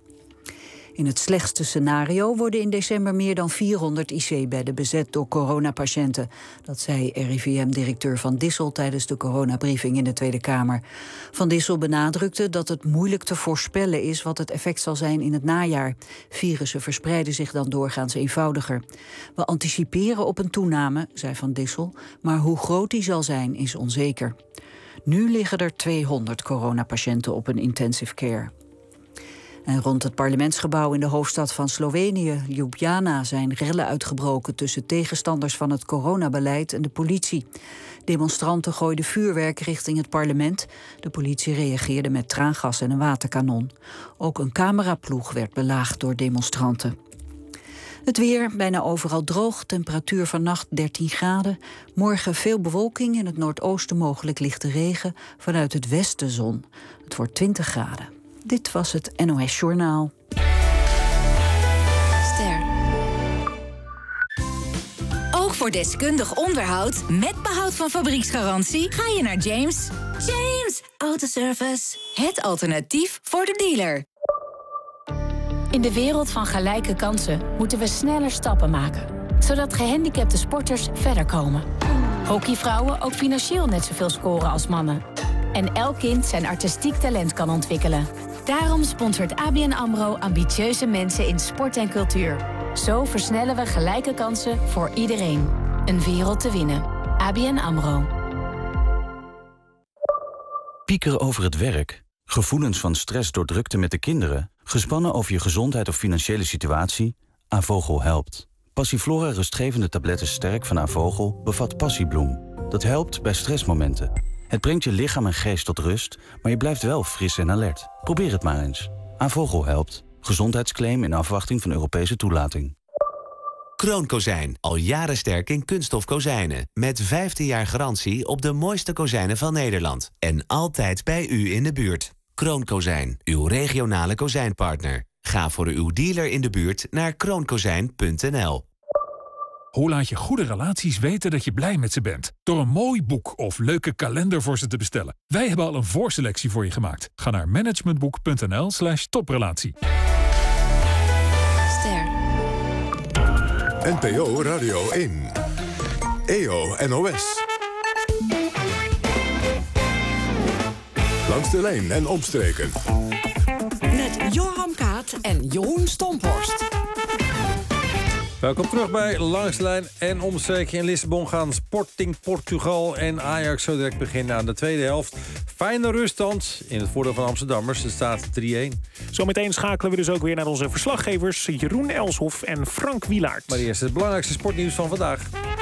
In het slechtste scenario worden in december meer dan vierhonderd I C-bedden bezet door coronapatiënten. Dat zei R I V M-directeur Van Dissel tijdens de coronabriefing in de Tweede Kamer. Van Dissel benadrukte dat het moeilijk te voorspellen is wat het effect zal zijn in het najaar. Virussen verspreiden zich dan doorgaans eenvoudiger. We anticiperen op een toename, zei Van Dissel, maar hoe groot die zal zijn is onzeker. Nu liggen er tweehonderd coronapatiënten op een intensive care. En rond het parlementsgebouw in de hoofdstad van Slovenië, Ljubljana, zijn rellen uitgebroken tussen tegenstanders van het coronabeleid en de politie. Demonstranten gooiden vuurwerk richting het parlement. De politie reageerde met traangas en een waterkanon. Ook een cameraploeg werd belaagd door demonstranten. Het weer, bijna overal droog, temperatuur vannacht dertien graden. Morgen veel bewolking, in het noordoosten mogelijk lichte regen. Vanuit het westen zon. Het wordt twintig graden. Dit was het N O S-journaal. Ster. Ook voor Voor deskundig onderhoud met behoud van fabrieksgarantie ga je naar James. James Autoservice. Het alternatief voor de dealer. In de wereld van gelijke kansen moeten we sneller stappen maken, zodat gehandicapte sporters verder komen. Hockeyvrouwen ook financieel net zoveel scoren als mannen. En elk kind zijn artistiek talent kan ontwikkelen. Daarom sponsort A B N AMRO ambitieuze mensen in sport en cultuur. Zo versnellen we gelijke kansen voor iedereen. Een wereld te winnen. A B N AMRO. Piekeren over het werk, gevoelens van stress door drukte met de kinderen, gespannen over je gezondheid of financiële situatie? Avogel helpt. Passiflora rustgevende tabletten sterk van Avogel bevat passiebloem. Dat helpt bij stressmomenten. Het brengt je lichaam en geest tot rust, maar je blijft wel fris en alert. Probeer het maar eens. Avogel helpt. Gezondheidsclaim in afwachting van Europese toelating. Kroonkozijn, al jaren sterk in kunststof kozijnen. Met vijftien jaar garantie op de mooiste kozijnen van Nederland. En altijd bij u in de buurt. Kroonkozijn, uw regionale kozijnpartner. Ga voor uw dealer in de buurt naar kroonkozijn punt n l. Hoe laat je goede relaties weten dat je blij met ze bent? Door een mooi boek of leuke kalender voor ze te bestellen. Wij hebben al een voorselectie voor je gemaakt. Ga naar managementboek punt n l slash toprelatie. Ster. N P O Radio één. E O N O S. Langs de lijn en omstreken. Met Joram Kaat en Jeroen Stomphorst. Welkom terug bij Langs de Lijn en omstreken. In Lissabon gaan Sporting Portugal en Ajax zo direct beginnen aan de tweede helft. Fijne ruststand in het voordeel van Amsterdammers. Het staat drie-een. Zometeen schakelen we dus ook weer naar onze verslaggevers Jeroen Elshoff en Frank Wielaert. Maar eerst het belangrijkste sportnieuws van vandaag.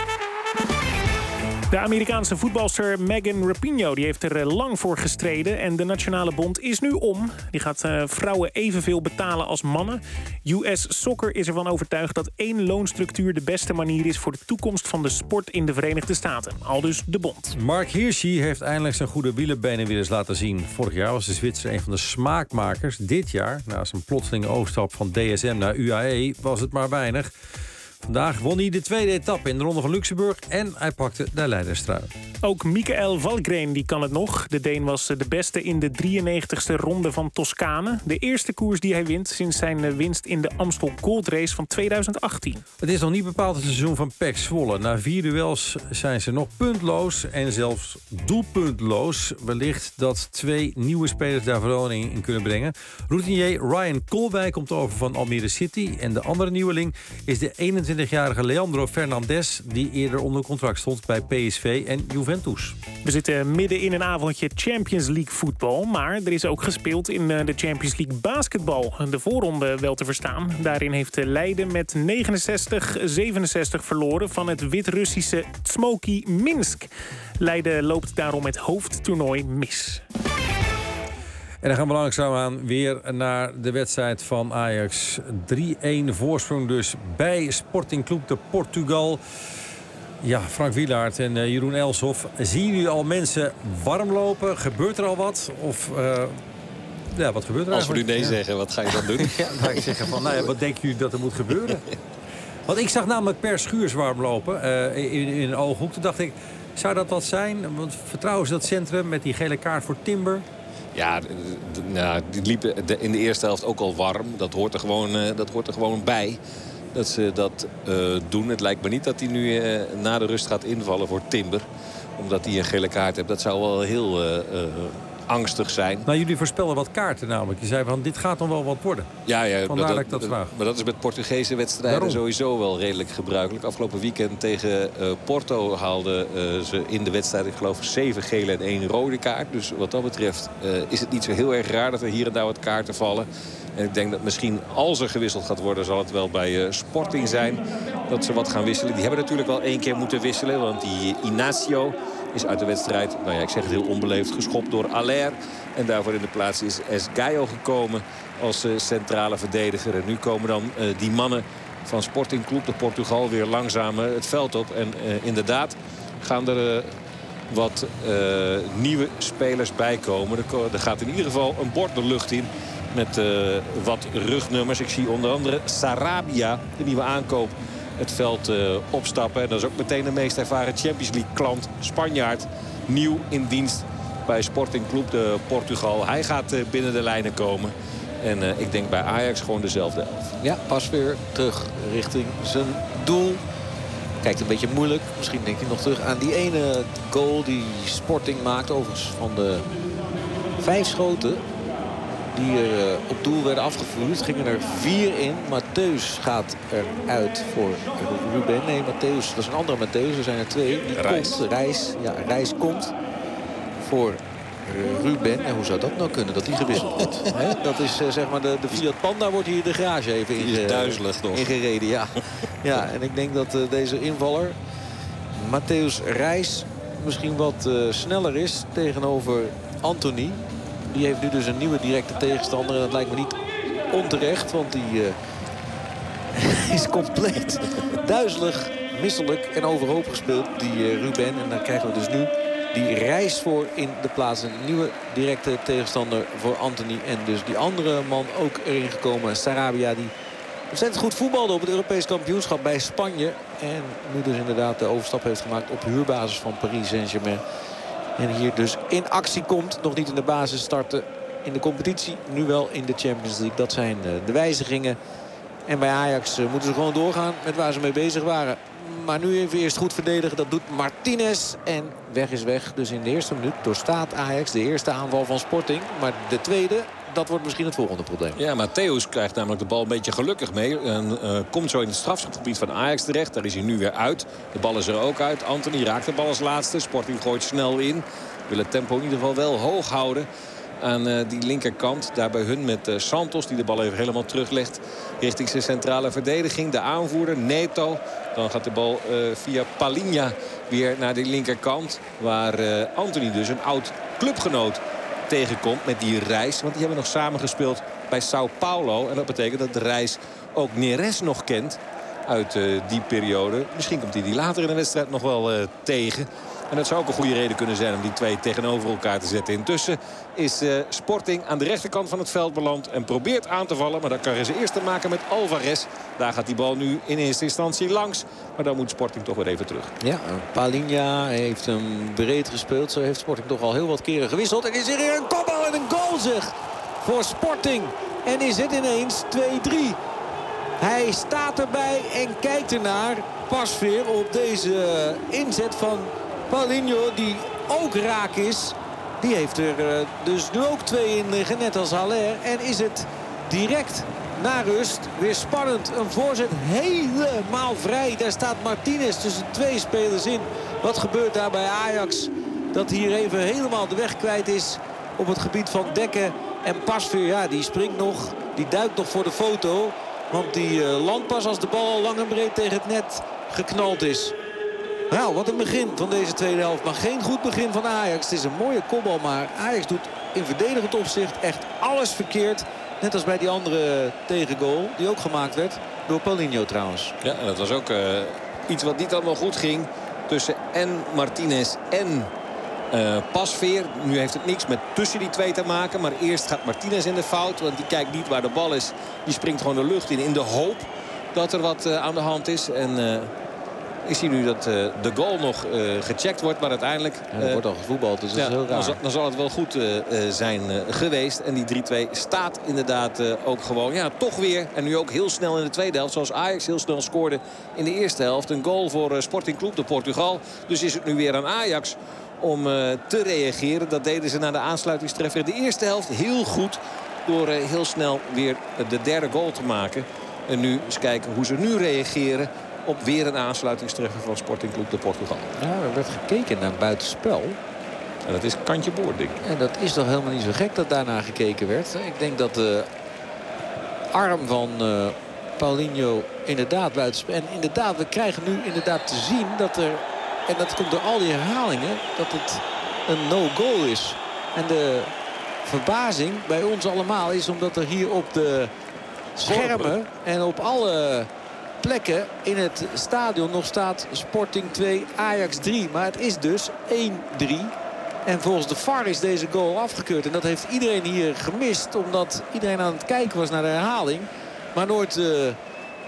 De Amerikaanse voetbalster Megan Rapinoe die heeft er lang voor gestreden. En de Nationale Bond is nu om. Die gaat uh, vrouwen evenveel betalen als mannen. U S Soccer is ervan overtuigd dat één loonstructuur de beste manier is voor de toekomst van de sport in de Verenigde Staten. Aldus de Bond. Mark Hirschi heeft eindelijk zijn goede wielenbenen weer eens laten zien. Vorig jaar was de Zwitser een van de smaakmakers. Dit jaar, na zijn plotselinge overstap van D S M naar U A E, was het maar weinig. Vandaag won hij de tweede etappe in de Ronde van Luxemburg en hij pakte de leiderstrui. Ook Michael Valgren die kan het nog. De Deen was de beste in de drieënnegentigste ronde van Toscane. De eerste koers die hij wint sinds zijn winst in de Amstel Gold Race van tweeduizend achttien. Het is nog niet bepaald het seizoen van P E C Zwolle. Na vier duels zijn ze nog puntloos en zelfs doelpuntloos. Wellicht dat twee nieuwe spelers daar verandering in kunnen brengen. Routinier Ryan Kolwijk komt over van Almere City. En de andere nieuweling is de eenentwintigjarige Leandro Fernandes, die eerder onder contract stond bij P S V en Juventus. We zitten midden in een avondje Champions League voetbal. Maar er is ook gespeeld in de Champions League basketbal. De voorronde wel te verstaan. Daarin heeft Leiden met negenenzestig zevenenzestig verloren van het Wit-Russische Tsmoki Minsk. Leiden loopt daarom het hoofdtoernooi mis. En dan gaan we langzaamaan weer naar de wedstrijd van Ajax. drie-een voorsprong dus bij Sporting Club de Portugal. Ja, Frank Wielaert en uh, Jeroen Elshoff. Zien jullie al mensen warm lopen? Gebeurt er al wat? Of uh, ja, wat gebeurt er Als we eigenlijk? nu nee ja. zeggen, wat ga je dan doen? Ja, dan ga ik zeggen van, nou ja, wat denken jullie dat er moet gebeuren? Want ik zag namelijk Per Schuurs warm lopen uh, in, in een ooghoek. Toen dacht ik, zou dat wat zijn? Want vertrouwen ze dat centrum met die gele kaart voor Timber? Ja, d- d- nou, die liepen de, in de eerste helft ook al warm. Dat hoort er gewoon, uh, dat hoort er gewoon bij. Dat ze dat uh, doen. Het lijkt me niet dat hij nu uh, na de rust gaat invallen voor Timber. Omdat hij een gele kaart heeft. Dat zou wel heel uh, uh, angstig zijn. Nou, jullie voorspellen wat kaarten namelijk. Je zei van, dit gaat nog wel wat worden. Ja, ja, Vandaar dat, dat ik dat dat vraag. Maar dat is met Portugese wedstrijden Daarom. sowieso wel redelijk gebruikelijk. Afgelopen weekend tegen uh, Porto haalden uh, ze in de wedstrijd, ik geloof, zeven gele en één rode kaart. Dus wat dat betreft uh, is het niet zo heel erg raar dat er hier en daar wat kaarten vallen. En ik denk dat misschien als er gewisseld gaat worden, zal het wel bij uh, Sporting zijn dat ze wat gaan wisselen. Die hebben natuurlijk wel één keer moeten wisselen, want die Inacio is uit de wedstrijd, nou ja, ik zeg het heel onbeleefd, geschopt door Aller. En daarvoor in de plaats is Esgaio gekomen als uh, centrale verdediger. En nu komen dan uh, die mannen van Sporting Club de Portugal weer langzaam uh, het veld op. En uh, inderdaad gaan er uh, wat uh, nieuwe spelers bij komen. Er, er gaat in ieder geval een bord de lucht in met uh, wat rugnummers. Ik zie onder andere Sarabia, de nieuwe aankoop het veld uh, opstappen. En dat is ook meteen de meest ervaren Champions League klant, Spanjaard. Nieuw in dienst bij Sporting Club de Portugal. Hij gaat uh, binnen de lijnen komen. En uh, ik denk bij Ajax gewoon dezelfde elf. Ja, pas weer terug richting zijn doel. Kijkt een beetje moeilijk. Misschien denkt hij nog terug aan die ene goal die Sporting maakt. Overigens van de vijf schoten die er uh, op doel werden afgevuurd. Gingen er vier in. Matthäus gaat eruit voor Ruben. Nee, Matthäus, dat is een andere Matthäus. Er zijn er twee. Die Reis. komt, Reis. Ja, Reis komt voor Ruben. En hoe zou dat nou kunnen, dat die gewisseld wordt? He? Dat is uh, zeg maar de, de Fiat Panda wordt hier de garage even in, is duizelig nog. ingereden. Ja. Ja, en ik denk dat uh, deze invaller, Matthäus Reis, misschien wat uh, sneller is tegenover Anthony. Die heeft nu dus een nieuwe directe tegenstander. En dat lijkt me niet onterecht, want die uh, is compleet duizelig, misselijk en overhoop gespeeld, die uh, Ruben. En dan krijgen we dus nu die Reis voor in de plaats. Een nieuwe directe tegenstander voor Anthony. En dus die andere man ook erin gekomen, Sarabia, die ontzettend goed voetbalde op het Europees kampioenschap bij Spanje. En nu dus inderdaad de overstap heeft gemaakt op huurbasis van Paris Saint-Germain. En hier dus in actie komt. Nog niet in de basis starten in de competitie. Nu wel in de Champions League. Dat zijn de wijzigingen. En bij Ajax moeten ze gewoon doorgaan met waar ze mee bezig waren. Maar nu even eerst goed verdedigen. Dat doet Martinez. En weg is weg. Dus in de eerste minuut doorstaat Ajax de eerste aanval van Sporting. Maar de tweede, dat wordt misschien het volgende probleem. Ja, Matthäus krijgt namelijk de bal een beetje gelukkig mee. En uh, komt zo in het strafschopgebied van Ajax terecht. Daar is hij nu weer uit. De bal is er ook uit. Anthony raakt de bal als laatste. Sporting gooit snel in. Wil het tempo in ieder geval wel hoog houden aan uh, die linkerkant. Daar bij hun met uh, Santos, die de bal even helemaal teruglegt richting zijn centrale verdediging. De aanvoerder, Neto. Dan gaat de bal uh, via Palinha weer naar de linkerkant. Waar uh, Anthony dus een oud clubgenoot tegenkomt met die Reis. Want die hebben nog samen gespeeld bij Sao Paulo. En dat betekent dat de Reis ook Neres nog kent uit uh, die periode. Misschien komt hij die later in de wedstrijd nog wel uh, tegen. En dat zou ook een goede reden kunnen zijn om die twee tegenover elkaar te zetten. Intussen is uh, Sporting aan de rechterkant van het veld beland en probeert aan te vallen. Maar dat krijgen ze eerst te maken met Alvarez. Daar gaat die bal nu in eerste instantie langs. Maar dan moet Sporting toch weer even terug. Ja, Palinha heeft hem breed gespeeld. Zo heeft Sporting toch al heel wat keren gewisseld. En is er hier een kopbal en een goal zeg voor Sporting. En is het ineens twee drie. Hij staat erbij en kijkt ernaar. Pas weer op deze inzet van Paulinho, die ook raak is. Die heeft er uh, dus nu ook twee in liggen, net als Haller. En is het direct na rust weer spannend. Een voorzet helemaal vrij. Daar staat Martinez tussen twee spelers in. Wat gebeurt daar bij Ajax? Dat hier even helemaal de weg kwijt is op het gebied van Dekken. En Pasveer, ja, die springt nog. Die duikt nog voor de foto. Want die uh, landt pas als de bal al lang en breed tegen het net geknald is. Nou, wat een begin van deze tweede helft. Maar geen goed begin van Ajax. Het is een mooie kopbal, maar Ajax doet in verdedigend opzicht echt alles verkeerd. Net als bij die andere tegengoal, die ook gemaakt werd door Paulinho trouwens. Ja, en dat was ook uh, iets wat niet allemaal goed ging tussen en Martinez en uh, Pasveer. Nu heeft het niks met tussen die twee te maken. Maar eerst gaat Martinez in de fout, want die kijkt niet waar de bal is. Die springt gewoon de lucht in, in de hoop dat er wat uh, aan de hand is. En Uh, is hij nu dat uh, de goal nog uh, gecheckt wordt. Maar uiteindelijk Ja, er uh, wordt al gevoetbald, dus dat ja, is heel raar. Dan zal, dan zal het wel goed uh, uh, zijn uh, geweest. En die drie twee staat inderdaad uh, ook gewoon. Ja, toch weer. En nu ook heel snel in de tweede helft. Zoals Ajax heel snel scoorde in de eerste helft. Een goal voor uh, Sporting Club de Portugal. Dus is het nu weer aan Ajax om uh, te reageren. Dat deden ze na de aansluitingstreffer in de eerste helft heel goed. Door uh, heel snel weer de derde goal te maken. En nu eens kijken hoe ze nu reageren op weer een aansluitingstreffer van Sporting Club de Portugal. Ja, er werd gekeken naar buitenspel. En dat is kantje boord, denk ik. En dat is toch helemaal niet zo gek dat daarna gekeken werd. Ik denk dat de arm van uh, Paulinho inderdaad buitenspel. En inderdaad, we krijgen nu inderdaad te zien dat er, en dat komt door al die herhalingen, dat het een no-goal is. En de verbazing bij ons allemaal is omdat er hier op de schermen en op alle plekken in het stadion nog staat Sporting twee, Ajax drie. Maar het is dus één drie. En volgens de V A R is deze goal afgekeurd. En dat heeft iedereen hier gemist. Omdat iedereen aan het kijken was naar de herhaling. Maar nooit uh,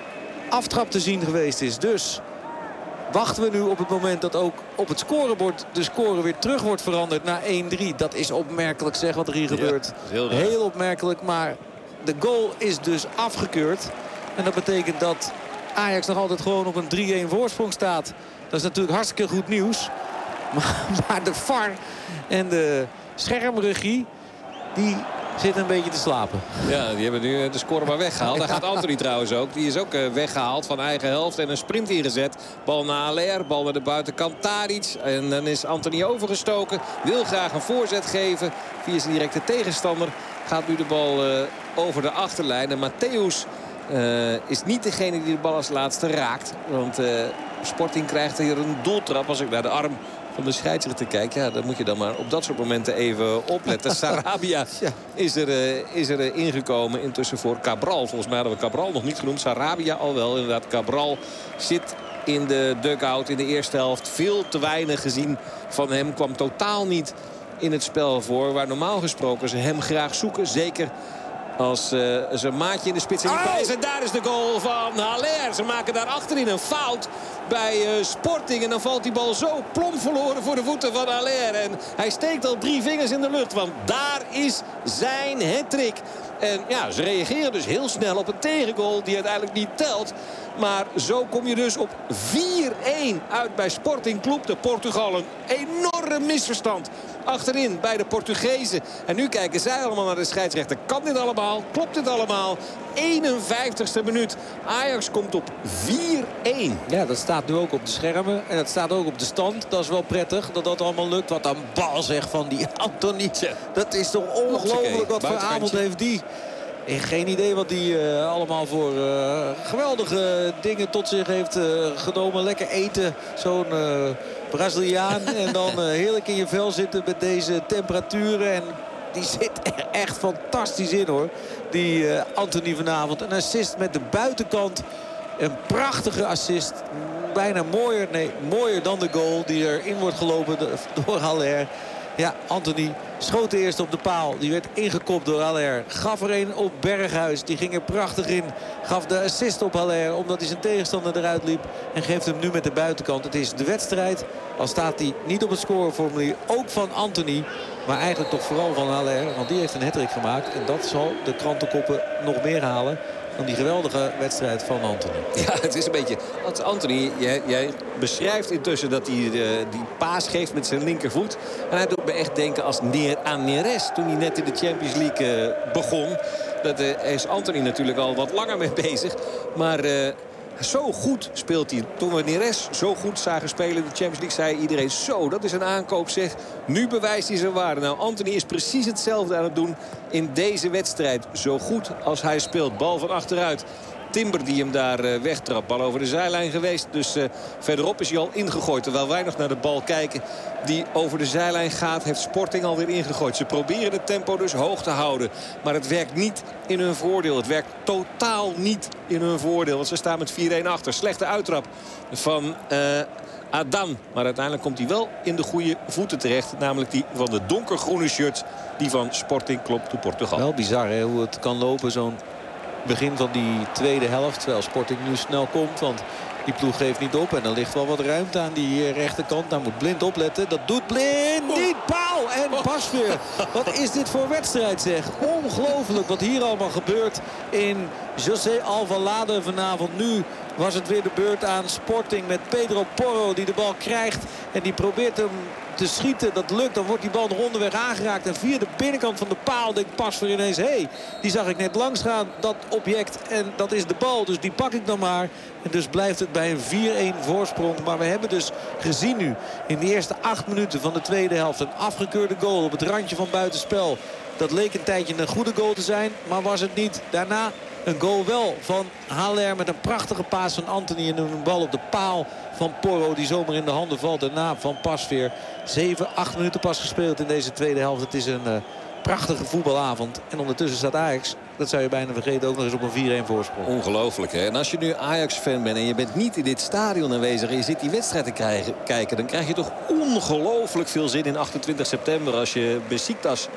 aftrap te zien geweest is. Dus wachten we nu op het moment dat ook op het scorebord de score weer terug wordt veranderd naar één drie. Dat is opmerkelijk, zeg, wat er hier ja, gebeurt. Heel, heel opmerkelijk, maar de goal is dus afgekeurd. En dat betekent dat Ajax nog altijd gewoon op een drie-een voorsprong staat. Dat is natuurlijk hartstikke goed nieuws. Maar, maar de V A R en de schermregie, die zitten een beetje te slapen. Ja, die hebben nu de score maar weggehaald. Daar gaat Anthony trouwens ook. Die is ook weggehaald van eigen helft en een sprint ingezet. Bal naar Haller, bal naar de buitenkant Tadic. En dan is Anthony overgestoken. Wil graag een voorzet geven via zijn directe tegenstander. Gaat nu de bal uh, over de achterlijn. En Matthäus uh, is niet degene die de bal als laatste raakt. Want uh, Sporting krijgt hier een doeltrap. Als ik naar de arm van de scheidsrechter kijk, ja, dan moet je dan maar op dat soort momenten even opletten. Sarabia ja. is er, uh, is er uh, ingekomen intussen voor Cabral. Volgens mij hadden we Cabral nog niet genoemd. Sarabia al wel. Inderdaad, Cabral zit in de dugout in de eerste helft. Veel te weinig gezien van hem. Kwam totaal niet in het spel voor. Waar normaal gesproken ze hem graag zoeken. Zeker als uh, zijn maatje in de spits in de oh. is. En daar is de goal van Haller. Ze maken daar achterin een fout bij uh, Sporting. En dan valt die bal zo plomp verloren voor de voeten van Haller. En hij steekt al drie vingers in de lucht. Want daar is zijn hattrick. En ja, ze reageren dus heel snel op een tegengoal die uiteindelijk niet telt. Maar zo kom je dus op vier-een uit bij Sporting Club de Portugal. Een enorm misverstand achterin bij de Portugezen. En nu kijken zij allemaal naar de scheidsrechter. Kan dit allemaal? Klopt dit allemaal? eenenvijftigste minuut. Ajax komt op vier-een. Ja, dat staat nu ook op de schermen. En dat staat ook op de stand. Dat is wel prettig dat dat allemaal lukt. Wat een bal zegt van die Anthony. Dat is toch ongelooflijk. Wat voor avond heeft die. Geen idee wat die uh, allemaal voor uh, geweldige dingen tot zich heeft uh, genomen. Lekker eten, zo'n uh, Braziliaan. En dan uh, heerlijk in je vel zitten met deze temperaturen. En die zit er echt fantastisch in, hoor. Die uh, Anthony vanavond. Een assist met de buitenkant. Een prachtige assist. Bijna mooier, nee, mooier dan de goal die erin wordt gelopen door Haller. Ja, Anthony schoot eerst op de paal. Die werd ingekopt door Haller. Gaf er een op Berghuis. Die ging er prachtig in. Gaf de assist op Haller omdat hij zijn tegenstander eruit liep. En geeft hem nu met de buitenkant. Het is de wedstrijd. Al staat hij niet op het scoreformulier. Ook van Anthony. Maar eigenlijk toch vooral van Haller. Want die heeft een hattrick gemaakt. En dat zal de krantenkoppen nog meer halen dan die geweldige wedstrijd van Anthony. Ja, het is een beetje... Anthony, jij, jij beschrijft intussen dat hij de, die paas geeft met zijn linkervoet. En hij doet me echt denken als Neer, aan Neres toen hij net in de Champions League uh, begon. Daar uh, is Anthony natuurlijk al wat langer mee bezig. Maar... Uh, Zo goed speelt hij. Toen we Neres zo goed zagen spelen in de Champions League, zei iedereen zo, dat is een aankoop, zeg. Nu bewijst hij zijn waarde. Nou, Anthony is precies hetzelfde aan het doen in deze wedstrijd. Zo goed als hij speelt. Bal van achteruit. Timber die hem daar uh, wegtrapt. Bal over de zijlijn geweest. Dus uh, verderop is hij al ingegooid. Terwijl wij nog naar de bal kijken die over de zijlijn gaat, heeft Sporting alweer ingegooid. Ze proberen het tempo dus hoog te houden. Maar het werkt niet in hun voordeel. Het werkt totaal niet in hun voordeel. Want ze staan met vier-een achter. Slechte uittrap van uh, Adam. Maar uiteindelijk komt hij wel in de goede voeten terecht. Namelijk die van de donkergroene shirts. Die van Sporting Club de Portugal. Wel bizar, hè, hoe het kan lopen, zo'n begin van die tweede helft. Terwijl Sporting nu snel komt. Want die ploeg geeft niet op. En er ligt wel wat ruimte aan die rechterkant. Daar moet Blind opletten. Dat doet Blind niet. Pauw en Pasveer. Wat is dit voor wedstrijd, zeg. Ongelooflijk wat hier allemaal gebeurt in José Alvalade vanavond. Nu was het weer de beurt aan Sporting met Pedro Porro die de bal krijgt. En die probeert hem te schieten. Dat lukt. Dan wordt die bal nog onderweg aangeraakt. En via de binnenkant van de paal denkt Pasveer ineens, hé, hey, die zag ik net langs gaan. Dat object. En dat is de bal. Dus die pak ik dan maar. En dus blijft het bij een vier-een voorsprong. Maar we hebben dus gezien nu in de eerste acht minuten van de tweede helft een afgekeurde goal op het randje van buitenspel. Dat leek een tijdje een goede goal te zijn, maar was het niet. Daarna een goal wel van Haller met een prachtige paas van Anthony en een bal op de paal van Porro die zomaar in de handen valt. Daarna van Pasveer. zeven, acht minuten pas gespeeld in deze tweede helft. Het is een uh, prachtige voetbalavond. En ondertussen staat Ajax, dat zou je bijna vergeten, ook nog eens op een vier-een voorsprong. Ongelooflijk, hè? En als je nu Ajax-fan bent en je bent niet in dit stadion aanwezig en je zit die wedstrijd te krijgen, kijken, dan krijg je toch ongelooflijk veel zin in achtentwintig september als je Besiktas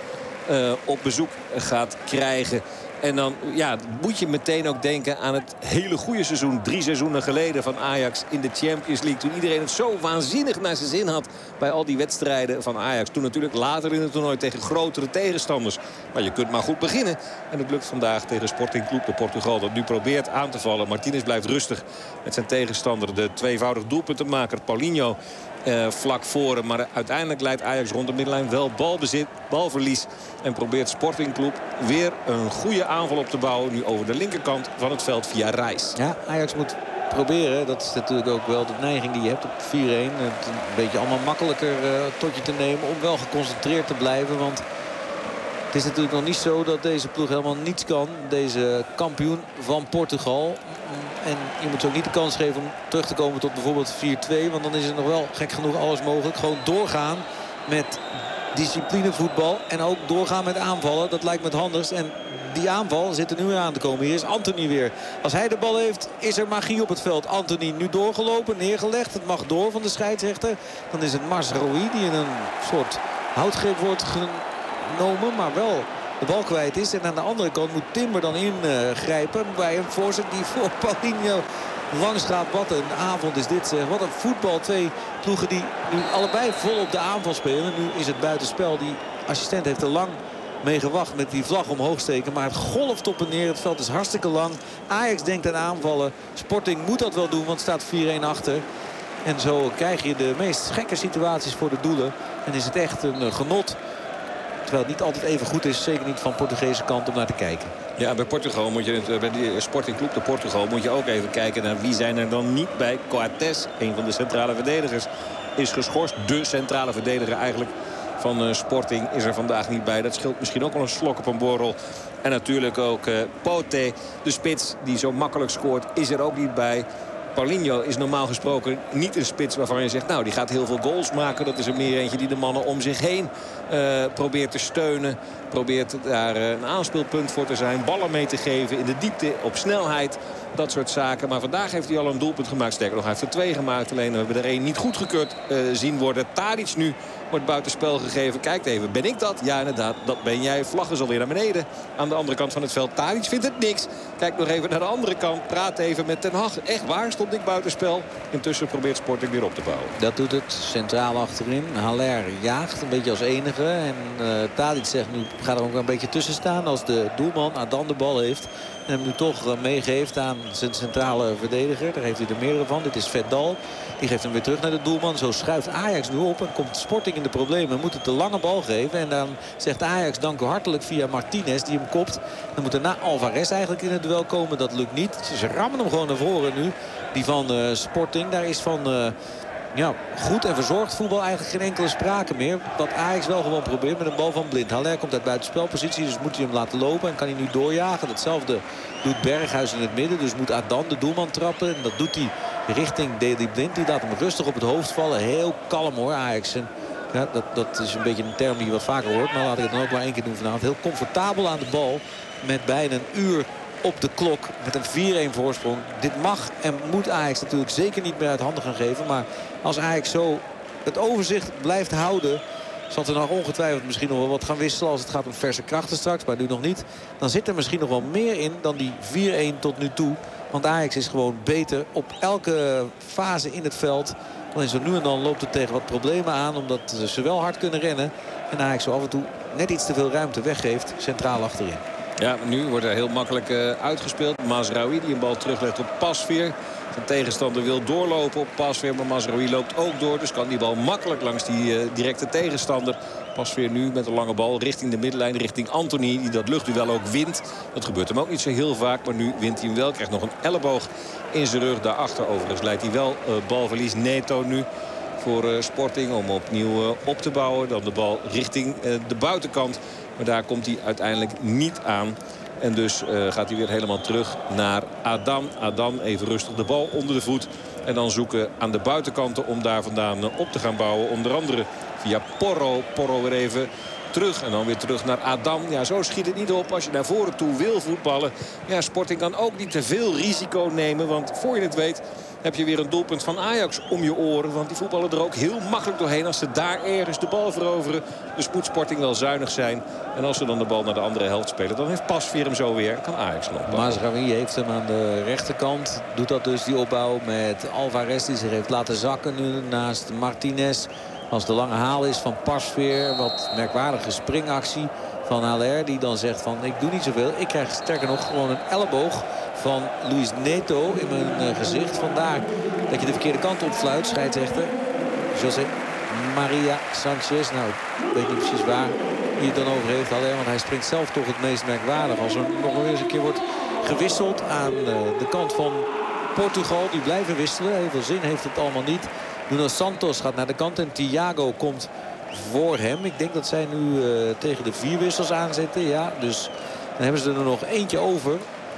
uh, op bezoek gaat krijgen. En dan ja, moet je meteen ook denken aan het hele goede seizoen. Drie seizoenen geleden van Ajax in de Champions League. Toen iedereen het zo waanzinnig naar zijn zin had bij al die wedstrijden van Ajax. Toen natuurlijk later in het toernooi tegen grotere tegenstanders. Maar je kunt maar goed beginnen. En het lukt vandaag tegen Sporting Club de Portugal. Dat nu probeert aan te vallen. Martinez blijft rustig met zijn tegenstander. De tweevoudig doelpuntenmaker Paulinho. Uh, vlak voor hem. Maar uiteindelijk leidt Ajax rond de middenlijn wel balbezit, balverlies. En probeert Sporting Club weer een goede aanval op te bouwen. Nu over de linkerkant van het veld via Reis. Ja, Ajax moet proberen. Dat is natuurlijk ook wel de neiging die je hebt op vier-een. Het een beetje allemaal makkelijker uh, tot je te nemen. Om wel geconcentreerd te blijven. Want het is natuurlijk nog niet zo dat deze ploeg helemaal niets kan. Deze kampioen van Portugal. En je moet ze ook niet de kans geven om terug te komen tot bijvoorbeeld vier-twee. Want dan is er nog wel gek genoeg alles mogelijk. Gewoon doorgaan met disciplinevoetbal. En ook doorgaan met aanvallen. Dat lijkt me het handigst. En die aanval zit er nu aan te komen. Hier is Antony weer. Als hij de bal heeft, is er magie op het veld. Antony nu doorgelopen, neergelegd. Het mag door van de scheidsrechter. Dan is het Mazraoui die in een soort houtgreep wordt genomen. Maar wel de bal kwijt is. En aan de andere kant moet Timber dan ingrijpen uh, bij een voorzet die voor Paulinho langs gaat. Wat een avond is dit, zeg. Wat een voetbal. Twee ploegen die nu allebei vol op de aanval spelen. Nu is het buitenspel. Die assistent heeft er lang mee gewacht met die vlag omhoog steken. Maar het golft op en neer. Het veld is hartstikke lang. Ajax denkt aan aanvallen. Sporting moet dat wel doen, want het staat vier-een achter. En zo krijg je de meest gekke situaties voor de doelen. En is het echt een uh, genot. Terwijl het niet altijd even goed is. Zeker niet van Portugese kant om naar te kijken. Ja, bij Portugal moet je, bij die Sporting Club de Portugal moet je ook even kijken naar wie zijn er dan niet bij. Coates, een van de centrale verdedigers, is geschorst. De centrale verdediger eigenlijk van uh, Sporting is er vandaag niet bij. Dat scheelt misschien ook wel een slok op een borrel. En natuurlijk ook uh, Pote, de spits die zo makkelijk scoort, is er ook niet bij. Paulinho is normaal gesproken niet een spits waarvan je zegt, nou, die gaat heel veel goals maken. Dat is er meer eentje die de mannen om zich heen uh, probeert te steunen. Probeert daar uh, een aanspeelpunt voor te zijn. Ballen mee te geven in de diepte, op snelheid. Dat soort zaken. Maar vandaag heeft hij al een doelpunt gemaakt. Sterker nog, hij heeft er twee gemaakt. Alleen we hebben er één niet goedgekeurd uh, zien worden. Tadic nu wordt buitenspel gegeven. Kijkt even, ben ik dat? Ja, inderdaad, dat ben jij. Vlag is alweer naar beneden. Aan de andere kant van het veld. Tadic vindt het niks. Kijkt nog even naar de andere kant. Praat even met Ten Hag. Echt waar, stond ik buitenspel. Intussen probeert Sporting weer op te bouwen. Dat doet het centraal achterin. Haller jaagt een beetje als enige. En uh, Tadic zegt nu, gaat er ook een beetje tussen staan. Als de doelman Adan de bal heeft. En hem nu toch uh, meegeeft aan zijn centrale verdediger. Daar heeft hij er meerdere van. Dit is Verdal. Die geeft hem weer terug naar de doelman. Zo schuift Ajax nu op en komt Sporting in de problemen. Moet het de lange bal geven. En dan zegt Ajax dank u hartelijk via Martinez die hem kopt. Dan moet er na Alvarez eigenlijk in het duel komen. Dat lukt niet. Ze rammen hem gewoon naar voren nu. Die van uh, Sporting. Daar is van Uh, Ja, goed en verzorgd voetbal eigenlijk geen enkele sprake meer. Wat Ajax wel gewoon probeert met een bal van Blind. Haller komt uit buitenspelpositie, dus moet hij hem laten lopen. En kan hij nu doorjagen. Datzelfde doet Berghuis in het midden. Dus moet Adan de doelman trappen. En dat doet hij richting Daley Blind. Die laat hem rustig op het hoofd vallen. Heel kalm hoor, Ajax. En ja, dat, dat is een beetje een term die je wat vaker hoort. Maar laat ik het dan ook maar één keer doen vanavond. Heel comfortabel aan de bal. Met bijna een uur op de klok met een vier-een voorsprong. Dit mag en moet Ajax natuurlijk zeker niet meer uit handen gaan geven. Maar als Ajax zo het overzicht blijft houden, zal er nog ongetwijfeld misschien nog wel wat gaan wisselen als het gaat om verse krachten straks, maar nu nog niet. Dan zit er misschien nog wel meer in dan die vier-een tot nu toe. Want Ajax is gewoon beter op elke fase in het veld. Alleen zo nu en dan loopt het tegen wat problemen aan, omdat ze wel hard kunnen rennen. En Ajax zo af en toe net iets te veel ruimte weggeeft centraal achterin. Ja, nu wordt er heel makkelijk uh, uitgespeeld. Mazraoui die een bal teruglegt op Pasveer. Zijn tegenstander wil doorlopen op Pasveer, maar Mazraoui loopt ook door. Dus kan die bal makkelijk langs die uh, directe tegenstander. Pasveer nu met een lange bal richting de middenlijn, richting Antony. Die dat luchtduel ook wint. Dat gebeurt hem ook niet zo heel vaak, maar nu wint hij hem wel. Krijgt nog een elleboog in zijn rug. Daarachter overigens leidt hij wel uh, balverlies. Neto nu voor uh, Sporting om opnieuw uh, op te bouwen. Dan de bal richting uh, de buitenkant. Maar daar komt hij uiteindelijk niet aan. En dus uh, gaat hij weer helemaal terug naar Adan. Adan even rustig de bal onder de voet. En dan zoeken aan de buitenkanten om daar vandaan uh, op te gaan bouwen. Onder andere via Porro. Porro weer even terug en dan weer terug naar Adan. Ja, zo schiet het niet op als je naar voren toe wil voetballen. Ja, Sporting kan ook niet te veel risico nemen. Want voor je het weet heb je weer een doelpunt van Ajax om je oren. Want die voetballen er ook heel makkelijk doorheen als ze daar ergens de bal veroveren. Dus moet Sporting wel zuinig zijn. En als ze dan de bal naar de andere helft spelen, dan heeft Pasveer hem zo weer en kan Ajax nog. Mazraoui heeft hem aan de rechterkant. Doet dat dus, die opbouw met Alvarez die zich heeft laten zakken nu naast Martinez. Als de lange haal is van Pasveer, wat merkwaardige springactie van Haller. Die dan zegt van ik doe niet zoveel. Ik krijg sterker nog gewoon een elleboog van Luis Neto in mijn uh, gezicht. Vandaar dat je de verkeerde kant opfluit, scheidsrechter José Maria Sanchez. Nou, ik weet niet precies waar hij het dan over heeft, Haller. Want hij springt zelf toch het meest merkwaardig. Als er nog wel eens een keer wordt gewisseld aan uh, de kant van Portugal. Die blijven wisselen. Heel veel zin heeft het allemaal niet. Nuno Santos gaat naar de kant en Thiago komt voor hem. Ik denk dat zij nu uh, tegen de vier wissels aanzetten. Ja, dus dan hebben ze er nog eentje over.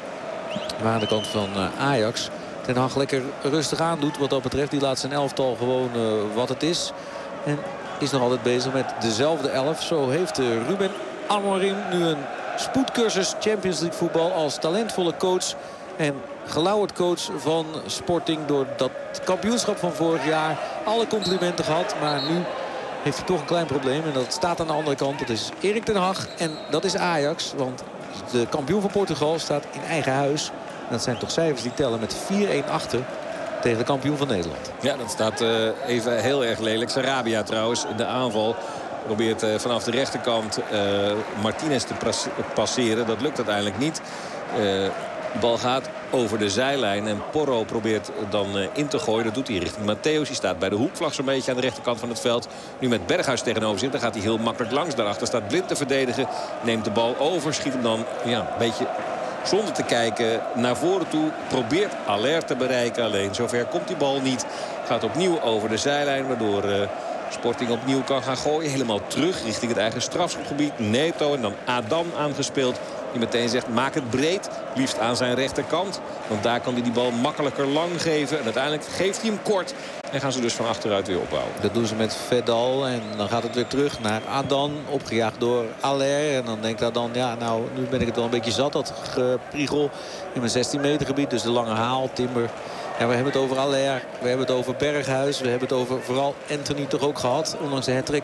Maar aan de kant van uh, Ajax Ten Hag lekker rustig aan doet wat dat betreft. Die laat zijn elftal gewoon uh, wat het is. En is nog altijd bezig met dezelfde elf. Zo heeft uh, Ruben Amorim nu een spoedcursus Champions League voetbal als talentvolle coach. En gelauwerd coach van Sporting door dat kampioenschap van vorig jaar. Alle complimenten gehad, maar nu heeft hij toch een klein probleem. En dat staat aan de andere kant. Dat is Erik ten Hag en dat is Ajax. Want de kampioen van Portugal staat in eigen huis. En dat zijn toch cijfers die tellen met vier-een achter tegen de kampioen van Nederland. Ja, dat staat uh, even heel erg lelijk. Sarabia trouwens in de aanval. Probeert uh, vanaf de rechterkant uh, Martinez te passeren. Dat lukt uiteindelijk niet. Uh, De bal gaat over de zijlijn en Porro probeert dan uh, in te gooien. Dat doet hij richting Matthäus. Die staat bij de hoekvlag zo'n beetje aan de rechterkant van het veld. Nu met Berghuis tegenover zich. Dan gaat hij heel makkelijk langs. Daarachter staat Blind te verdedigen. Neemt de bal over. Schiet hem dan ja, een beetje zonder te kijken naar voren toe. Probeert Haller te bereiken. Alleen zover komt die bal niet. Gaat opnieuw over de zijlijn. Waardoor uh, Sporting opnieuw kan gaan gooien. Helemaal terug richting het eigen strafschopgebied. Neto en dan Adam aangespeeld. Die meteen zegt maak het breed. Liefst aan zijn rechterkant. Want daar kan hij die bal makkelijker lang geven. En uiteindelijk geeft hij hem kort. En gaan ze dus van achteruit weer opbouwen. Dat doen ze met Vedal. En dan gaat het weer terug naar Adan. Opgejaagd door Haller. En dan denkt Adan, ja nou nu ben ik het wel een beetje zat. Dat gepriegel in mijn zestien meter gebied. Dus de lange haal, Timber. Ja, we hebben het over Haller. We hebben het over Berghuis. We hebben het over vooral Anthony toch ook gehad. Ondanks de hattrick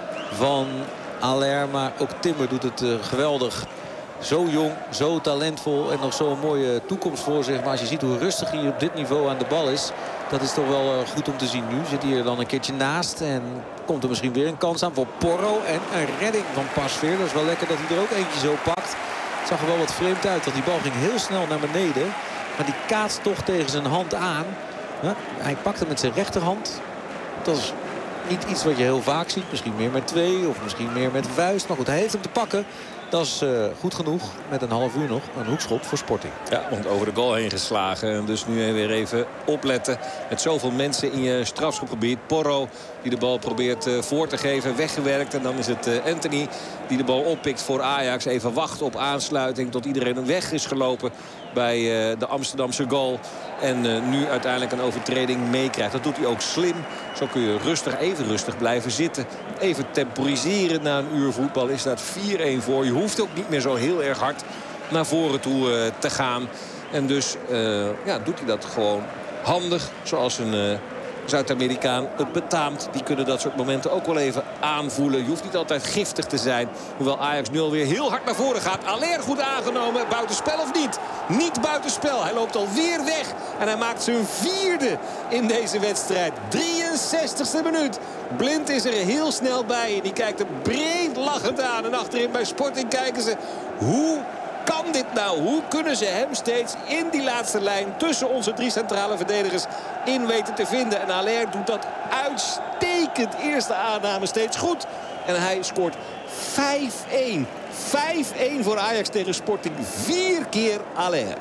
van Haller. Maar ook Timber doet het uh, geweldig. Zo jong, zo talentvol en nog zo'n mooie toekomst voor zich. Maar als je ziet hoe rustig hij op dit niveau aan de bal is, dat is toch wel goed om te zien nu. Zit hij er dan een keertje naast en komt er misschien weer een kans aan voor Porro. En een redding van Pasveer. Dat is wel lekker dat hij er ook eentje zo pakt. Het zag er wel wat vreemd uit, want die bal ging heel snel naar beneden. Maar die kaatst toch tegen zijn hand aan. Ja, hij pakt hem met zijn rechterhand. Dat is niet iets wat je heel vaak ziet. Misschien meer met twee of misschien meer met vuist. Maar goed, hij heeft hem te pakken. Dat is uh, goed genoeg met een half uur nog een hoekschop voor Sporting. Ja, want over de goal heen geslagen. En dus nu weer even opletten. Met zoveel mensen in je strafschopgebied. Porro die de bal probeert uh, voor te geven. Weggewerkt. En dan is het uh, Anthony die de bal oppikt voor Ajax. Even wachten op aansluiting tot iedereen een weg is gelopen bij uh, de Amsterdamse goal. En uh, nu uiteindelijk een overtreding meekrijgt. Dat doet hij ook slim. Zo kun je rustig, even rustig blijven zitten. Even temporiseren na een uur voetbal. Is dat vier-een voor. Je hoeft ook niet meer zo heel erg hard naar voren toe uh, te gaan. En dus uh, ja, doet hij dat gewoon handig. Zoals een uh, Zuid-Amerikaan het betaamt. Die kunnen dat soort momenten ook wel even aanvoelen. Je hoeft niet altijd giftig te zijn. Hoewel Ajax nu alweer heel hard naar voren gaat. Haller goed aangenomen. Buitenspel of niet? Niet buitenspel. Hij loopt alweer weg. En hij maakt zijn vierde in deze wedstrijd. drieënzestigste minuut. Blind is er heel snel bij. En die kijkt er breed lachend aan. En achterin bij Sporting kijken ze. Hoe kan dit nou? Hoe kunnen ze hem steeds in die laatste lijn tussen onze drie centrale verdedigers in weten te vinden? En Haller doet dat uitstekend. Eerste aanname steeds goed. En hij scoort vijf-een. vijf-een voor Ajax tegen Sporting. Vier keer Haller.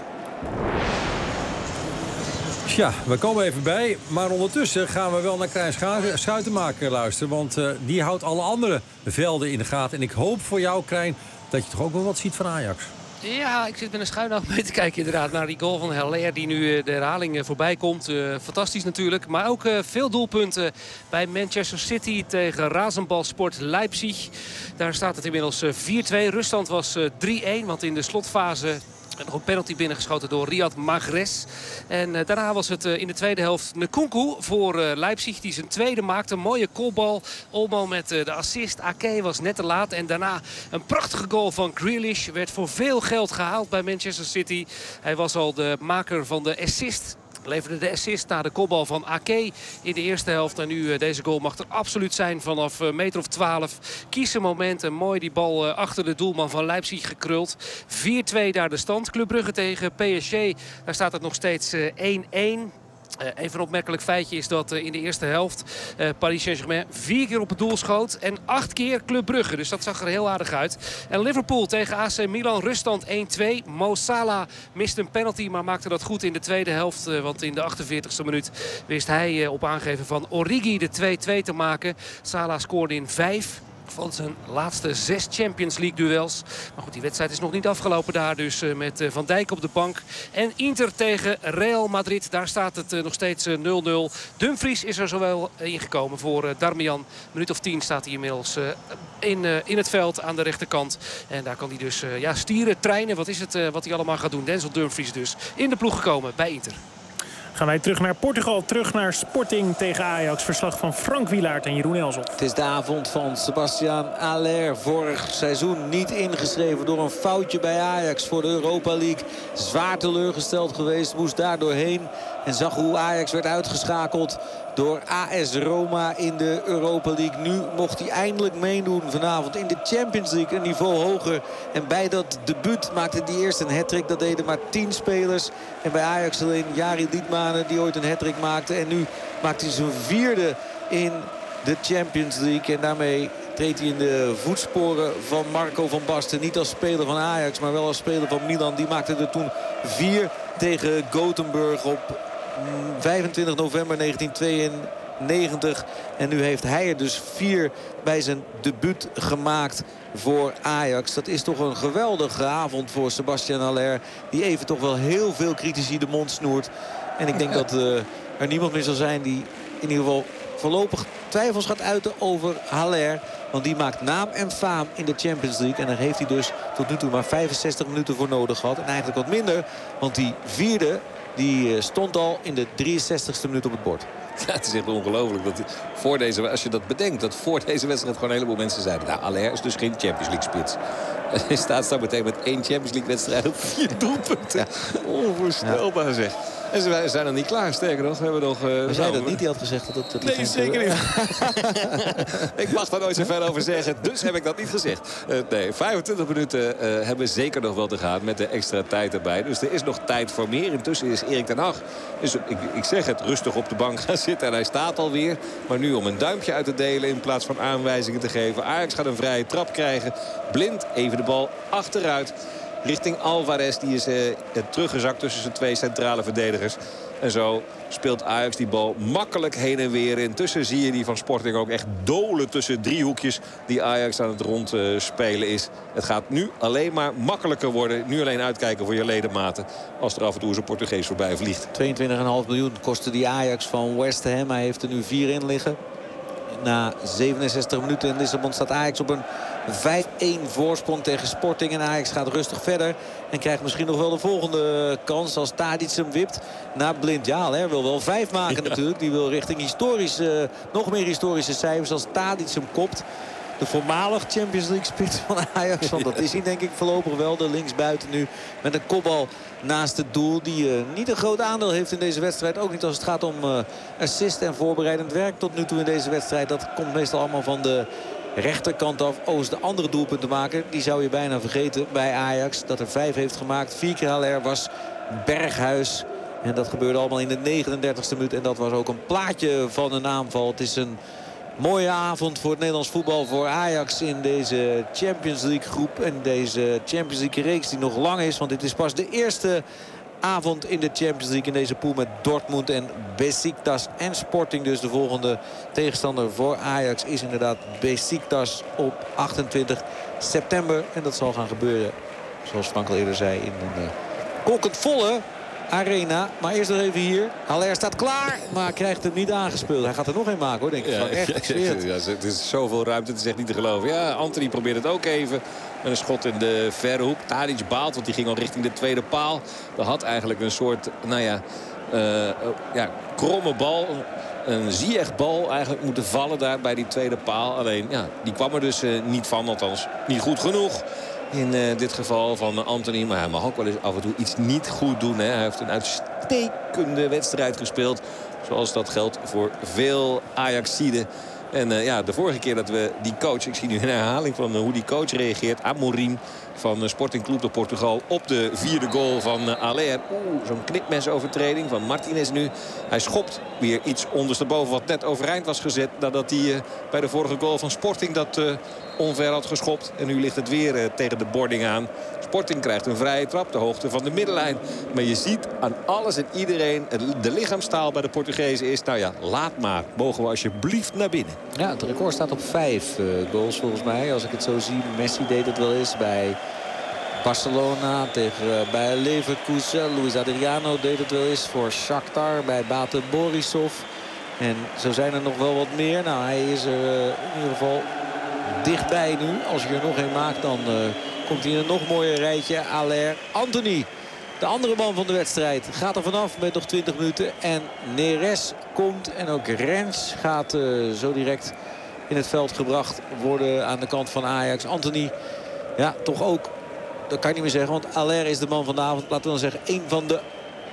Tja, we komen even bij. Maar ondertussen gaan we wel naar Krijn Schuitenmaker luisteren. Want uh, die houdt alle andere velden in de gaten. En ik hoop voor jou, Krijn, dat je toch ook wel wat ziet van Ajax. Ja, ik zit met een schuin oog mee te kijken inderdaad naar die goal van Haller die nu de herhaling voorbij komt. Uh, fantastisch natuurlijk. Maar ook uh, veel doelpunten bij Manchester City tegen Rasenballsport Leipzig. Daar staat het inmiddels uh, vier-twee. Ruststand was uh, drie-een, want in de slotfase En nog een penalty binnengeschoten door Riyad Mahrez. En uh, daarna was het uh, in de tweede helft Nkunku voor uh, Leipzig. Die zijn tweede maakte. Een mooie kopbal. Olmo met uh, de assist. Ake was net te laat. En daarna een prachtige goal van Grealish. Werd voor veel geld gehaald bij Manchester City. Hij was al de maker van de assist. Leverde de assist na de kopbal van Ake in de eerste helft. En nu uh, deze goal mag er absoluut zijn vanaf uh, meter of twaalf. Kies een moment en mooi die bal uh, achter de doelman van Leipzig gekruld. vier twee daar de stand. Club Brugge tegen P S G. Daar staat het nog steeds uh, één één. Uh, even een opmerkelijk feitje is dat uh, in de eerste helft uh, Paris Saint-Germain vier keer op het doel schoot. En acht keer Club Brugge. Dus dat zag er heel aardig uit. En Liverpool tegen A C Milan. Ruststand één twee. Mo Salah miste een penalty. Maar maakte dat goed in de tweede helft. Uh, want in de achtenveertigste minuut wist hij uh, op aangeven van Origi de twee twee te maken. Salah scoorde in vijf van zijn laatste zes Champions League duels. Maar goed, die wedstrijd is nog niet afgelopen daar. Dus uh, met uh, Van Dijk op de bank. En Inter tegen Real Madrid. Daar staat het uh, nog steeds uh, nul nul. Dumfries is er zowel ingekomen voor uh, Darmian. Een minuut of tien staat hij inmiddels uh, in, uh, in het veld aan de rechterkant. En daar kan hij dus uh, ja, stieren, treinen. Wat is het uh, wat hij allemaal gaat doen? Denzel Dumfries dus in de ploeg gekomen bij Inter. Gaan wij terug naar Portugal, terug naar Sporting tegen Ajax. Verslag van Frank Wielaert en Jeroen Elzop. Het is de avond van Sebastian Haller. Vorig seizoen niet ingeschreven door een foutje bij Ajax voor de Europa League. Zwaar teleurgesteld geweest, moest daar doorheen. En zag hoe Ajax werd uitgeschakeld door A S Roma in de Europa League. Nu mocht hij eindelijk meedoen vanavond in de Champions League. Een niveau hoger. En bij dat debuut maakte hij eerst een hattrick. Dat deden maar tien spelers. En bij Ajax alleen Jari Liedmanen die ooit een hattrick maakte. En nu maakt hij zijn vierde in de Champions League. En daarmee treedt hij in de voetsporen van Marco van Basten. Niet als speler van Ajax, maar wel als speler van Milan. Die maakte er toen vier tegen Gothenburg op vijfentwintig november negentien tweeënnegentig. En nu heeft hij er dus vier bij zijn debuut gemaakt voor Ajax. Dat is toch een geweldige avond voor Sebastian Haller. Die even toch wel heel veel critici de mond snoert. En ik denk dat uh, er niemand meer zal zijn die in ieder geval voorlopig twijfels gaat uiten over Haller. Want die maakt naam en faam in de Champions League. En daar heeft hij dus tot nu toe maar vijfenzestig minuten voor nodig gehad. En eigenlijk wat minder, want die vierde die stond al in de drieënzestigste minuut op het bord. Ja, het is echt ongelooflijk. Dat voor deze, als je dat bedenkt, dat voor deze wedstrijd gewoon een heleboel mensen zeiden: nou, Haller is dus geen Champions League spits. Hij staat zo meteen met één Champions League wedstrijd op vier doelpunten. Ja. Onvoorstelbaar, ja. Zeg. En ze zijn nog niet klaar. Sterker nog, we hebben nog... Uh, maar jij dat niet? Die had gezegd dat het... Dat nee, zeker niet. Ik mag daar nooit zo ver over zeggen. Dus heb ik dat niet gezegd. Uh, nee, vijfentwintig minuten uh, hebben zeker nog wel te gaan met de extra tijd erbij. Dus er is nog tijd voor meer. Intussen is Erik ten Hag, dus ik, ik zeg het, rustig op de bank gaan zitten. En hij staat alweer. Maar nu om een duimpje uit te delen in plaats van aanwijzingen te geven. Ajax gaat een vrije trap krijgen. Blind even de bal achteruit. Richting Alvarez, die is uh, teruggezakt tussen zijn twee centrale verdedigers. En zo speelt Ajax die bal makkelijk heen en weer. Intussen zie je die van Sporting ook echt dolen tussen driehoekjes die Ajax aan het rondspelen uh, is. Het gaat nu alleen maar makkelijker worden. Nu alleen uitkijken voor je ledematen als er af en toe eens een Portugees voorbij vliegt. tweeëntwintig komma vijf miljoen kostte die Ajax van West Ham. Hij heeft er nu vier in liggen. Na zevenenzestig minuten in Lissabon staat Ajax op een vijf één voorsprong tegen Sporting. En Ajax gaat rustig verder. En krijgt misschien nog wel de volgende kans als Tadic hem wipt naar Blind. Ja, hij wil wel vijf maken ja. natuurlijk. Die wil richting historische, nog meer historische cijfers als Tadic hem kopt. De voormalig Champions League spits van Ajax. Want dat is hij denk ik voorlopig wel. De linksbuiten nu met een kopbal naast het doel. Die uh, niet een groot aandeel heeft in deze wedstrijd. Ook niet als het gaat om uh, assist en voorbereidend werk tot nu toe in deze wedstrijd. Dat komt meestal allemaal van de rechterkant af. Oh, is de andere doelpunten maken. Die zou je bijna vergeten bij Ajax. Dat er vijf heeft gemaakt. Vier keer Haller was Berghuis. En dat gebeurde allemaal in de negenendertigste minuut. En dat was ook een plaatje van een aanval. Het is een mooie avond voor het Nederlands voetbal, voor Ajax in deze Champions League groep. En deze Champions League reeks die nog lang is. Want dit is pas de eerste avond in de Champions League in deze pool met Dortmund en Besiktas en Sporting. Dus de volgende tegenstander voor Ajax is inderdaad Besiktas op achtentwintig september. En dat zal gaan gebeuren, zoals Frank al eerder zei, in een uh, kolkend volle Arena. Maar eerst nog even hier. Haller staat klaar, maar krijgt hem niet aangespeeld. Hij gaat er nog een maken hoor, denk ik. Ja, echt, ja, ja, ja, het is zoveel ruimte, het is echt niet te geloven. Ja, Antony probeert het ook even. Met een schot in de verre hoek. Tadic baalt, want die ging al richting de tweede paal. Dat had eigenlijk een soort, nou ja, uh, ja kromme bal. Een Ziyech-bal eigenlijk moeten vallen daar bij die tweede paal. Alleen, ja, die kwam er dus uh, niet van. Althans, niet goed genoeg. In uh, dit geval van Antony. Maar hij mag ook wel eens af en toe iets niet goed doen. Hè. Hij heeft een uitstekende wedstrijd gespeeld. Zoals dat geldt voor veel Ajaxiden. En uh, ja, de vorige keer dat we die coach... Ik zie nu een herhaling van uh, hoe die coach reageert. Amorim van uh, Sporting Club de Portugal. Op de vierde goal van uh, Haller. Oeh, zo'n knipmesovertreding van Martinez nu. Hij schopt weer iets ondersteboven wat net overeind was gezet. Nadat hij uh, bij de vorige goal van Sporting dat uh, onver had geschopt. En nu ligt het weer uh, tegen de boarding aan. Sporting krijgt een vrije trap, de hoogte van de middenlijn. Maar je ziet aan alles en iedereen, de lichaamstaal bij de Portugezen is... nou ja, laat maar. Mogen we alsjeblieft naar binnen. Ja, het record staat op vijf uh, goals volgens mij. Als ik het zo zie, Messi deed het wel eens bij Barcelona tegen uh, bij Leverkusen. Luis Adriano deed het wel eens voor Shakhtar bij Bate Borisov. En zo zijn er nog wel wat meer. Nou, hij is er uh, in ieder geval dichtbij nu. Als je er nog een maakt, dan... Uh, komt hij in een nog mooier rijtje. Haller, Antony, de andere man van de wedstrijd, gaat er vanaf met nog twintig minuten. En Neres komt en ook Rens gaat uh, zo direct in het veld gebracht worden aan de kant van Ajax. Antony, ja, toch ook, dat kan je niet meer zeggen. Want Haller is de man van de avond. Laten we dan zeggen, een van de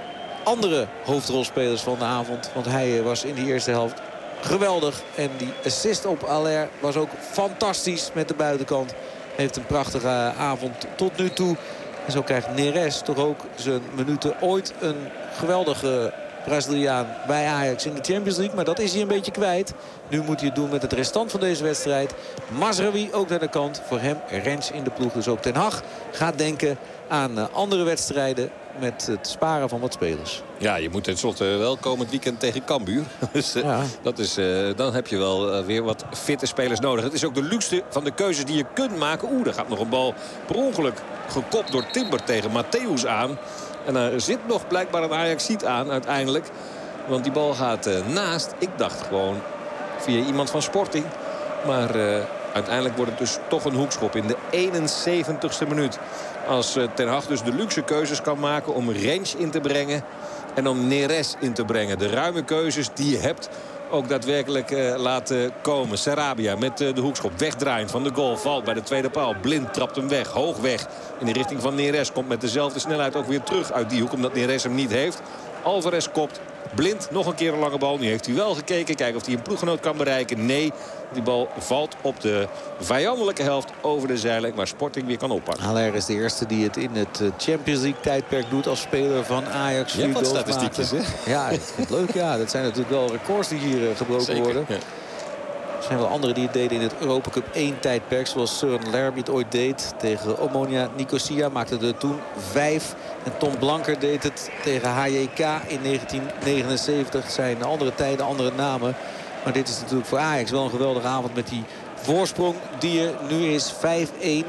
andere hoofdrolspelers van de avond. Want hij uh, was in die eerste helft geweldig. En die assist op Haller was ook fantastisch met de buitenkant. Heeft een prachtige avond tot nu toe. En zo krijgt Neres toch ook zijn minuten. Ooit een geweldige Braziliaan bij Ajax in de Champions League. Maar dat is hij een beetje kwijt. Nu moet hij het doen met het restant van deze wedstrijd. Mazraoui ook naar de kant. Voor hem Rens in de ploeg. Dus ook Ten Hag gaat denken aan andere wedstrijden met het sparen van wat spelers. Ja, je moet tenslotte wel komend weekend tegen Cambuur. Dus uh, ja. dat is, uh, dan heb je wel uh, weer wat fitte spelers nodig. Het is ook de luxe van de keuzes die je kunt maken. Oeh, er gaat nog een bal per ongeluk gekopt door Timber tegen Matthäus aan. En er zit nog blijkbaar een Ajaxiet aan uiteindelijk. Want die bal gaat uh, naast. Ik dacht gewoon via iemand van Sporting. Maar uh, uiteindelijk wordt het dus toch een hoekschop in de eenenzeventigste minuut. Als uh, Ten Hag dus de luxe keuzes kan maken om Rens in te brengen. En om Neres in te brengen. De ruime keuzes die je hebt ook daadwerkelijk uh, laten komen. Sarabia met uh, de hoekschop. Wegdraaiend van de goal. Valt bij de tweede paal. Blind trapt hem weg. Hoog weg. In de richting van Neres. Komt met dezelfde snelheid ook weer terug uit die hoek. Omdat Neres hem niet heeft. Alvarez kopt. Blind, nog een keer een lange bal. Nu heeft hij wel gekeken. Kijken of hij een ploeggenoot kan bereiken. Nee, die bal valt op de vijandelijke helft over de zijlijn. Waar Sporting weer kan oppakken. Haller is de eerste die het in het Champions League tijdperk doet als speler van Ajax. Je hebt wat statistiekjes, hè? Ja, het is leuk. Ja, dat zijn natuurlijk wel records die hier uh, gebroken Zeker, worden. Ja. Er zijn wel anderen die het deden in het Europa Cup één tijdperk. Zoals Søren Lerby het ooit deed tegen Omonia Nicosia. Maakte er toen vijf. En Tom Blanker deed het tegen H J K in negentien negenenzeventig. Het zijn andere tijden, andere namen. Maar dit is natuurlijk voor Ajax wel een geweldige avond met die voorsprong die er nu is. vijf-één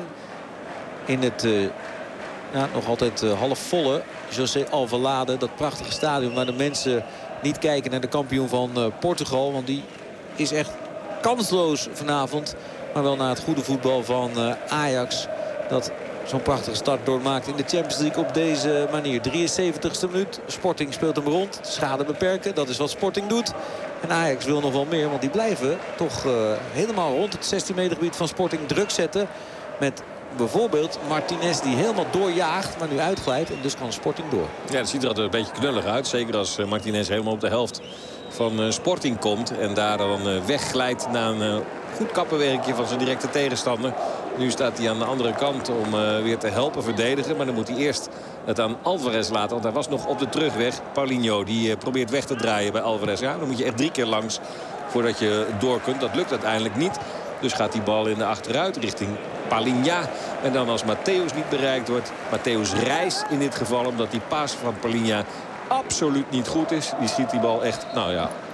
in het uh, ja, nog altijd uh, halfvolle José Alvalade. Dat prachtige stadion waar de mensen niet kijken naar de kampioen van uh, Portugal. Want die is echt kansloos vanavond. Maar wel naar het goede voetbal van uh, Ajax. Dat zo'n prachtige start doormaakt in de Champions League op deze manier. drieënzeventigste minuut. Sporting speelt hem rond. Schade beperken. Dat is wat Sporting doet. En Ajax wil nog wel meer. Want die blijven toch uh, helemaal rond het zestien meter gebied van Sporting druk zetten. Met bijvoorbeeld Martinez die helemaal doorjaagt. Maar nu uitglijdt. En dus kan Sporting door. Ja, het ziet er altijd een beetje knullig uit. Zeker als Martinez helemaal op de helft van Sporting komt. En daar dan wegglijdt na een goed kappenwerkje van zijn directe tegenstander. Nu staat hij aan de andere kant om uh, weer te helpen verdedigen. Maar dan moet hij eerst het aan Alvarez laten. Want hij was nog op de terugweg. Paulinho die uh, probeert weg te draaien bij Alvarez. Ja, dan moet je echt drie keer langs voordat je door kunt. Dat lukt uiteindelijk niet. Dus gaat die bal in de achteruit richting Palinha. En dan als Matthäus niet bereikt wordt. Matthäus reist in dit geval omdat die paas van Palinha absoluut niet goed is. Die schiet die bal echt, nou ja,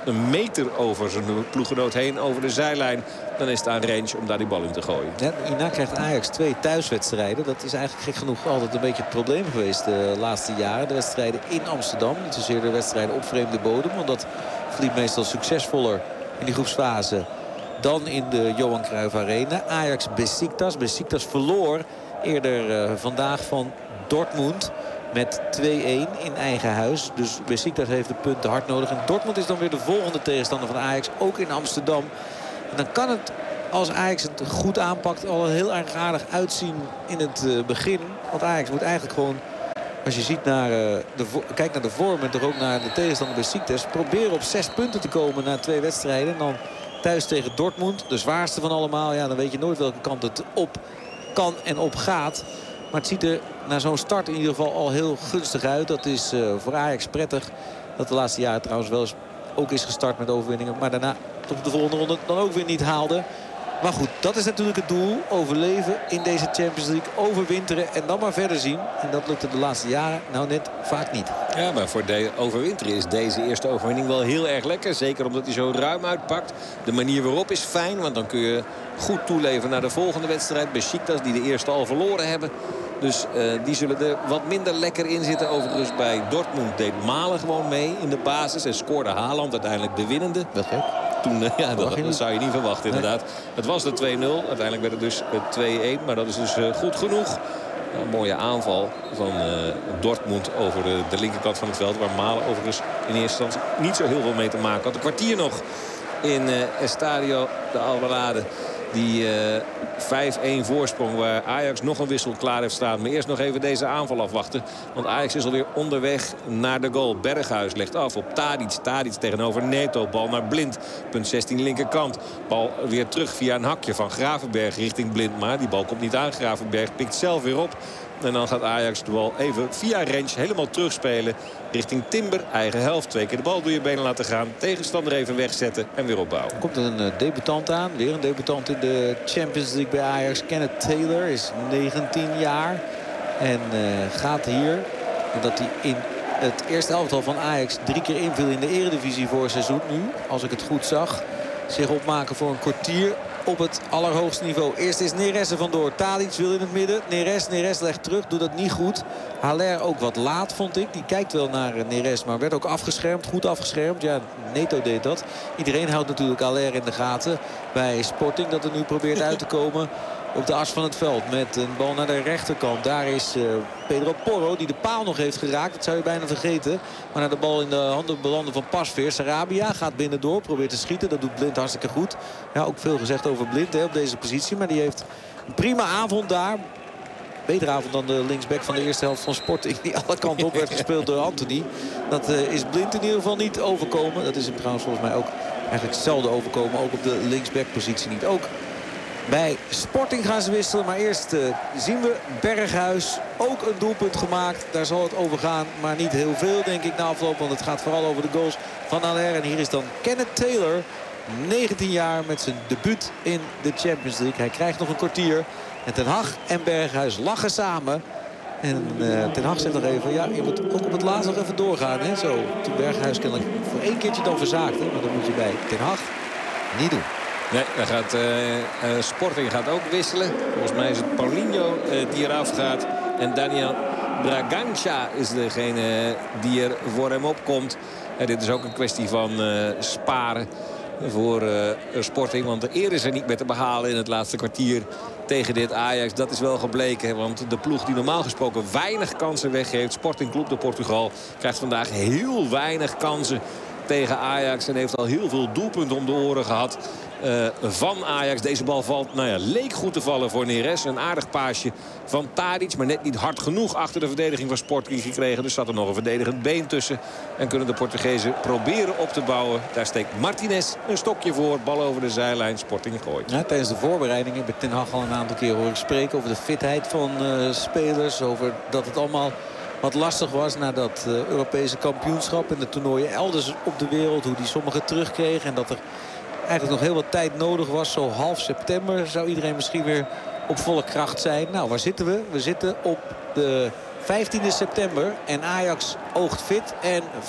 een meter over zijn ploeggenoot heen. Over de zijlijn. Dan is het aan Range om daar die bal in te gooien. Ja, hierna krijgt Ajax twee thuiswedstrijden. Dat is eigenlijk gek genoeg altijd een beetje het probleem geweest de laatste jaren. De wedstrijden in Amsterdam. Niet zozeer de wedstrijden op vreemde bodem. Want dat verliep meestal succesvoller in die groepsfase dan in de Johan Cruijff Arena. Ajax Besiktas. Besiktas verloor eerder uh, vandaag van Dortmund met twee-een in eigen huis. Dus Besiktas heeft de punten hard nodig. En Dortmund is dan weer de volgende tegenstander van Ajax. Ook in Amsterdam. En dan kan het, als Ajax het goed aanpakt, al heel erg aardig uitzien in het uh, begin. Want Ajax moet eigenlijk gewoon, als je ziet naar, uh, de, kijk naar de vorm en toch ook naar de tegenstander Besiktas, proberen op zes punten te komen na twee wedstrijden. En dan thuis tegen Dortmund, de zwaarste van allemaal. Ja, dan weet je nooit welke kant het op kan en op gaat. Maar het ziet er na zo'n start in ieder geval al heel gunstig uit. Dat is uh, voor Ajax prettig. Dat de laatste jaren trouwens wel eens ook is gestart met overwinningen. Maar daarna op de volgende ronde dan ook weer niet haalde. Maar goed, dat is natuurlijk het doel. Overleven in deze Champions League. Overwinteren en dan maar verder zien. En dat lukte de laatste jaren nou net vaak niet. Ja, maar voor de overwinteren is deze eerste overwinning wel heel erg lekker. Zeker omdat hij zo ruim uitpakt. De manier waarop is fijn. Want dan kun je goed toeleveren naar de volgende wedstrijd. Besiktas die de eerste al verloren hebben. Dus uh, die zullen er wat minder lekker in zitten. Overigens bij Dortmund deed Malen gewoon mee in de basis. En scoorde Haaland uiteindelijk de winnende. Dat gek. Toen, uh, ja, dat, dat zou je niet verwachten inderdaad. Nee. Het was de twee nul. Uiteindelijk werd het dus twee-een. Maar dat is dus uh, goed genoeg. Een mooie aanval van uh, Dortmund over de, de linkerkant van het veld. Waar Malen overigens in eerste instantie niet zo heel veel mee te maken had. Een kwartier nog in uh, Estadio de Alvalade. Die uh, vijf-een voorsprong waar Ajax nog een wissel klaar heeft staan. Maar eerst nog even deze aanval afwachten. Want Ajax is alweer onderweg naar de goal. Berghuis legt af op Tadic. Tadic tegenover Neto. Bal naar Blind. Punt zestien linkerkant. Bal weer terug via een hakje van Gravenberg richting Blind. Maar die bal komt niet aan. Gravenberg pikt zelf weer op. En dan gaat Ajax de bal even via Range helemaal terugspelen richting Timber. Eigen helft. Twee keer de bal door je benen laten gaan. Tegenstander even wegzetten en weer opbouwen. Er komt een uh, debutant aan. Weer een debutant in de Champions League bij Ajax. Kenneth Taylor is negentien jaar. En uh, gaat hier, omdat hij in het eerste elftal van Ajax drie keer inviel in de eredivisie voor het seizoen nu. Als ik het goed zag. Zich opmaken voor een kwartier op het allerhoogste niveau. Eerst is Neres er vandoor. Tadic wil in het midden. Neres, Neres legt terug. Doet dat niet goed. Haller ook wat laat, vond ik. Die kijkt wel naar Neres, maar werd ook afgeschermd. Goed afgeschermd. Ja, Neto deed dat. Iedereen houdt natuurlijk Haller in de gaten bij Sporting. Dat er nu probeert uit te komen op de as van het veld. Met een bal naar de rechterkant. Daar is uh, Pedro Porro die de paal nog heeft geraakt. Dat zou je bijna vergeten. Maar naar de bal in de handen belanden van Pasveer. Sarabia gaat binnendoor. Probeert te schieten. Dat doet Blind hartstikke goed. Ja, ook veel gezegd over Blind hè, op deze positie. Maar die heeft een prima avond daar. Betere avond dan de linksback van de eerste helft van Sporting. Die alle kanten op werd gespeeld door Anthony. Dat uh, is Blind in ieder geval niet overkomen. Dat is hem trouwens volgens mij ook eigenlijk zelden overkomen. Ook op de linksback positie niet. Ook bij Sporting gaan ze wisselen. Maar eerst uh, zien we Berghuis ook een doelpunt gemaakt. Daar zal het over gaan. Maar niet heel veel denk ik na afloop. Want het gaat vooral over de goals van Haller. En hier is dan Kenneth Taylor. negentien jaar met zijn debuut in de Champions League. Hij krijgt nog een kwartier. En Ten Hag en Berghuis lachen samen. En uh, Ten Hag zegt nog even, ja, je moet ook op het laatst nog even doorgaan. Hè? Zo, toen Berghuis kennelijk voor één keertje dan verzaakte. Maar dat moet je bij Ten Hag niet doen. Nee, dan gaat uh, uh, Sporting gaat ook wisselen. Volgens mij is het Paulinho uh, die eraf gaat. En Daniel Bragança is degene die er voor hem opkomt. En dit is ook een kwestie van uh, sparen voor uh, Sporting. Want de eer is er niet meer te behalen in het laatste kwartier tegen dit Ajax. Dat is wel gebleken. Want de ploeg die normaal gesproken weinig kansen weggeeft, Sporting Club de Portugal, krijgt vandaag heel weinig kansen tegen Ajax. En heeft al heel veel doelpunten om de oren gehad uh, van Ajax. Deze bal valt, nou ja, leek goed te vallen voor Neres. Een aardig paasje van Tadic. Maar net niet hard genoeg achter de verdediging van Sporting gekregen. Dus zat er nog een verdedigend been tussen. En kunnen de Portugezen proberen op te bouwen. Daar steekt Martinez een stokje voor. Bal over de zijlijn. Sporting gooit. Ja, tijdens de voorbereidingen heb ik Ten Hag al een aantal keer horen spreken over de fitheid van uh, spelers. Over dat het allemaal wat lastig was na dat uh, Europese kampioenschap en de toernooien elders op de wereld. Hoe die sommigen terugkregen. En dat er eigenlijk nog heel wat tijd nodig was. Zo half september zou iedereen misschien weer op volle kracht zijn. Nou, waar zitten we? We zitten op de vijftiende september. En Ajax oogt fit en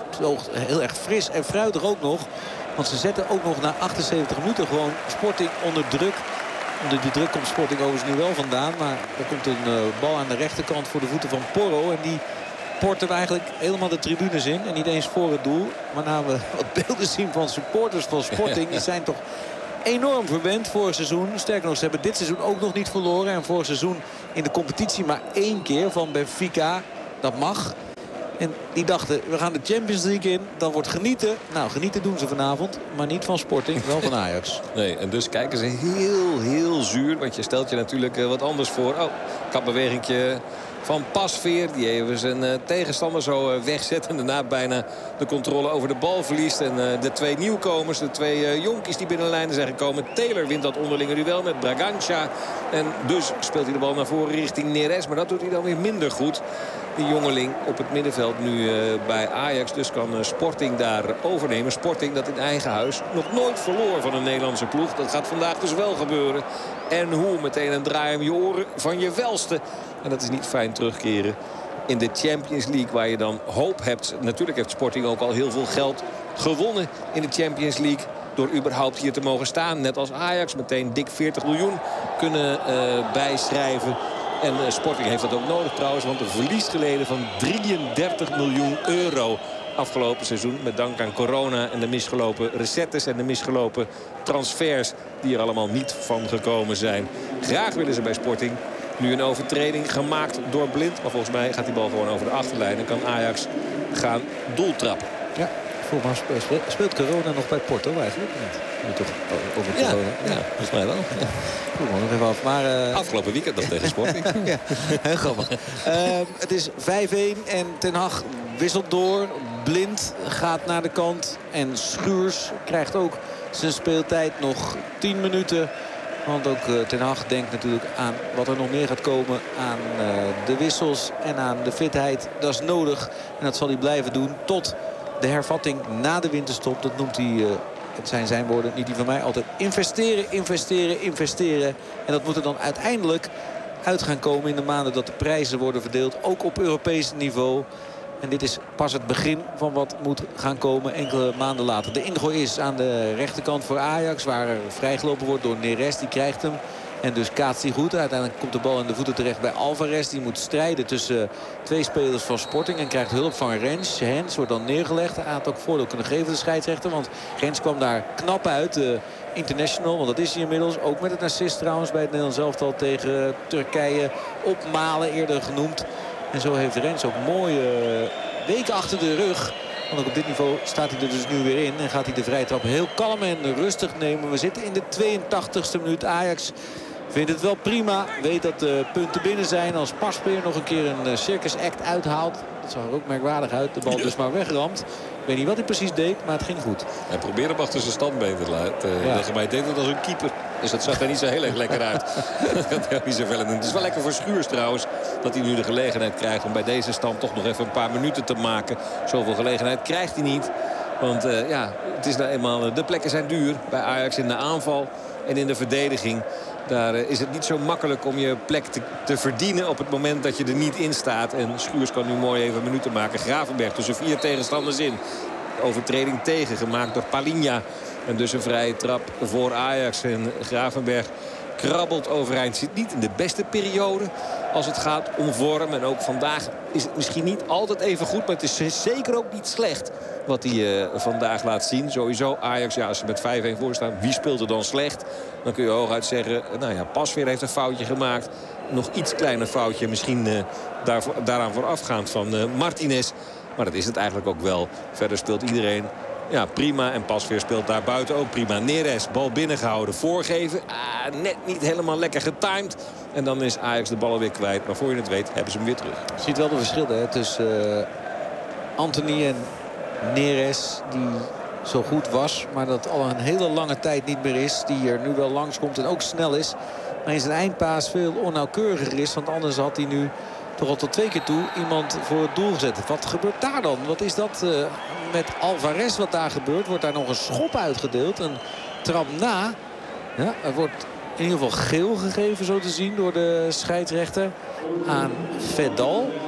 oogt heel erg fris en fruitig ook nog. Want ze zetten ook nog na achtenzeventig minuten gewoon Sporting onder druk. Onder die druk komt Sporting overigens nu wel vandaan. Maar er komt een uh, bal aan de rechterkant voor de voeten van Porro. En die porten eigenlijk helemaal de tribunes in. En niet eens voor het doel. Maar na we wat beelden zien van supporters van Sporting. Die zijn toch enorm verwend vorig seizoen. Sterker nog, ze hebben dit seizoen ook nog niet verloren. En vorig seizoen in de competitie maar één keer van Benfica. Dat mag. En die dachten, we gaan de Champions League in. Dan wordt genieten. Nou, genieten doen ze vanavond. Maar niet van Sporting, wel van Ajax. Nee, en dus kijken ze heel, heel zuur. Want je stelt je natuurlijk uh, wat anders voor. Oh, kapbewegingje van Pasveer. Die even zijn uh, tegenstander zo uh, wegzet. En daarna bijna de controle over de bal verliest. En uh, de twee nieuwkomers, de twee uh, jonkies die binnen de lijnen zijn gekomen. Taylor wint dat onderlinge duel met Bragança. En dus speelt hij de bal naar voren richting Neres. Maar dat doet hij dan weer minder goed. Die jongeling op het middenveld nu uh, bij Ajax. Dus kan uh, Sporting daar overnemen. Sporting dat in eigen huis nog nooit verloor van een Nederlandse ploeg. Dat gaat vandaag dus wel gebeuren. En hoe? Meteen een draai om je oren van je welste. En dat is niet fijn terugkeren in de Champions League. Waar je dan hoop hebt. Natuurlijk heeft Sporting ook al heel veel geld gewonnen in de Champions League. Door überhaupt hier te mogen staan. Net als Ajax meteen dik veertig miljoen kunnen uh, bijschrijven. En uh, Sporting heeft dat ook nodig trouwens. Want een verlies geleden van drieëndertig miljoen euro afgelopen seizoen. Met dank aan corona en de misgelopen recettes en de misgelopen transfers. Die er allemaal niet van gekomen zijn. Graag willen ze bij Sporting nu een overtreding gemaakt door Blind. Maar volgens mij gaat die bal gewoon over de achterlijn. En kan Ajax gaan doeltrappen. Ja. Volgens mij speelt corona nog bij Porto eigenlijk niet. Nu toch over ja, corona. Ja, ja, volgens mij wel. Ja. Goed man, nog even af. Maar, uh... afgelopen weekend nog tegen Sporting. Ja, heel grappig. uh, het is vijf-een en Ten Hag wisselt door. Blind gaat naar de kant. En Schuurs krijgt ook zijn speeltijd nog tien minuten. Want ook uh, Ten Hag denkt natuurlijk aan wat er nog meer gaat komen. Aan uh, de wissels en aan de fitheid. Dat is nodig. En dat zal hij blijven doen tot de hervatting na de winterstop. Dat noemt hij, uh, het zijn zijn woorden, niet die van mij, altijd investeren, investeren, investeren. En dat moet er dan uiteindelijk uit gaan komen in de maanden dat de prijzen worden verdeeld. Ook op Europees niveau. En dit is pas het begin van wat moet gaan komen enkele maanden later. De ingooi is aan de rechterkant voor Ajax. Waar er vrijgelopen wordt door Neres. Die krijgt hem. En dus kaatst hij goed. Uiteindelijk komt de bal in de voeten terecht bij Alvarez. Die moet strijden tussen twee spelers van Sporting. En krijgt hulp van Rens. Hens wordt dan neergelegd. Hij had ook voordeel kunnen geven, de scheidsrechter. Want Rens kwam daar knap uit. De international, want dat is hij inmiddels. Ook met het assist trouwens bij het Nederlands elftal tegen Turkije. Op Malen eerder genoemd. En zo heeft Rens ook mooie weken achter de rug. Want ook op dit niveau staat hij er dus nu weer in. En gaat hij de vrije trap heel kalm en rustig nemen. We zitten in de tweeëntachtigste minuut. Ajax vindt het wel prima. Weet dat de punten binnen zijn. Als Pasveer nog een keer een circus act uithaalt. Dat zag er ook merkwaardig uit. De bal dus maar wegramd. Ik weet niet wat hij precies deed, maar het ging goed. Hij probeerde hem achter zijn standbeen te laten uh, ja. leggen. Maar hij deed het als een keeper. Dus dat zag er niet zo heel erg lekker uit. Dat kan hij ook niet zoveel in doen. Het is wel lekker voor Schuurs trouwens. Dat hij nu de gelegenheid krijgt om bij deze stand toch nog even een paar minuten te maken. Zoveel gelegenheid krijgt hij niet. Want uh, ja, het is nou eenmaal, de plekken zijn duur. Bij Ajax in de aanval en in de verdediging. Daar uh, is het niet zo makkelijk om je plek te, te verdienen op het moment dat je er niet in staat. En Schuurs kan nu mooi even minuten maken. Gravenberg tussen vier tegenstanders in. Overtreding tegen, gemaakt door Palinha. En dus een vrije trap voor Ajax. En Gravenberg krabbelt overeind. Zit niet in de beste periode als het gaat om vorm. En ook vandaag is het misschien niet altijd even goed. Maar het is zeker ook niet slecht wat hij uh, vandaag laat zien. Sowieso Ajax, ja, als ze met vijf-een voor staan, wie speelt er dan slecht? Dan kun je hooguit zeggen, nou ja, Pasveer heeft een foutje gemaakt. Nog iets kleiner foutje, misschien uh, daarvoor, daaraan voorafgaand van uh, Martinez. Maar dat is het eigenlijk ook wel. Verder speelt iedereen ja, prima. En Pasveer speelt daar buiten ook prima. Neres, bal binnengehouden, voorgeven. Ah, net niet helemaal lekker getimed. En dan is Ajax de bal weer kwijt. Maar voor je het weet hebben ze hem weer terug. Je ziet wel de verschillen hè, tussen uh, Anthony en Neres, die zo goed was, maar dat al een hele lange tijd niet meer is. Die er nu wel langskomt en ook snel is. Maar in zijn eindpaas veel onnauwkeuriger is. Want anders had hij nu toch al tot twee keer toe iemand voor het doel gezet. Wat gebeurt daar dan? Wat is dat uh, met Alvarez wat daar gebeurt? Wordt daar nog een schop uitgedeeld? Een trap na. Ja, er wordt in ieder geval geel gegeven zo te zien door de scheidsrechter aan Vedal.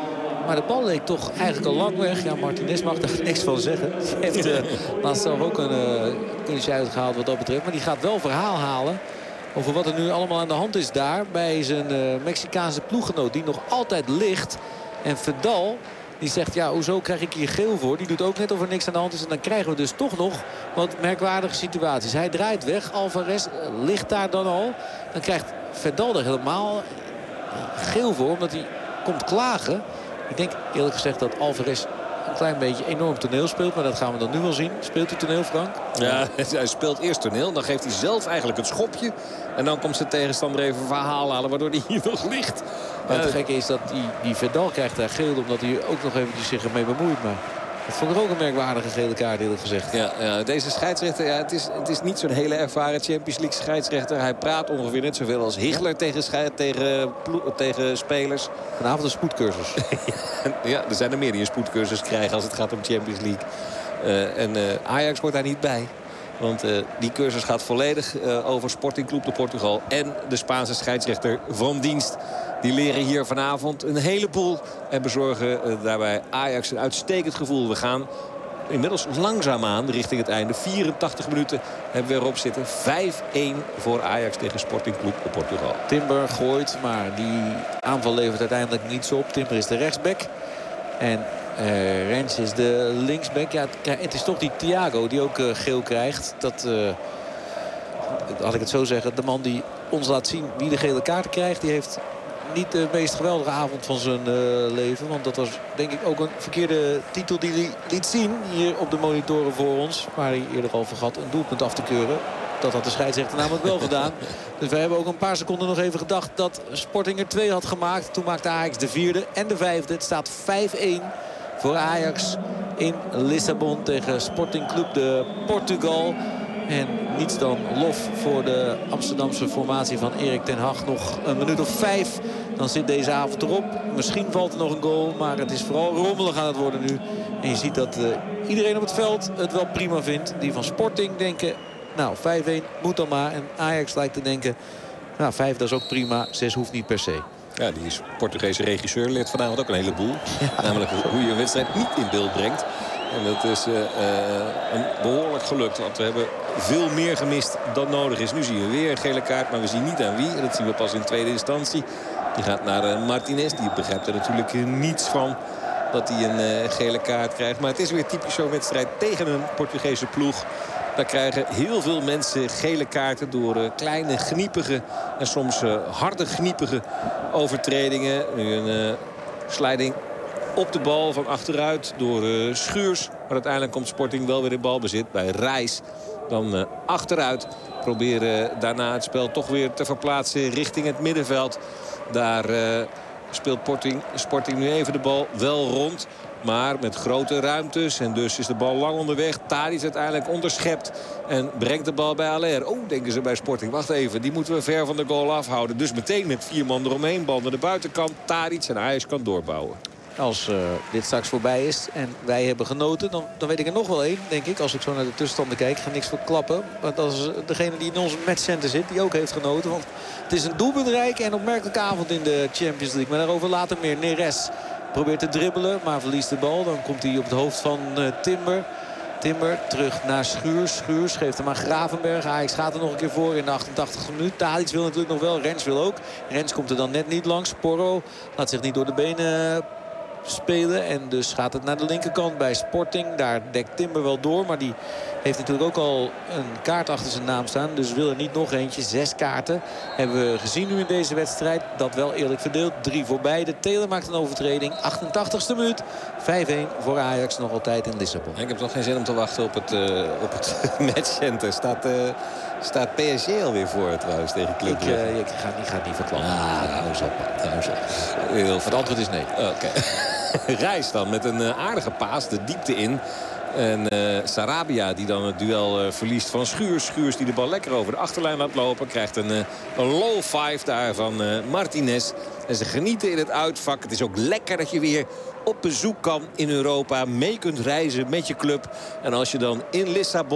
Maar de bal leek toch eigenlijk al lang weg. Ja, Martinez mag daar niks van zeggen. Die heeft uh, laatst zelf ook een uh, kunstje uitgehaald wat dat betreft. Maar die gaat wel verhaal halen over wat er nu allemaal aan de hand is daar. Bij zijn uh, Mexicaanse ploeggenoot die nog altijd ligt. En Vidal... Die zegt, ja, hoezo krijg ik hier geel voor? Die doet ook net of er niks aan de hand is. En dan krijgen we dus toch nog wat merkwaardige situaties. Hij draait weg. Alvarez ligt daar dan al. Dan krijgt Vidal er helemaal geel voor. Omdat hij komt klagen. Ik denk eerlijk gezegd dat Alvarez een klein beetje enorm toneel speelt. Maar dat gaan we dan nu wel zien. Speelt hij toneel, Frank? Ja, hij speelt eerst toneel. Dan geeft hij zelf eigenlijk het schopje. En dan komt zijn tegenstander even verhaal halen. Waardoor hij hier nog ligt. Maar het gekke is dat die, die Vidal krijgt daar geel. Omdat hij ook nog eventjes zich ermee bemoeit. Maar dat vond ik ook een merkwaardige gele kaart eerlijk gezegd. Ja, ja, deze scheidsrechter, ja, het, is, het is niet zo'n hele ervaren Champions League scheidsrechter. Hij praat ongeveer net zoveel als Higler tegen, scheid, tegen, tegen spelers. Vanavond een spoedcursus. Ja, er zijn er meer die een spoedcursus krijgen als het gaat om Champions League. Uh, en uh, Ajax wordt daar niet bij. Want uh, die cursus gaat volledig uh, over Sporting Club de Portugal en de Spaanse scheidsrechter van dienst. Die leren hier vanavond een heleboel en bezorgen uh, daarbij Ajax een uitstekend gevoel. We gaan inmiddels langzaamaan richting het einde. vierentachtig minuten hebben we erop zitten. vijf-één voor Ajax tegen Sporting Club de Portugal. Timber gooit, maar die aanval levert uiteindelijk niets op. Timber is de rechtsback. En uh, Rens is de linksback. Ja, het, het is toch die Thiago die ook uh, geel krijgt. Dat, uh, had ik het zo zeggen, de man die ons laat zien wie de gele kaarten krijgt, die heeft niet de meest geweldige avond van zijn uh, leven. Want dat was denk ik ook een verkeerde titel die hij liet zien hier op de monitoren voor ons. Waar hij eerder al vergat een doelpunt af te keuren. Dat had de scheidsrechter namelijk wel gedaan. Dus we hebben ook een paar seconden nog even gedacht dat Sporting er twee had gemaakt. Toen maakte Ajax de vierde en de vijfde. Het staat vijf-één voor Ajax in Lissabon tegen Sporting Club de Portugal. En niets dan lof voor de Amsterdamse formatie van Erik ten Hag. Nog een minuut of vijf, dan zit deze avond erop. Misschien valt er nog een goal, maar het is vooral rommelig aan het worden nu. En je ziet dat uh, iedereen op het veld het wel prima vindt. Die van Sporting denken, nou vijf-één moet dan maar. En Ajax lijkt te denken, nou vijf dat is ook prima, zes hoeft niet per se. Ja, die Portugese regisseur leert vanavond ook een heleboel. Ja. Namelijk hoe je een wedstrijd niet in beeld brengt. En dat is uh, uh, een behoorlijk gelukt. Want we hebben veel meer gemist dan nodig is. Nu zien we weer een gele kaart, maar we zien niet aan wie. En dat zien we pas in tweede instantie. Die gaat naar uh, Martinez. Die begrijpt er natuurlijk uh, niets van dat hij een uh, gele kaart krijgt. Maar het is weer typisch zo'n wedstrijd tegen een Portugese ploeg. Daar krijgen heel veel mensen gele kaarten door uh, kleine, gniepige en soms uh, harde, gniepige overtredingen. Nu een uh, slijding op de bal van achteruit door uh, Schuurs. Maar uiteindelijk komt Sporting wel weer in balbezit bij Reis. Dan uh, achteruit proberen daarna het spel toch weer te verplaatsen richting het middenveld. Daar uh, speelt Sporting, Sporting nu even de bal wel rond. Maar met grote ruimtes. En dus is de bal lang onderweg. Tadic uiteindelijk onderschept. En brengt de bal bij Haller. Oh, denken ze bij Sporting. Wacht even, die moeten we ver van de goal afhouden. Dus meteen met vier man eromheen. Bal naar de buitenkant. Tadic en Ajax kan doorbouwen. Als uh, dit straks voorbij is en wij hebben genoten, dan, dan weet ik er nog wel één, denk ik. Als ik zo naar de tussenstanden kijk, ik ga niks verklappen. Maar dat is degene die in onze matchcenter zit, die ook heeft genoten. Want het is een doelpuntrijk en opmerkelijke avond in de Champions League. Maar daarover later meer. Neres probeert te dribbelen, maar verliest de bal. Dan komt hij op het hoofd van uh, Timber. Timber terug naar Schuurs. Schuurs geeft hem aan Gravenberg. Ajax gaat er nog een keer voor in de achtentachtigste minuut. Tadic wil natuurlijk nog wel. Rens wil ook. Rens komt er dan net niet langs. Porro laat zich niet door de benen spelen. En dus gaat het naar de linkerkant bij Sporting. Daar dekt Timber wel door. Maar die heeft natuurlijk ook al een kaart achter zijn naam staan. Dus wil er niet nog eentje. Zes kaarten hebben we gezien nu in deze wedstrijd. Dat wel eerlijk verdeeld. Drie voor beide. Taylor maakt een overtreding. achtentachtigste minuut. vijf-één voor Ajax nog altijd in Lissabon. Ik heb nog geen zin om te wachten op het, uh, op het matchcenter. Staat, uh, staat P S G alweer voor trouwens tegen Club Brugge? Ik, uh, ik ga niet, ga niet verklappen. Ah, nou zo. Nou zo. Heel het antwoord is nee. Oké. Okay. Reis dan met een uh, aardige paas de diepte in. En uh, Sarabia die dan het duel uh, verliest van Schuurs. Schuurs die de bal lekker over de achterlijn laat lopen. Krijgt een, uh, een low five daar van uh, Martinez. En ze genieten in het uitvak. Het is ook lekker dat je weer op bezoek kan in Europa. Mee kunt reizen met je club. En als je dan in Lissabon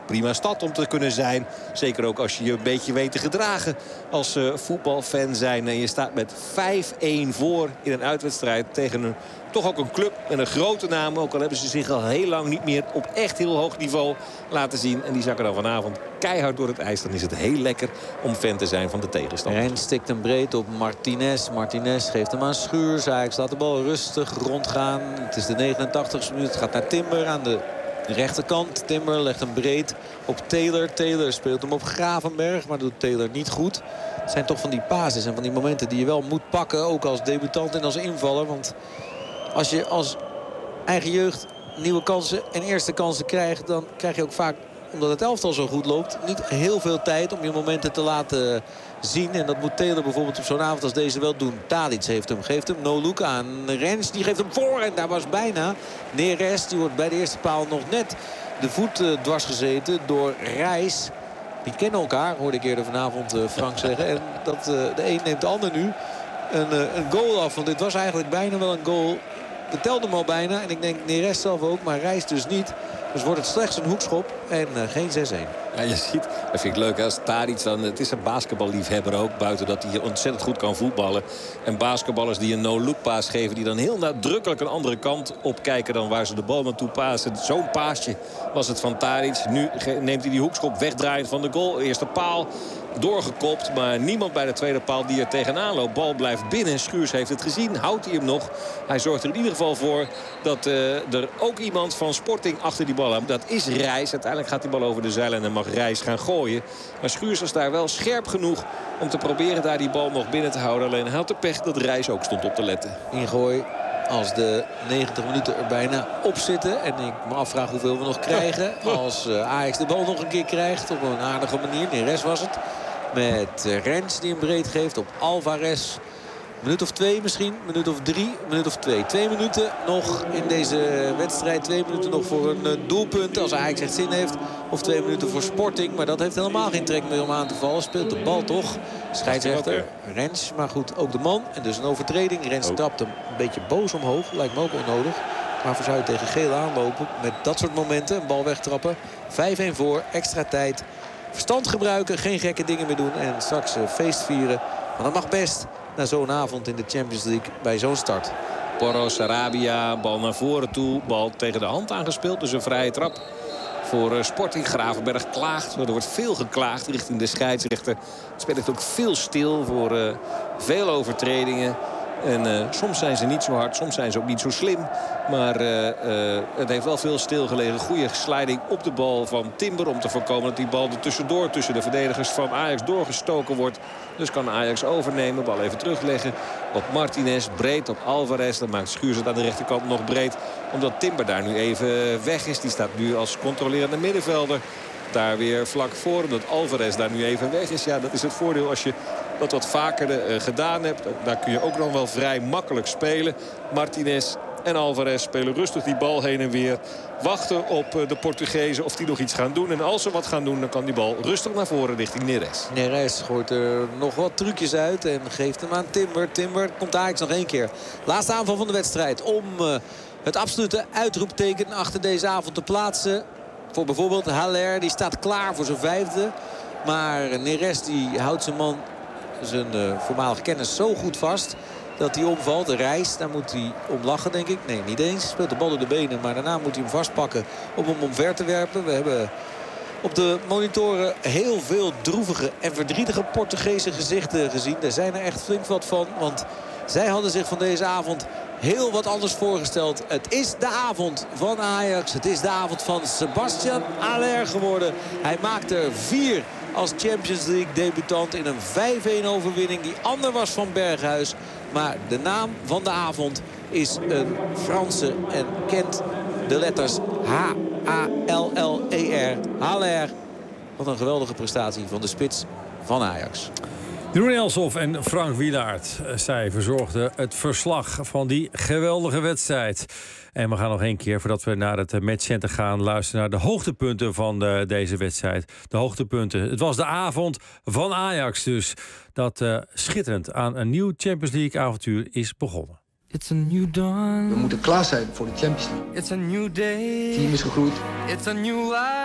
prima stad om te kunnen zijn. Zeker ook als je je een beetje weet te gedragen als uh, voetbalfan zijn. En je staat met vijf-een voor in een uitwedstrijd tegen een, toch ook een club met een grote naam. Ook al hebben ze zich al heel lang niet meer op echt heel hoog niveau laten zien. En die zakken dan vanavond keihard door het ijs. Dan is het heel lekker om fan te zijn van de tegenstander. Rijn stikt hem breed op Martinez. Martinez geeft hem aan Schuurs. Ajax laat de bal rustig rondgaan. Het is de negenentachtigste minuut. Het gaat naar Timber aan de rechterkant. Timber legt hem breed op Taylor. Taylor speelt hem op Gravenberg. Maar doet Taylor niet goed. Het zijn toch van die pases en van die momenten die je wel moet pakken. Ook als debutant en als invaller. Want als je als eigen jeugd nieuwe kansen en eerste kansen krijgt, dan krijg je ook vaak, omdat het elftal zo goed loopt, niet heel veel tijd om je momenten te laten zien. En dat moet Taylor bijvoorbeeld op zo'n avond als deze wel doen. Tadic heeft hem, geeft hem no look aan. Rens, die geeft hem voor en daar was bijna Neres. Die wordt bij de eerste paal nog net de voet uh, dwars gezeten door Reis. Die kennen elkaar, hoorde ik eerder vanavond uh, Frank zeggen. En dat, uh, de een neemt de ander nu een, uh, een goal af. Want dit was eigenlijk bijna wel een goal. Dat telde hem al bijna. En ik denk Neres zelf ook, maar Reis dus niet. Dus wordt het slechts een hoekschop en uh, geen zes-een. Ja, je ziet, dat vind ik leuk als Tadic dan. Het is een basketballiefhebber ook. Buiten dat hij ontzettend goed kan voetballen. En basketballers die een no-look paas geven. Die dan heel nadrukkelijk een andere kant op kijken dan waar ze de bal naartoe pasen. Zo'n paasje was het van Tadic. Nu neemt hij die hoekschop wegdraaiend van de goal. Eerste paal doorgekopt. Maar niemand bij de tweede paal die er tegenaan loopt. Bal blijft binnen. Schuurs heeft het gezien. Houdt hij hem nog. Hij zorgt er in ieder geval voor dat uh, er ook iemand van Sporting achter die bal heeft. Dat is Reis. Uiteindelijk gaat die bal over de zeilen en mag Reis gaan gooien. Maar Schuurs was daar wel scherp genoeg om te proberen daar die bal nog binnen te houden. Alleen hij had de pech dat Reis ook stond op te letten. Ingooi als de negentig minuten er bijna op zitten. En ik me afvraag hoeveel we nog krijgen. Als uh, Ajax de bal nog een keer krijgt op een aardige manier. Neres was het. Met uh, Rens die hem breed geeft op Alvarez. Minuut of twee misschien, minuut of drie, minuut of twee. Twee minuten nog in deze wedstrijd. Twee minuten nog voor een uh, doelpunt als Ajax echt zin heeft. Of twee minuten voor Sporting. Maar dat heeft helemaal geen trek meer om aan te vallen. Speelt de bal toch. Scheidsrechter Rens, maar goed, ook de man. En dus een overtreding. Rens trapt hem een beetje boos omhoog. Lijkt me ook onnodig. Maar zou je tegen geel aanlopen met dat soort momenten. Een bal wegtrappen. vijf-een voor, extra tijd. Verstand gebruiken, geen gekke dingen meer doen. En straks uh, feest vieren. Maar dat mag best na zo'n avond in de Champions League bij zo'n start. Porro, Sarabia, bal naar voren toe. Bal tegen de hand aangespeeld. Dus een vrije trap voor uh, Sporting. Gravenberg klaagt. Er wordt veel geklaagd richting de scheidsrechter. Het speelt ook veel stil voor uh, veel overtredingen. En uh, soms zijn ze niet zo hard, soms zijn ze ook niet zo slim. Maar uh, uh, het heeft wel veel stilgelegen. Goede sliding op de bal van Timber om te voorkomen dat die bal er tussendoor tussen de verdedigers van Ajax doorgestoken wordt. Dus kan Ajax overnemen, bal even terugleggen op Martinez. Breed op Alvarez, dan maakt Schuurs het aan de rechterkant nog breed. Omdat Timber daar nu even weg is. Die staat nu als controlerende middenvelder daar weer vlak voor. Omdat Alvarez daar nu even weg is. Ja, dat is het voordeel als je dat wat vaker uh, gedaan hebt. Daar kun je ook nog wel vrij makkelijk spelen. Martinez en Alvarez spelen rustig die bal heen en weer. Wachten op uh, de Portugezen of die nog iets gaan doen. En als ze wat gaan doen, dan kan die bal rustig naar voren richting Neres. Neres gooit er nog wat trucjes uit en geeft hem aan Timber. Timber komt Ajax nog één keer. Laatste aanval van de wedstrijd om uh, het absolute uitroepteken achter deze avond te plaatsen. Voor bijvoorbeeld Haller, die staat klaar voor zijn vijfde. Maar Neres die houdt zijn man, zijn uh, voormalige kennis, zo goed vast dat hij omvalt. De Reis, daar moet hij om lachen, denk ik. Nee, niet eens. Speelt de bal door de benen, maar daarna moet hij hem vastpakken om hem omver te werpen. We hebben op de monitoren heel veel droevige en verdrietige Portugese gezichten gezien. Daar zijn er echt flink wat van, want zij hadden zich van deze avond heel wat anders voorgesteld. Het is de avond van Ajax. Het is de avond van Sebastian Haller geworden. Hij maakte er vier als Champions League debutant in een vijf-een overwinning die ander was van Berghuis. Maar de naam van de avond is een Franse en kent de letters H A L L E R. Haller. Wat een geweldige prestatie van de spits van Ajax. Jeroen Elshoff en Frank Wielaert. Zij verzorgden het verslag van die geweldige wedstrijd. En we gaan nog één keer, voordat we naar het matchcenter gaan, luisteren naar de hoogtepunten van de, deze wedstrijd. De hoogtepunten. Het was de avond van Ajax dus. Dat uh, schitterend aan een nieuw Champions League avontuur is begonnen. It's a new dawn. We moeten klaar zijn voor de Champions League. It's a new day. Het team is gegroeid. It's a new life.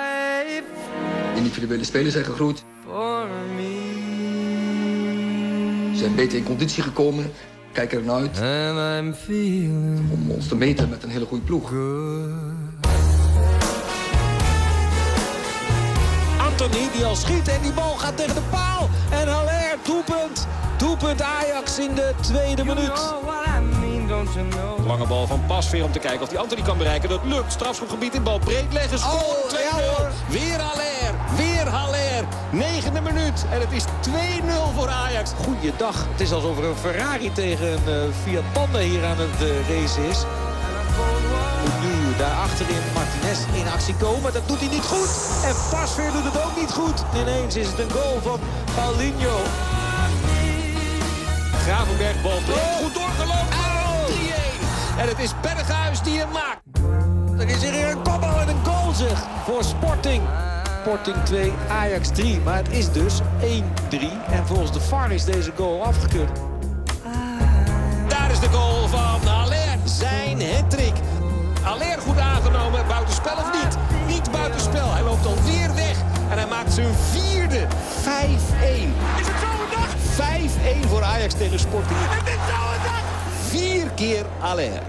Individuele spelers zijn gegroeid. Ze zijn beter in conditie gekomen. Kijken er naar uit om ons te meten met een hele goede ploeg. Anthony die al schiet en die bal gaat tegen de paal. En Haller, doelpunt. Doelpunt Ajax in de tweede minuut. Lange bal van Pasveer om te kijken of die Anthony kan bereiken. Dat lukt. Strafschopgebied in bal breed leggen. Scoort Oh, twee ja, nul. hoor. Weer Haller. Weer Haller. Negende minuut. En het is twee nul voor Ajax. Goeiedag. Het is alsof er een Ferrari tegen een uh, Fiat Panda hier aan het uh, racen is. Moet nu daar achterin Martinez in actie komen. Dat doet hij niet goed. En Pasveer doet het ook niet goed. Ineens is het een goal van Paulinho. Gravenberg bal breed. Oh. Goed doorgelopen. Oh. drie een. En het is Berghuis die hem maakt. Er is hier een kopbal en een goal zeg. Voor Sporting. Sporting twee, Ajax drie. Maar het is dus één drie. En volgens de V A R is deze goal afgekeurd. Daar is de goal van Haller. Zijn hattrick. Haller goed aangenomen. Buitenspel of niet? Niet buitenspel. Hij loopt alweer weg. En hij maakt zijn vierde. vijf een. Is het zo een dag? vijf een voor Ajax tegen Sporting. En dit zo een dag? Vier keer Haller.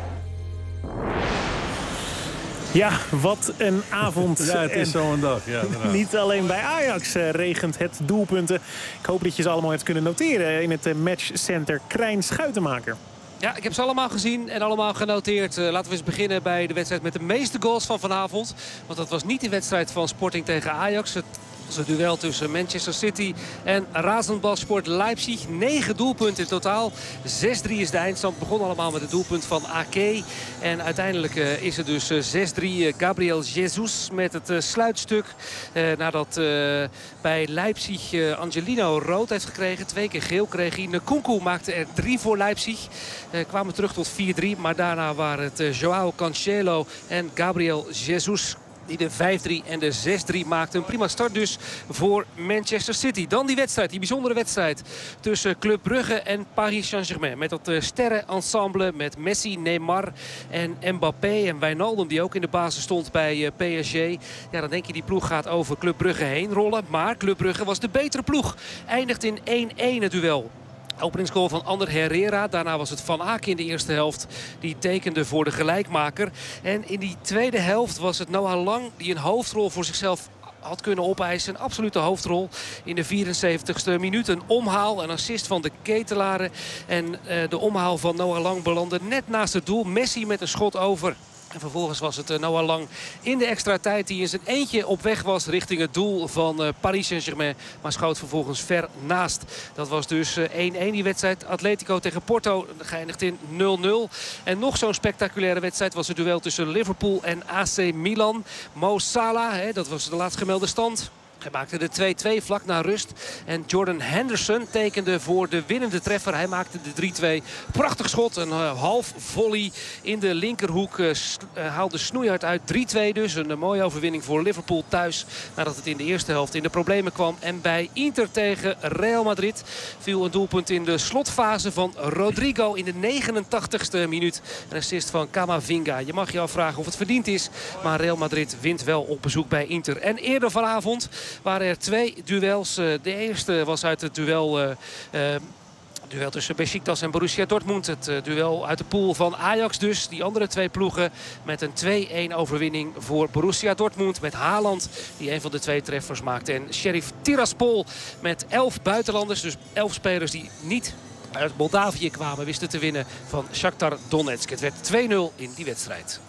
Ja, wat een avond. Ja, het is En zo'n dag. Ja, niet alleen bij Ajax uh, regent het doelpunten. Ik hoop dat je ze allemaal hebt kunnen noteren in het uh, matchcenter Krijn Schuitenmaker. Ja, ik heb ze allemaal gezien en allemaal genoteerd. Uh, laten we eens beginnen bij de wedstrijd met de meeste goals van vanavond. Want dat was niet de wedstrijd van Sporting tegen Ajax. Het was een duel tussen Manchester City en Rasenballsport Leipzig. Negen doelpunten in totaal. zes drie is de eindstand. Het begon allemaal met het doelpunt van Ake. En uiteindelijk uh, is het dus uh, zes drie. Uh, Gabriel Jesus met het uh, sluitstuk. Uh, nadat uh, bij Leipzig uh, Angelino rood heeft gekregen. Twee keer geel kreeg hij. Nkunku maakte er drie voor Leipzig. Uh, kwamen terug tot vier drie. Maar daarna waren het uh, Joao Cancelo en Gabriel Jesus die de vijf drie en de zes drie maakten. Een prima start dus voor Manchester City. Dan die wedstrijd, die bijzondere wedstrijd tussen Club Brugge en Paris Saint-Germain. Met dat uh, sterrenensemble met Messi, Neymar en Mbappé. En Wijnaldum die ook in de basis stond bij uh, P S G. Ja, dan denk je die ploeg gaat over Club Brugge heen rollen. Maar Club Brugge was de betere ploeg. Eindigt in één één het duel. Openingsgoal van Ander Herrera. Daarna was het Van Aken in de eerste helft. Die tekende voor de gelijkmaker. En in die tweede helft was het Noah Lang die een hoofdrol voor zichzelf had kunnen opeisen. Een absolute hoofdrol in de vierenzeventigste minuut. Een omhaal, een assist van de Ketelaren. En uh, de omhaal van Noah Lang belandde net naast het doel. Messi met een schot over. En vervolgens was het Noah Lang in de extra tijd die in zijn eentje op weg was richting het doel van uh, Paris Saint-Germain. Maar schoot vervolgens ver naast. Dat was dus één één uh, die wedstrijd. Atletico tegen Porto geëindigd in nul nul. En nog zo'n spectaculaire wedstrijd was het duel tussen Liverpool en A C Milan. Mo Salah, hè, dat was de laatst gemelde stand. Hij maakte de twee twee vlak na rust. En Jordan Henderson tekende voor de winnende treffer. Hij maakte de drie twee. Prachtig schot. Een uh, half volley in de linkerhoek. Uh, uh, haalde snoeihard uit. drie twee dus. Een uh, mooie overwinning voor Liverpool thuis. Nadat het in de eerste helft in de problemen kwam. En bij Inter tegen Real Madrid viel een doelpunt in de slotfase van Rodrigo in de negenentachtigste minuut. Een assist van Camavinga. Je mag je afvragen of het verdiend is. Maar Real Madrid wint wel op bezoek bij Inter. En eerder vanavond waren er twee duels. De eerste was uit het duel... Uh, uh, duel tussen Besiktas en Borussia Dortmund. Het uh, duel uit de pool van Ajax dus. Die andere twee ploegen met een twee één overwinning voor Borussia Dortmund. Met Haaland die een van de twee treffers maakte. En Sheriff Tiraspol met elf buitenlanders. Dus elf spelers die niet uit Moldavië kwamen wisten te winnen van Shakhtar Donetsk. Het werd twee nul in die wedstrijd.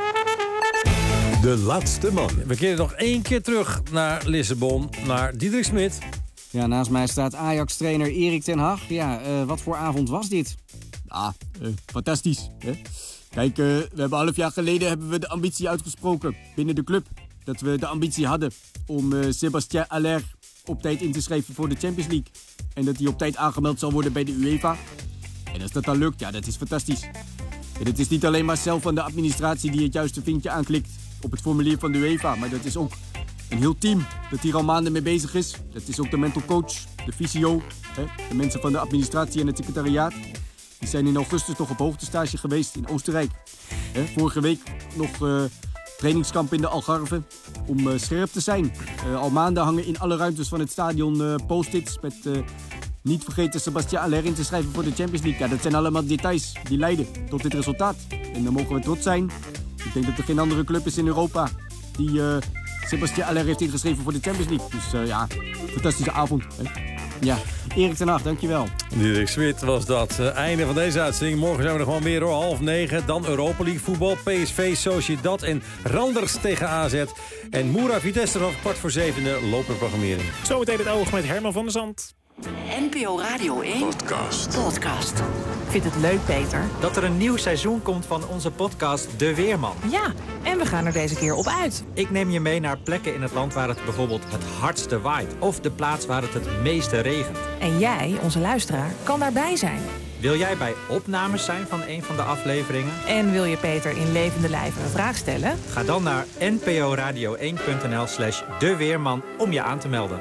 De laatste man. We keren nog één keer terug naar Lissabon, naar Diederik Smit. Ja, naast mij staat Ajax-trainer Erik ten Hag. Ja, uh, wat voor avond was dit? Ah, uh, fantastisch. Hè? Kijk, uh, we hebben een half jaar geleden hebben we de ambitie uitgesproken binnen de club. Dat we de ambitie hadden om uh, Sébastien Haller op tijd in te schrijven voor de Champions League. En dat hij op tijd aangemeld zal worden bij de UEFA. En als dat dan lukt, ja, dat is fantastisch. En het is niet alleen maar zelf van de administratie die het juiste vinkje aanklikt op het formulier van de UEFA, maar dat is ook een heel team dat hier al maanden mee bezig is. Dat is ook de mental coach, de fysio, hè, de mensen van de administratie en het secretariaat. Die zijn in augustus nog op hoogtestage geweest in Oostenrijk. Hè, vorige week nog uh, trainingskamp in de Algarve. om uh, scherp te zijn. Uh, al maanden hangen in alle ruimtes van het stadion uh, post-its met uh, niet vergeten Sébastien Haller in te schrijven voor de Champions League. Ja, dat zijn allemaal details die leiden tot dit resultaat. En dan mogen we trots zijn. Ik denk dat er geen andere club is in Europa die uh, Sébastien Haller heeft ingeschreven voor de Champions League. Dus uh, ja, fantastische avond. Hè? Ja, Erik ten Hag, dankjewel. Diederik Smit was dat. Uh, einde van deze uitzending. Morgen zijn we er gewoon weer hoor. Half negen. Dan Europa League voetbal. P S V, Sociedad en Randers tegen A Z. En Moura Vitesse vanaf kwart voor zevende lopende programmering. Zometeen het oog met Herman van der Zand. N P O Radio één Podcast. Podcast. Vind het leuk, Peter, dat er een nieuw seizoen komt van onze podcast De Weerman. Ja, en we gaan er deze keer op uit. Ik neem je mee naar plekken in het land waar het bijvoorbeeld het hardste waait. Of de plaats waar het het meeste regent. En jij, onze luisteraar, kan daarbij zijn. Wil jij bij opnames zijn van een van de afleveringen? En wil je Peter in levende lijven een vraag stellen? Ga dan naar n p o radio één punt n l slash De Weerman om je aan te melden.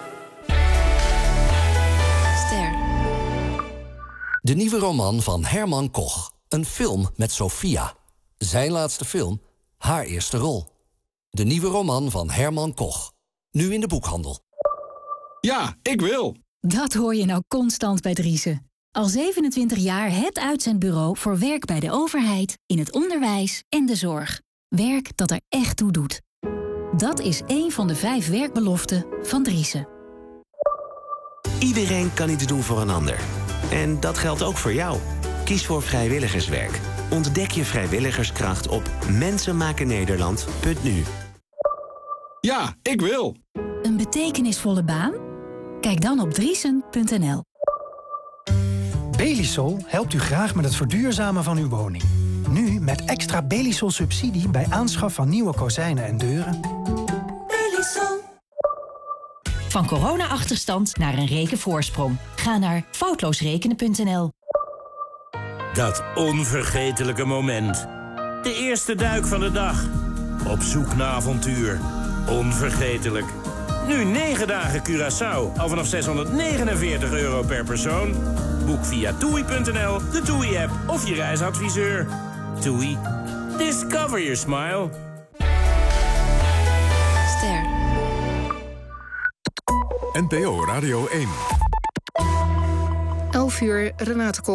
De nieuwe roman van Herman Koch. Een film met Sophia. Zijn laatste film, haar eerste rol. De nieuwe roman van Herman Koch. Nu in de boekhandel. Ja, ik wil. Dat hoor je nou constant bij Driessen. Al zevenentwintig jaar het uitzendbureau voor werk bij de overheid, in het onderwijs en de zorg. Werk dat er echt toe doet. Dat is één van de vijf werkbeloften van Driessen. Iedereen kan iets doen voor een ander. En dat geldt ook voor jou. Kies voor vrijwilligerswerk. Ontdek je vrijwilligerskracht op mensenmakennederland punt n u. Ja, ik wil. Een betekenisvolle baan? Kijk dan op driesen punt n l. Belisol helpt u graag met het verduurzamen van uw woning. Nu met extra Belisol subsidie bij aanschaf van nieuwe kozijnen en deuren. Belisol. Van corona-achterstand naar een rekenvoorsprong. Ga naar foutloosrekenen punt n l. Dat onvergetelijke moment. De eerste duik van de dag. Op zoek naar avontuur. Onvergetelijk. Nu negen dagen Curaçao. Al vanaf zeshonderdnegenenveertig euro per persoon. Boek via toei punt n l, de TUI-app of je reisadviseur. TUI. Discover your smile. Ster. N P O Radio één. elf uur, Renate Kok.